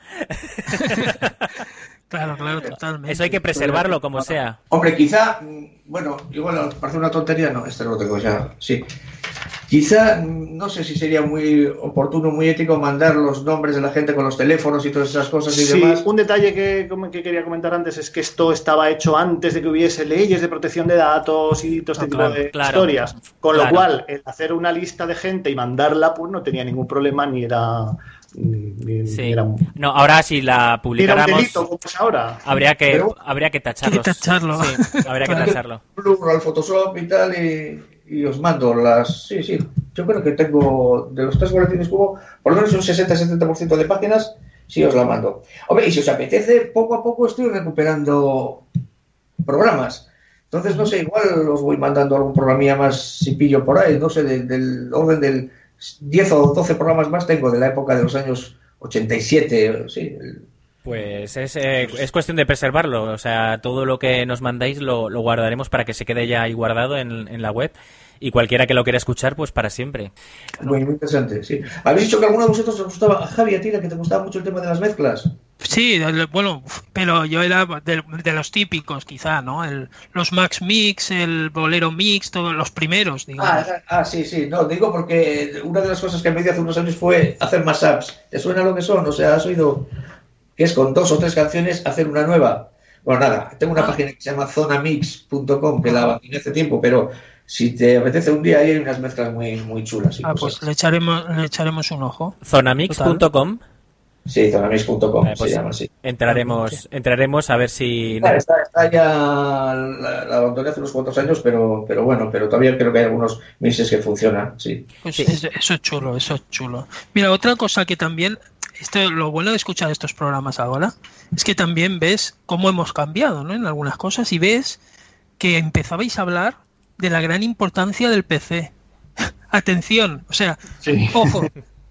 Claro, totalmente. Eso hay que preservarlo como sea. Hombre, quizá, igual parece una tontería, no, este no lo tengo ya, sí. Quizá, no sé si sería muy oportuno, muy ético mandar los nombres de la gente con los teléfonos y todas esas cosas y demás. Un detalle que quería comentar antes es que esto estaba hecho antes de que hubiese leyes de protección de datos y todo este tipo de historias. Con lo cual, el hacer una lista de gente y mandarla, pues no tenía ningún problema ni era... No, ahora si la publicáramos era un delito, como es ahora. habría que tacharlos. Sí, habría que tacharlo. Al Photoshop y tal y os mando las... Sí, yo creo que tengo de los 3 boletines que hubo, por lo menos un 60-70% de páginas, sí os la mando. Hombre, y si os apetece, poco a poco estoy recuperando programas. Entonces, no sé, igual os voy mandando algún programilla más si pillo por ahí, no sé, del orden del 10 o 12 programas más tengo de la época de los años 87, sí. Pues es cuestión de preservarlo, o sea, todo lo que nos mandáis lo guardaremos para que se quede ya ahí guardado en la web y cualquiera que lo quiera escuchar, pues para siempre. Muy interesante, sí. ¿Habéis dicho que alguno de vosotros os gustaba, Javi, a ti, que te gustaba mucho el tema de las mezclas? Sí, pero yo era de los típicos, quizá, ¿no? Los Max Mix, el Bolero Mix, todos los primeros, digamos. Sí, no, digo porque una de las cosas que me dio hace unos años fue hacer más apps. ¿Te suena lo que son? O sea, ¿has oído que es con 2 o 3 canciones hacer una nueva? Bueno, nada, tengo una página que se llama zonamix.com, que la abandoné hace tiempo, pero si te apetece un día hay unas mezclas muy, muy chulas. Pues le echaremos un ojo. Zonamix.com. Sí, Zonamix.com pues se llama así. Entraremos a ver si... Está ya, la abandoné hace unos cuantos años, pero bueno, pero todavía creo que hay algunos meses que funcionan, sí. Pues eso es chulo. Mira, otra cosa que también, lo bueno de escuchar estos programas ahora, es que también ves cómo hemos cambiado, ¿no? En algunas cosas, y ves que empezabais a hablar de la gran importancia del PC. Atención, o sea, ojo,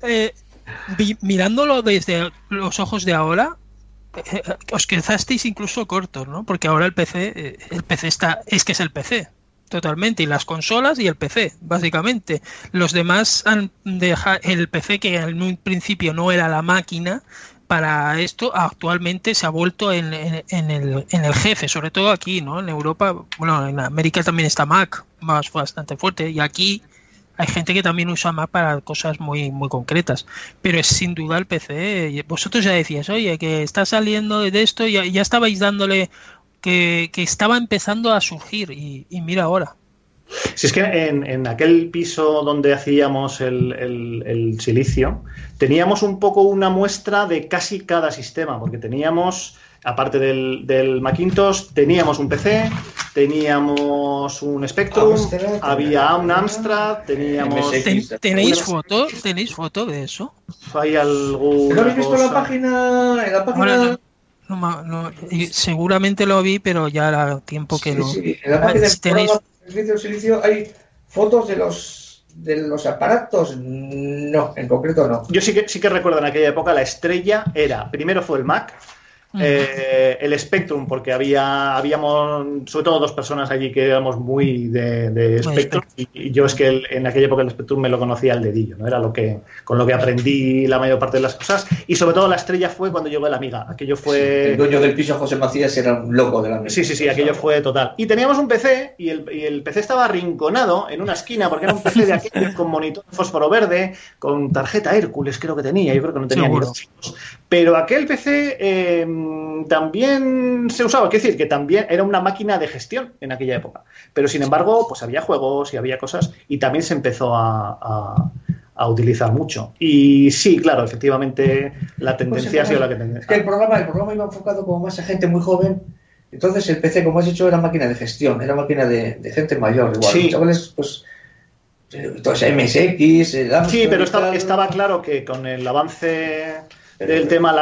mirándolo desde los ojos de ahora, os quedasteis incluso cortos, ¿no? Porque ahora el PC es el PC, totalmente, y las consolas y el PC, básicamente. Los demás han dejado el PC, que en un principio no era la máquina para esto, actualmente se ha vuelto en el jefe, sobre todo aquí, ¿no? En Europa, bueno, en América también está Mac, bastante fuerte, y aquí hay gente que también usa Mac para cosas muy, muy concretas, pero es sin duda el PC. Vosotros ya decíais, oye, que está saliendo de esto, y ya estabais dándole que estaba empezando a surgir, y mira ahora. Si es que en aquel piso donde hacíamos el silicio, teníamos un poco una muestra de casi cada sistema, porque teníamos, aparte del Macintosh, teníamos un PC, teníamos un Spectrum, había un Amstrad, teníamos... ¿Tenéis foto de eso? Hay alguna ¿No habéis visto la página? En la página... No, seguramente lo vi, pero ya era tiempo que Sí, en la página del silicio hay fotos de los aparatos. No, en concreto no. Yo sí que recuerdo en aquella época la estrella primero fue el Mac, el Spectrum, porque habíamos sobre todo dos personas allí que éramos muy de Spectrum, y yo es que en aquella época el Spectrum me lo conocía al dedillo, ¿no? Era con lo que aprendí la mayor parte de las cosas, y sobre todo la estrella fue cuando llegó el Amiga. Aquello fue... El dueño del piso, José Macías, era un loco de la Amiga. Sí, aquello fue total. Y teníamos un PC, y el PC estaba arrinconado en una esquina, porque era un PC de aquellos con monitor fósforo verde, con tarjeta Hércules, creo que tenía, yo creo que no tenía ni dos. Pero aquel PC también se usaba, quiero decir que también era una máquina de gestión en aquella época, pero sin embargo pues había juegos y había cosas, y también se empezó a utilizar mucho. Y sí, claro, efectivamente la tendencia ha sido la que tenía. Es que el programa iba enfocado como más a gente muy joven, entonces el PC, como has dicho, era máquina de gestión, era máquina de gente mayor, igual. Sí. Los chavales, pues entonces MSX, sí, pero estaba claro que con el avance del tema,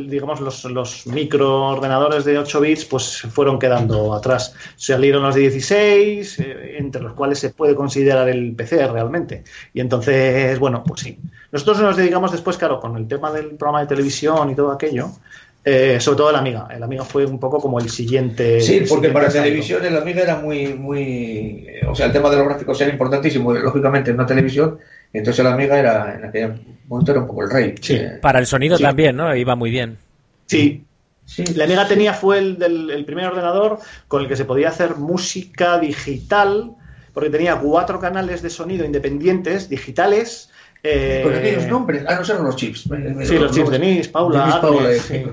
los microordenadores de 8 bits pues fueron quedando atrás. Salieron los de 16, entre los cuales se puede considerar el PC realmente. Y entonces, bueno, pues sí. Nosotros nos dedicamos después, claro, con el tema del programa de televisión y todo aquello, sobre todo el Amiga. El Amiga fue un poco como el siguiente... Sí, porque para televisión el Amiga era muy... O sea, el tema de los gráficos era importantísimo, lógicamente en una televisión. Entonces el Amiga en aquel momento era un poco el rey. Sí. Para el sonido también, ¿no? Iba muy bien. Sí. La Amiga fue el primer ordenador con el que se podía hacer música digital, porque tenía 4 canales de sonido independientes, digitales. Con aquellos nombres, no eran los chips. Sí, los chips, Denise, Paula. Sí.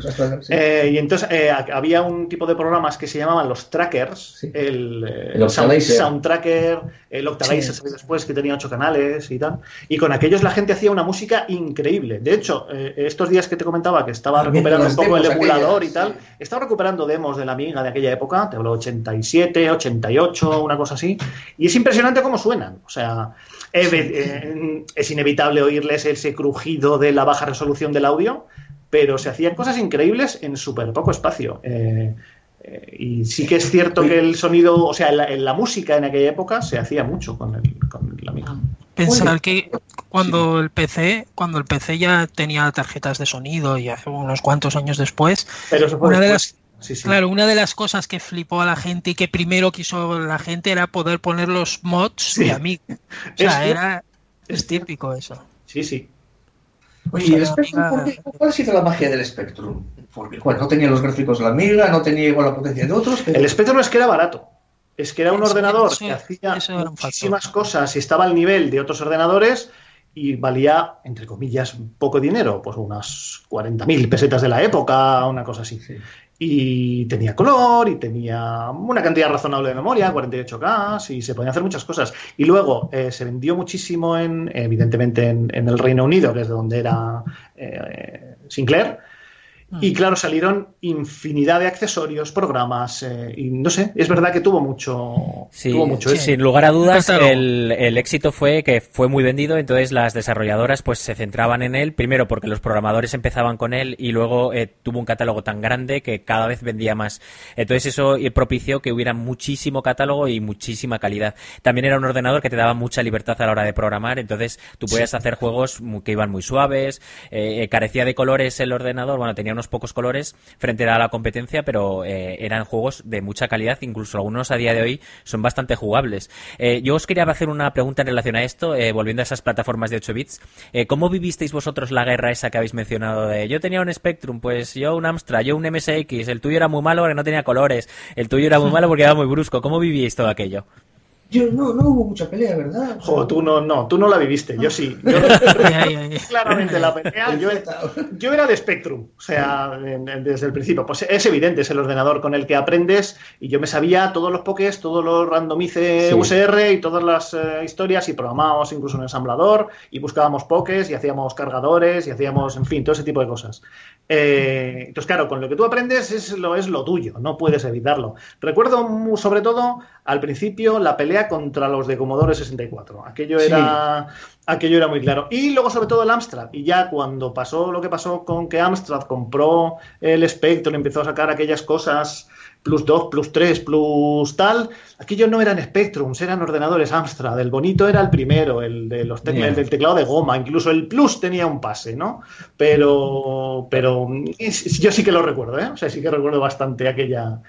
Y entonces había un tipo de programas que se llamaban los trackers, el Sound Tracker, el Octalizer, después, que tenía 8 canales y tal. Y con aquellos la gente hacía una música increíble. De hecho, estos días que te comentaba que estaba recuperando un poco el emulador y tal, estaba recuperando demos de la Amiga de aquella época, te hablo 87, 88, una cosa así. Y es impresionante cómo suenan. O sea, es inevitable oírles ese crujido de la baja resolución del audio, pero se hacían cosas increíbles en súper poco espacio. Y sí que es cierto que el sonido, o sea, la música en aquella época se hacía mucho con el Amiga. Pensar que cuando el PC ya tenía tarjetas de sonido, y hace unos cuantos años después, pero eso fue Claro, una de las cosas que flipó a la gente y que primero quiso la gente era poder poner los mods de Amiga. O sea, es típico eso. Sí. Oye, ¿y el Spectrum, cuál ha sido la magia del Spectrum? Porque no tenía los gráficos de la Amiga, no tenía igual la potencia de otros. Pero... El Spectrum es que era barato. Es que era un ordenador que hacía muchísimas cosas y estaba al nivel de otros ordenadores y valía, entre comillas, poco dinero, pues unas 40.000 pesetas de la época, una cosa así. Sí. Y tenía color y tenía una cantidad razonable de memoria, 48K, y se podían hacer muchas cosas. Y luego se vendió muchísimo evidentemente en el Reino Unido, que es de donde era Sinclair. Y claro, salieron infinidad de accesorios, programas, y no sé, es verdad que tuvo mucho éxito. Sin lugar a dudas, el éxito fue que fue muy vendido, entonces las desarrolladoras pues se centraban en él, primero porque los programadores empezaban con él y luego tuvo un catálogo tan grande que cada vez vendía más. Entonces eso propició que hubiera muchísimo catálogo y muchísima calidad. También era un ordenador que te daba mucha libertad a la hora de programar, entonces tú podías hacer juegos que iban muy suaves, carecía de colores el ordenador, bueno, tenía unos pocos colores frente a la competencia, pero eran juegos de mucha calidad, incluso algunos a día de hoy son bastante jugables. Yo os quería hacer una pregunta en relación a esto, volviendo a esas plataformas de 8 bits. ¿Cómo vivisteis vosotros la guerra esa que habéis mencionado de yo tenía un Spectrum, pues yo un Amstrad, yo un MSX, el tuyo era muy malo porque no tenía colores, el tuyo era muy malo porque era muy brusco? ¿Cómo vivíais todo aquello? Yo no hubo mucha pelea, ¿verdad? Jo, tú no la viviste, yo sí. Yo, claramente la pelea, yo era de Spectrum, o sea, desde el principio. Pues es evidente, es el ordenador con el que aprendes y yo me sabía todos los pokés, todos los randomice USR y todas las historias y programábamos incluso un ensamblador y buscábamos pokés y hacíamos cargadores y hacíamos, en fin, todo ese tipo de cosas. Entonces, claro, con lo que tú aprendes es lo tuyo, no puedes evitarlo. Recuerdo sobre todo al principio la pelea contra los de Commodore 64. Aquello era muy claro. Y luego sobre todo el Amstrad. Y ya cuando pasó lo que pasó con que Amstrad compró el Spectrum, empezó a sacar aquellas cosas plus 2, plus 3, plus tal, aquello no eran Spectrums, eran ordenadores Amstrad. El bonito era el primero, el de los el del teclado de goma. Incluso el plus tenía un pase, ¿no? Pero yo sí que lo recuerdo, ¿eh? O sea, sí que recuerdo bastante aquellas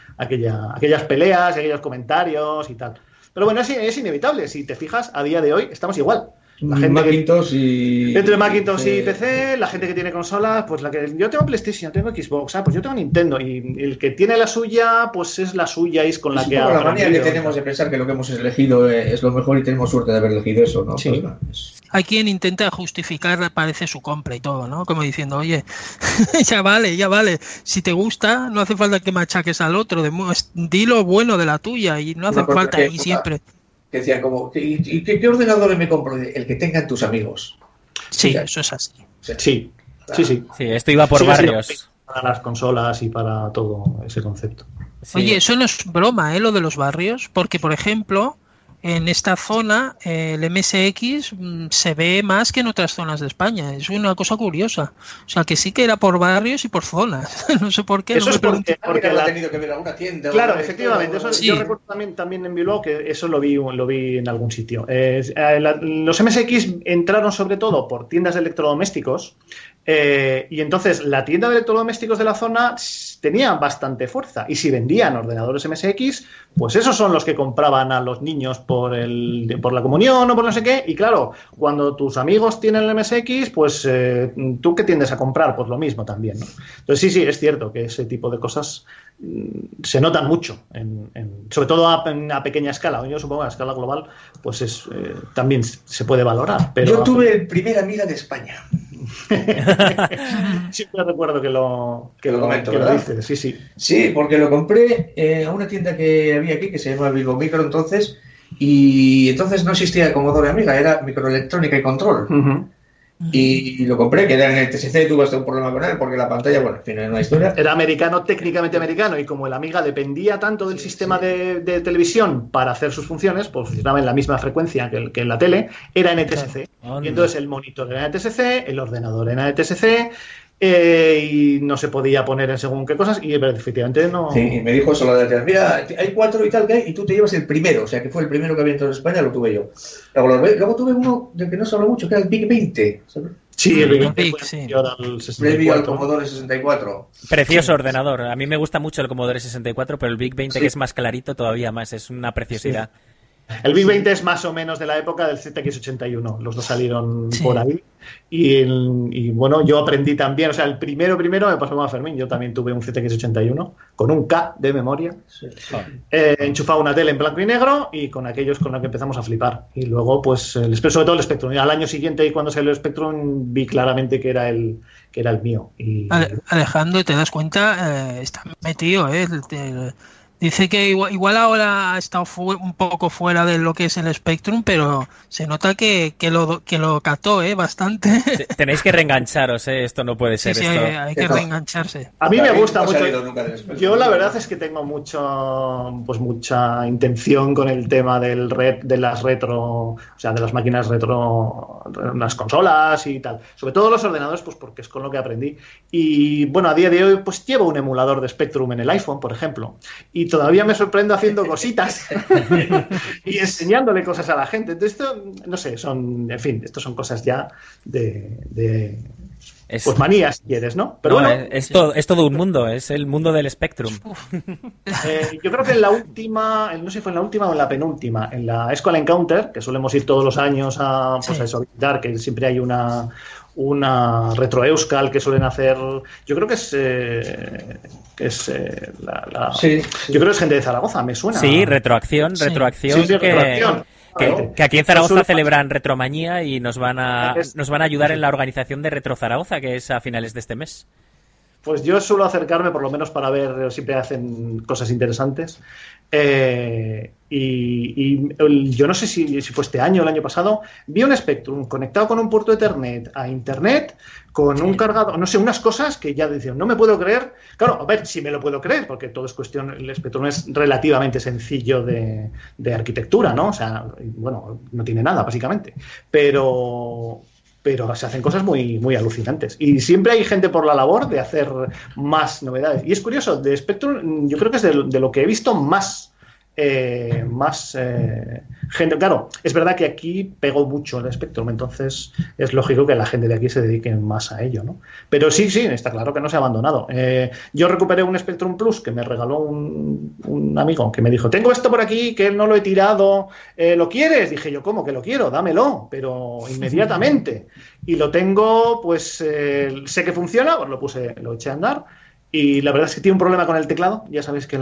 peleas, aquellos comentarios y tal. Pero bueno, es inevitable. Si te fijas, a día de hoy estamos igual. La gente Macintosh entre Macintosh y PC, la gente que tiene consolas, pues la que yo tengo PlayStation, tengo Xbox, pues yo tengo Nintendo, y el que tiene la suya, pues es la suya y es con la que la manía que tenemos de pensar que lo que hemos elegido es lo mejor y tenemos suerte de haber elegido eso, ¿no? Sí. Pues, hay quien intenta justificar, parece, su compra y todo, ¿no? Como diciendo, oye, ya vale, si te gusta, no hace falta que machaques al otro, di lo bueno de la tuya y no hace falta y siempre. Que decían como, ¿y qué ordenadores me compro? El que tengan tus amigos. Sí, eso es así. Sí, esto iba por barrios. Para las consolas y para todo ese concepto. Sí. Oye, eso no es broma, lo de los barrios, porque, por ejemplo, en esta zona el MSX se ve más que en otras zonas de España. Es una cosa curiosa. O sea, que sí que era por barrios y por zonas. No sé por qué. Eso es porque ha tenido que ver alguna tienda. Claro, efectivamente. Eso, sí. Yo recuerdo también en Bilbao que eso lo vi en algún sitio. Los MSX entraron sobre todo por tiendas de electrodomésticos. Y entonces la tienda de electrodomésticos de la zona tenía bastante fuerza y si vendían ordenadores MSX, pues esos son los que compraban a los niños por la comunión o por no sé qué. Y claro, cuando tus amigos tienen el MSX, pues tú ¿qué tiendes a comprar? Pues lo mismo también, ¿no? Entonces sí, es cierto que ese tipo de cosas se notan mucho, sobre todo a pequeña escala. Yo supongo que a escala global pues también se puede valorar. Pero yo tuve el primer Amiga de España. Siempre recuerdo que lo comento, que ¿verdad? Lo dices, sí, porque lo compré a una tienda que había aquí que se llama Bilbao Micro entonces, y entonces no existía Commodore Amiga, era microelectrónica y control. Y lo compré, que era en el TSC, tuve hasta un problema con él porque la pantalla, bueno, en fin, era una historia. Era americano, técnicamente americano, y como el Amiga dependía tanto del sistema de televisión para hacer sus funciones, pues funcionaba en la misma frecuencia que en la tele, era NTSC. Y entonces el monitor era NTSC, el ordenador era NTSC, y no se podía poner en según qué cosas, y efectivamente no. Sí, y me dijo eso, mira, hay 4 y tal, y tú te llevas el primero, o sea que fue el primero que había entrado en España, lo tuve yo. Luego tuve uno del que no se habla mucho, que era el Big 20. ¿sabes? Sí, el Big 20 previo al Commodore 64. Precioso ordenador. A mí me gusta mucho el Commodore 64, pero el Big 20 que es más clarito todavía más, es una preciosidad. Sí. El Big 20 es más o menos de la época del ZX81, los dos salieron por ahí y bueno, yo aprendí también, o sea, el primero me pasó con Fermín, yo también tuve un ZX81 con un K de memoria, enchufaba una tele en blanco y negro y con aquellos con los que empezamos a flipar y luego pues sobre todo el Spectrum, y al año siguiente y cuando salió el Spectrum vi claramente que era el mío. Alejandro, te das cuenta, está metido Dice que igual ahora ha estado un poco fuera de lo que es el Spectrum, pero se nota que lo captó bastante. Tenéis que reengancharos, esto no puede ser. Sí, esto. hay que reengancharse. A mí me gusta mucho. Yo la verdad es que tengo mucha intención con el tema de las retro, o sea, de las máquinas retro, las consolas y tal. Sobre todo los ordenadores, pues porque es con lo que aprendí. Y bueno, a día de hoy pues llevo un emulador de Spectrum en el iPhone, por ejemplo. Y todavía me sorprendo haciendo cositas y enseñándole cosas a la gente. Entonces, esto, no sé, esto son cosas ya de pues manías, si quieres, ¿no? Pero bueno, es todo un mundo, es el mundo del Spectrum. Yo creo que en la última, no sé si fue en la última o en la penúltima, en la Escuela Encounter, que solemos ir todos los años a eso, visitar, que siempre hay una Retro Euskal que suelen hacer. Yo creo que es yo creo que es gente de Zaragoza, me suena. Sí, Retroacción. Sí, Retroacción. Que aquí en Zaragoza celebran Retromanía y nos van a ayudar en la organización de Retro Zaragoza, que es a finales de este mes. Pues yo suelo acercarme por lo menos para ver, siempre hacen cosas interesantes. Y yo no sé si fue este año o el año pasado, vi un Spectrum conectado con un puerto Ethernet a Internet, con un cargador, no sé, unas cosas que ya decían, no me puedo creer. Claro, a ver, sí me lo puedo creer, porque todo es cuestión, el Spectrum es relativamente sencillo de arquitectura, ¿no? O sea, bueno, no tiene nada, básicamente. Pero se hacen cosas muy, muy alucinantes. Y siempre hay gente por la labor de hacer más novedades. Y es curioso, de Spectrum, yo creo que es de lo que he visto más gente. Claro, es verdad que aquí pegó mucho el Spectrum, entonces es lógico que la gente de aquí se dedique más a ello, ¿no? Pero sí, está claro que no se ha abandonado. Yo recuperé un Spectrum Plus que me regaló un amigo que me dijo, tengo esto por aquí que no lo he tirado, ¿lo quieres? Dije yo, ¿cómo que lo quiero? Dámelo, pero inmediatamente. Y lo tengo, pues sé que funciona, pues lo eché a andar. Y la verdad es que tiene un problema con el teclado. Ya sabéis que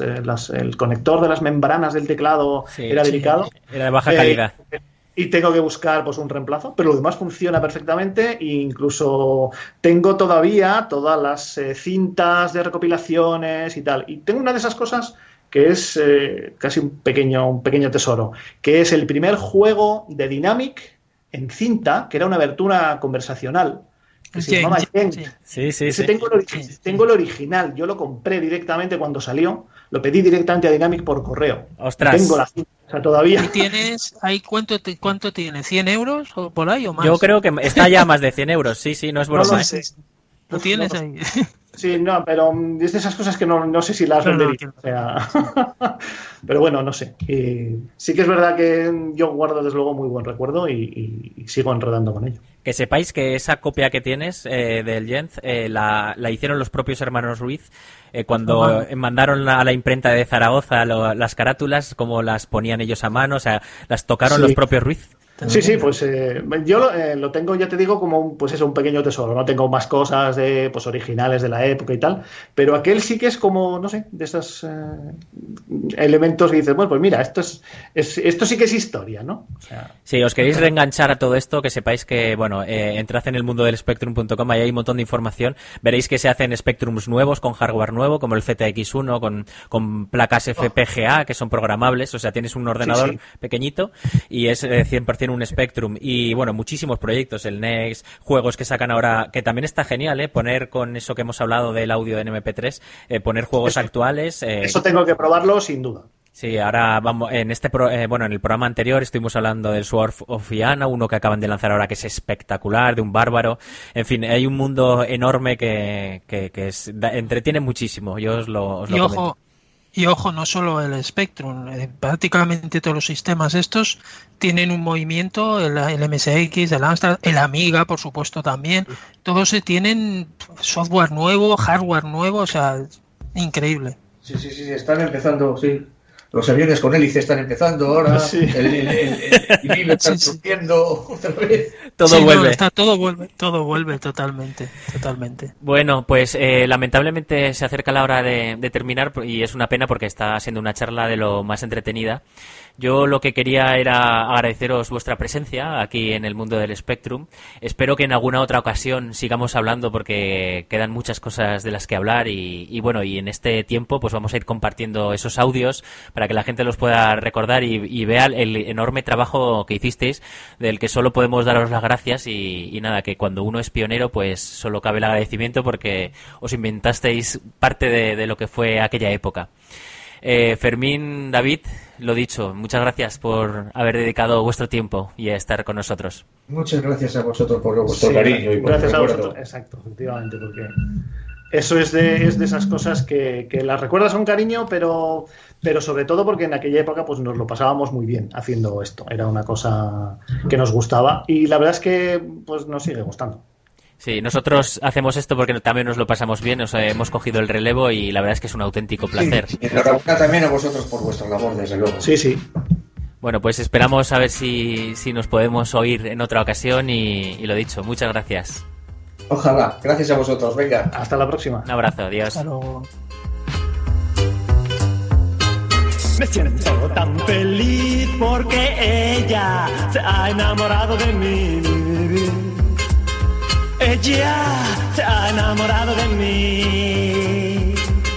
el conector de las membranas del teclado era delicado. Era de baja calidad. Y tengo que buscar pues un reemplazo, pero lo demás funciona perfectamente. E incluso tengo todavía todas las cintas de recopilaciones y tal. Y tengo una de esas cosas que es casi un pequeño tesoro, que es el primer juego de Dynamic en cinta, que era una abertura conversacional, que se llamaba Gent. Sí. Tengo el original, yo lo compré directamente cuando salió, lo pedí directamente a Dynamic por correo. ¡Ostras! Tengo la cinta, o sea, todavía. ¿Y tienes ahí cuánto tiene? ¿100 euros o por ahí o más? Yo creo que está ya más de 100 euros, sí, no es broma. No lo sé. ¿Lo tienes ahí? Sí, no, pero es de esas cosas que no sé si las vendería. O sea, pero bueno, no sé. Y sí que es verdad que yo guardo desde luego muy buen recuerdo y sigo enredando con ello. Que sepáis que esa copia que tienes del Gent la hicieron los propios hermanos Ruiz cuando mandaron a la imprenta de Zaragoza las carátulas, como las ponían ellos a mano, o sea, las tocaron los propios Ruiz. Sí, pues yo lo tengo, ya te digo, como un pequeño tesoro. No tengo más cosas originales de la época y tal, pero aquel sí que es como, no sé, de esos elementos que dices, bueno, pues mira, esto sí que es historia, ¿no? O sea, si os queréis reenganchar a todo esto, que sepáis que, bueno, entrad en el mundo del Spectrum.com, ahí hay un montón de información. Veréis que se hacen Spectrums nuevos con hardware nuevo, como el ZX1, con placas FPGA que son programables, o sea, tienes un ordenador pequeñito y es 100% un Spectrum. Y bueno, muchísimos proyectos, el Next, juegos que sacan ahora, que también está genial, poner con eso que hemos hablado del audio en MP3, poner juegos actuales. Eso tengo que probarlo sin duda. Sí, ahora vamos, en el programa anterior estuvimos hablando del Sword of Iana, uno que acaban de lanzar ahora que es espectacular, de un bárbaro. En fin, hay un mundo enorme que entretiene muchísimo. Yo os lo comento. Y ojo, no solo el Spectrum, prácticamente todos los sistemas estos tienen un movimiento, el MSX, el Amstrad, el Amiga, por supuesto, también. Todos tienen software nuevo, hardware nuevo, o sea, increíble. Sí, están empezando, sí. Los aviones con hélice están empezando ahora, el está surgiendo otra vez. Todo vuelve. Todo vuelve totalmente. Bueno, pues lamentablemente se acerca la hora de terminar y es una pena porque está siendo una charla de lo más entretenida. Yo lo que quería era agradeceros vuestra presencia aquí en el mundo del Spectrum. Espero que en alguna otra ocasión sigamos hablando porque quedan muchas cosas de las que hablar y bueno, y en este tiempo pues vamos a ir compartiendo esos audios para que la gente los pueda recordar y vea el enorme trabajo que hicisteis, del que solo podemos daros las gracias y nada, que cuando uno es pionero pues solo cabe el agradecimiento porque os inventasteis parte de lo que fue aquella época. Fermín, David, lo dicho, muchas gracias por haber dedicado vuestro tiempo y a estar con nosotros. Muchas gracias a vosotros por vuestro cariño y por gracias a recuerdo. vosotros, exacto, efectivamente, porque eso es de esas cosas que las recuerdas con cariño, pero sobre todo porque en aquella época pues nos lo pasábamos muy bien haciendo esto, era una cosa que nos gustaba y la verdad es que pues nos sigue gustando. Sí, nosotros hacemos esto porque también nos lo pasamos bien, nos hemos cogido el relevo y la verdad es que es un auténtico placer. Sí, enhorabuena también a vosotros por vuestra labor, desde luego. Sí. Bueno, pues esperamos a ver si nos podemos oír en otra ocasión y lo dicho, muchas gracias. Ojalá, gracias a vosotros, venga. Hasta la próxima. Un abrazo, adiós. Hasta luego. Me siento tan feliz porque ella se ha enamorado de mí. Ella se ha enamorado de mí.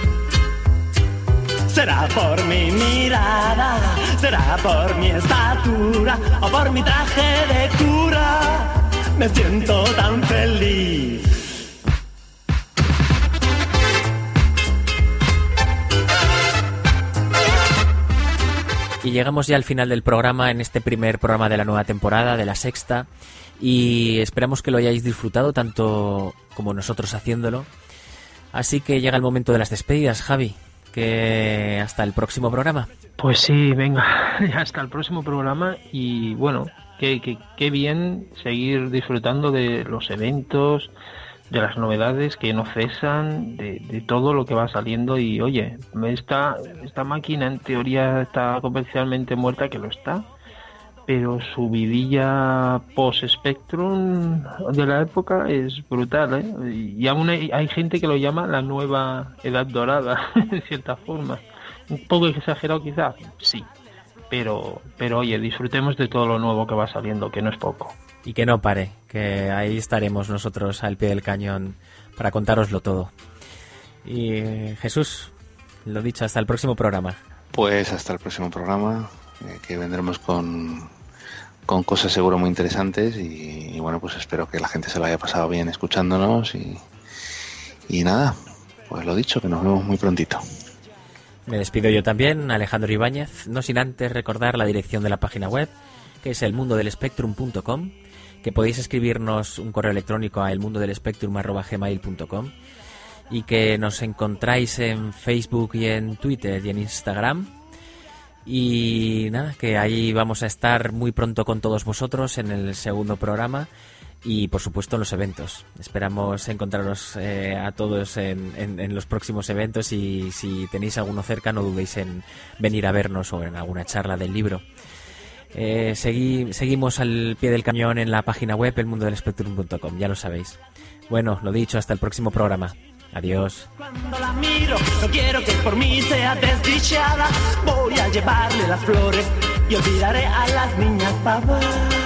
Será por mi mirada, será por mi estatura o por mi traje de cura. Me siento tan feliz. Y llegamos ya al final del programa, en este primer programa de la nueva temporada, de la sexta, y esperamos que lo hayáis disfrutado tanto como nosotros haciéndolo. Así que llega el momento de las despedidas, Javi, que hasta el próximo programa. Pues sí, venga, hasta el próximo programa y bueno, qué bien seguir disfrutando de los eventos, de las novedades que no cesan, de todo lo que va saliendo y oye, esta máquina en teoría está comercialmente muerta, que lo está, pero su vidilla post-Spectrum de la época es brutal, ¿eh? Y aún hay gente que lo llama la nueva edad dorada, en cierta forma. Un poco exagerado quizás, sí, pero oye, disfrutemos de todo lo nuevo que va saliendo, que no es poco. Y que no pare, que ahí estaremos nosotros al pie del cañón para contároslo todo. Y Jesús, lo dicho, hasta el próximo programa. Pues hasta el próximo programa, que vendremos con cosas seguro muy interesantes y bueno, pues espero que la gente se lo haya pasado bien escuchándonos y nada, pues lo dicho, que nos vemos muy prontito. Me despido yo también, Alejandro Ibáñez, no sin antes recordar la dirección de la página web, que es elmundodelespectrum.com, que podéis escribirnos un correo electrónico a elmundodelespectrum@gmail.com y que nos encontráis en Facebook y en Twitter y en Instagram. Y nada, que ahí vamos a estar muy pronto con todos vosotros en el segundo programa y por supuesto en los eventos. Esperamos encontraros a todos en los próximos eventos y si tenéis alguno cerca no dudéis en venir a vernos o en alguna charla del libro. Seguimos al pie del cañón en la página web elmundodelespectrum.com, ya lo sabéis. Bueno, lo dicho, hasta el próximo programa. Adiós. Cuando la miro, no quiero que por mí sea desdichada. Voy a llevarle las flores y olvidaré a las niñas pavas.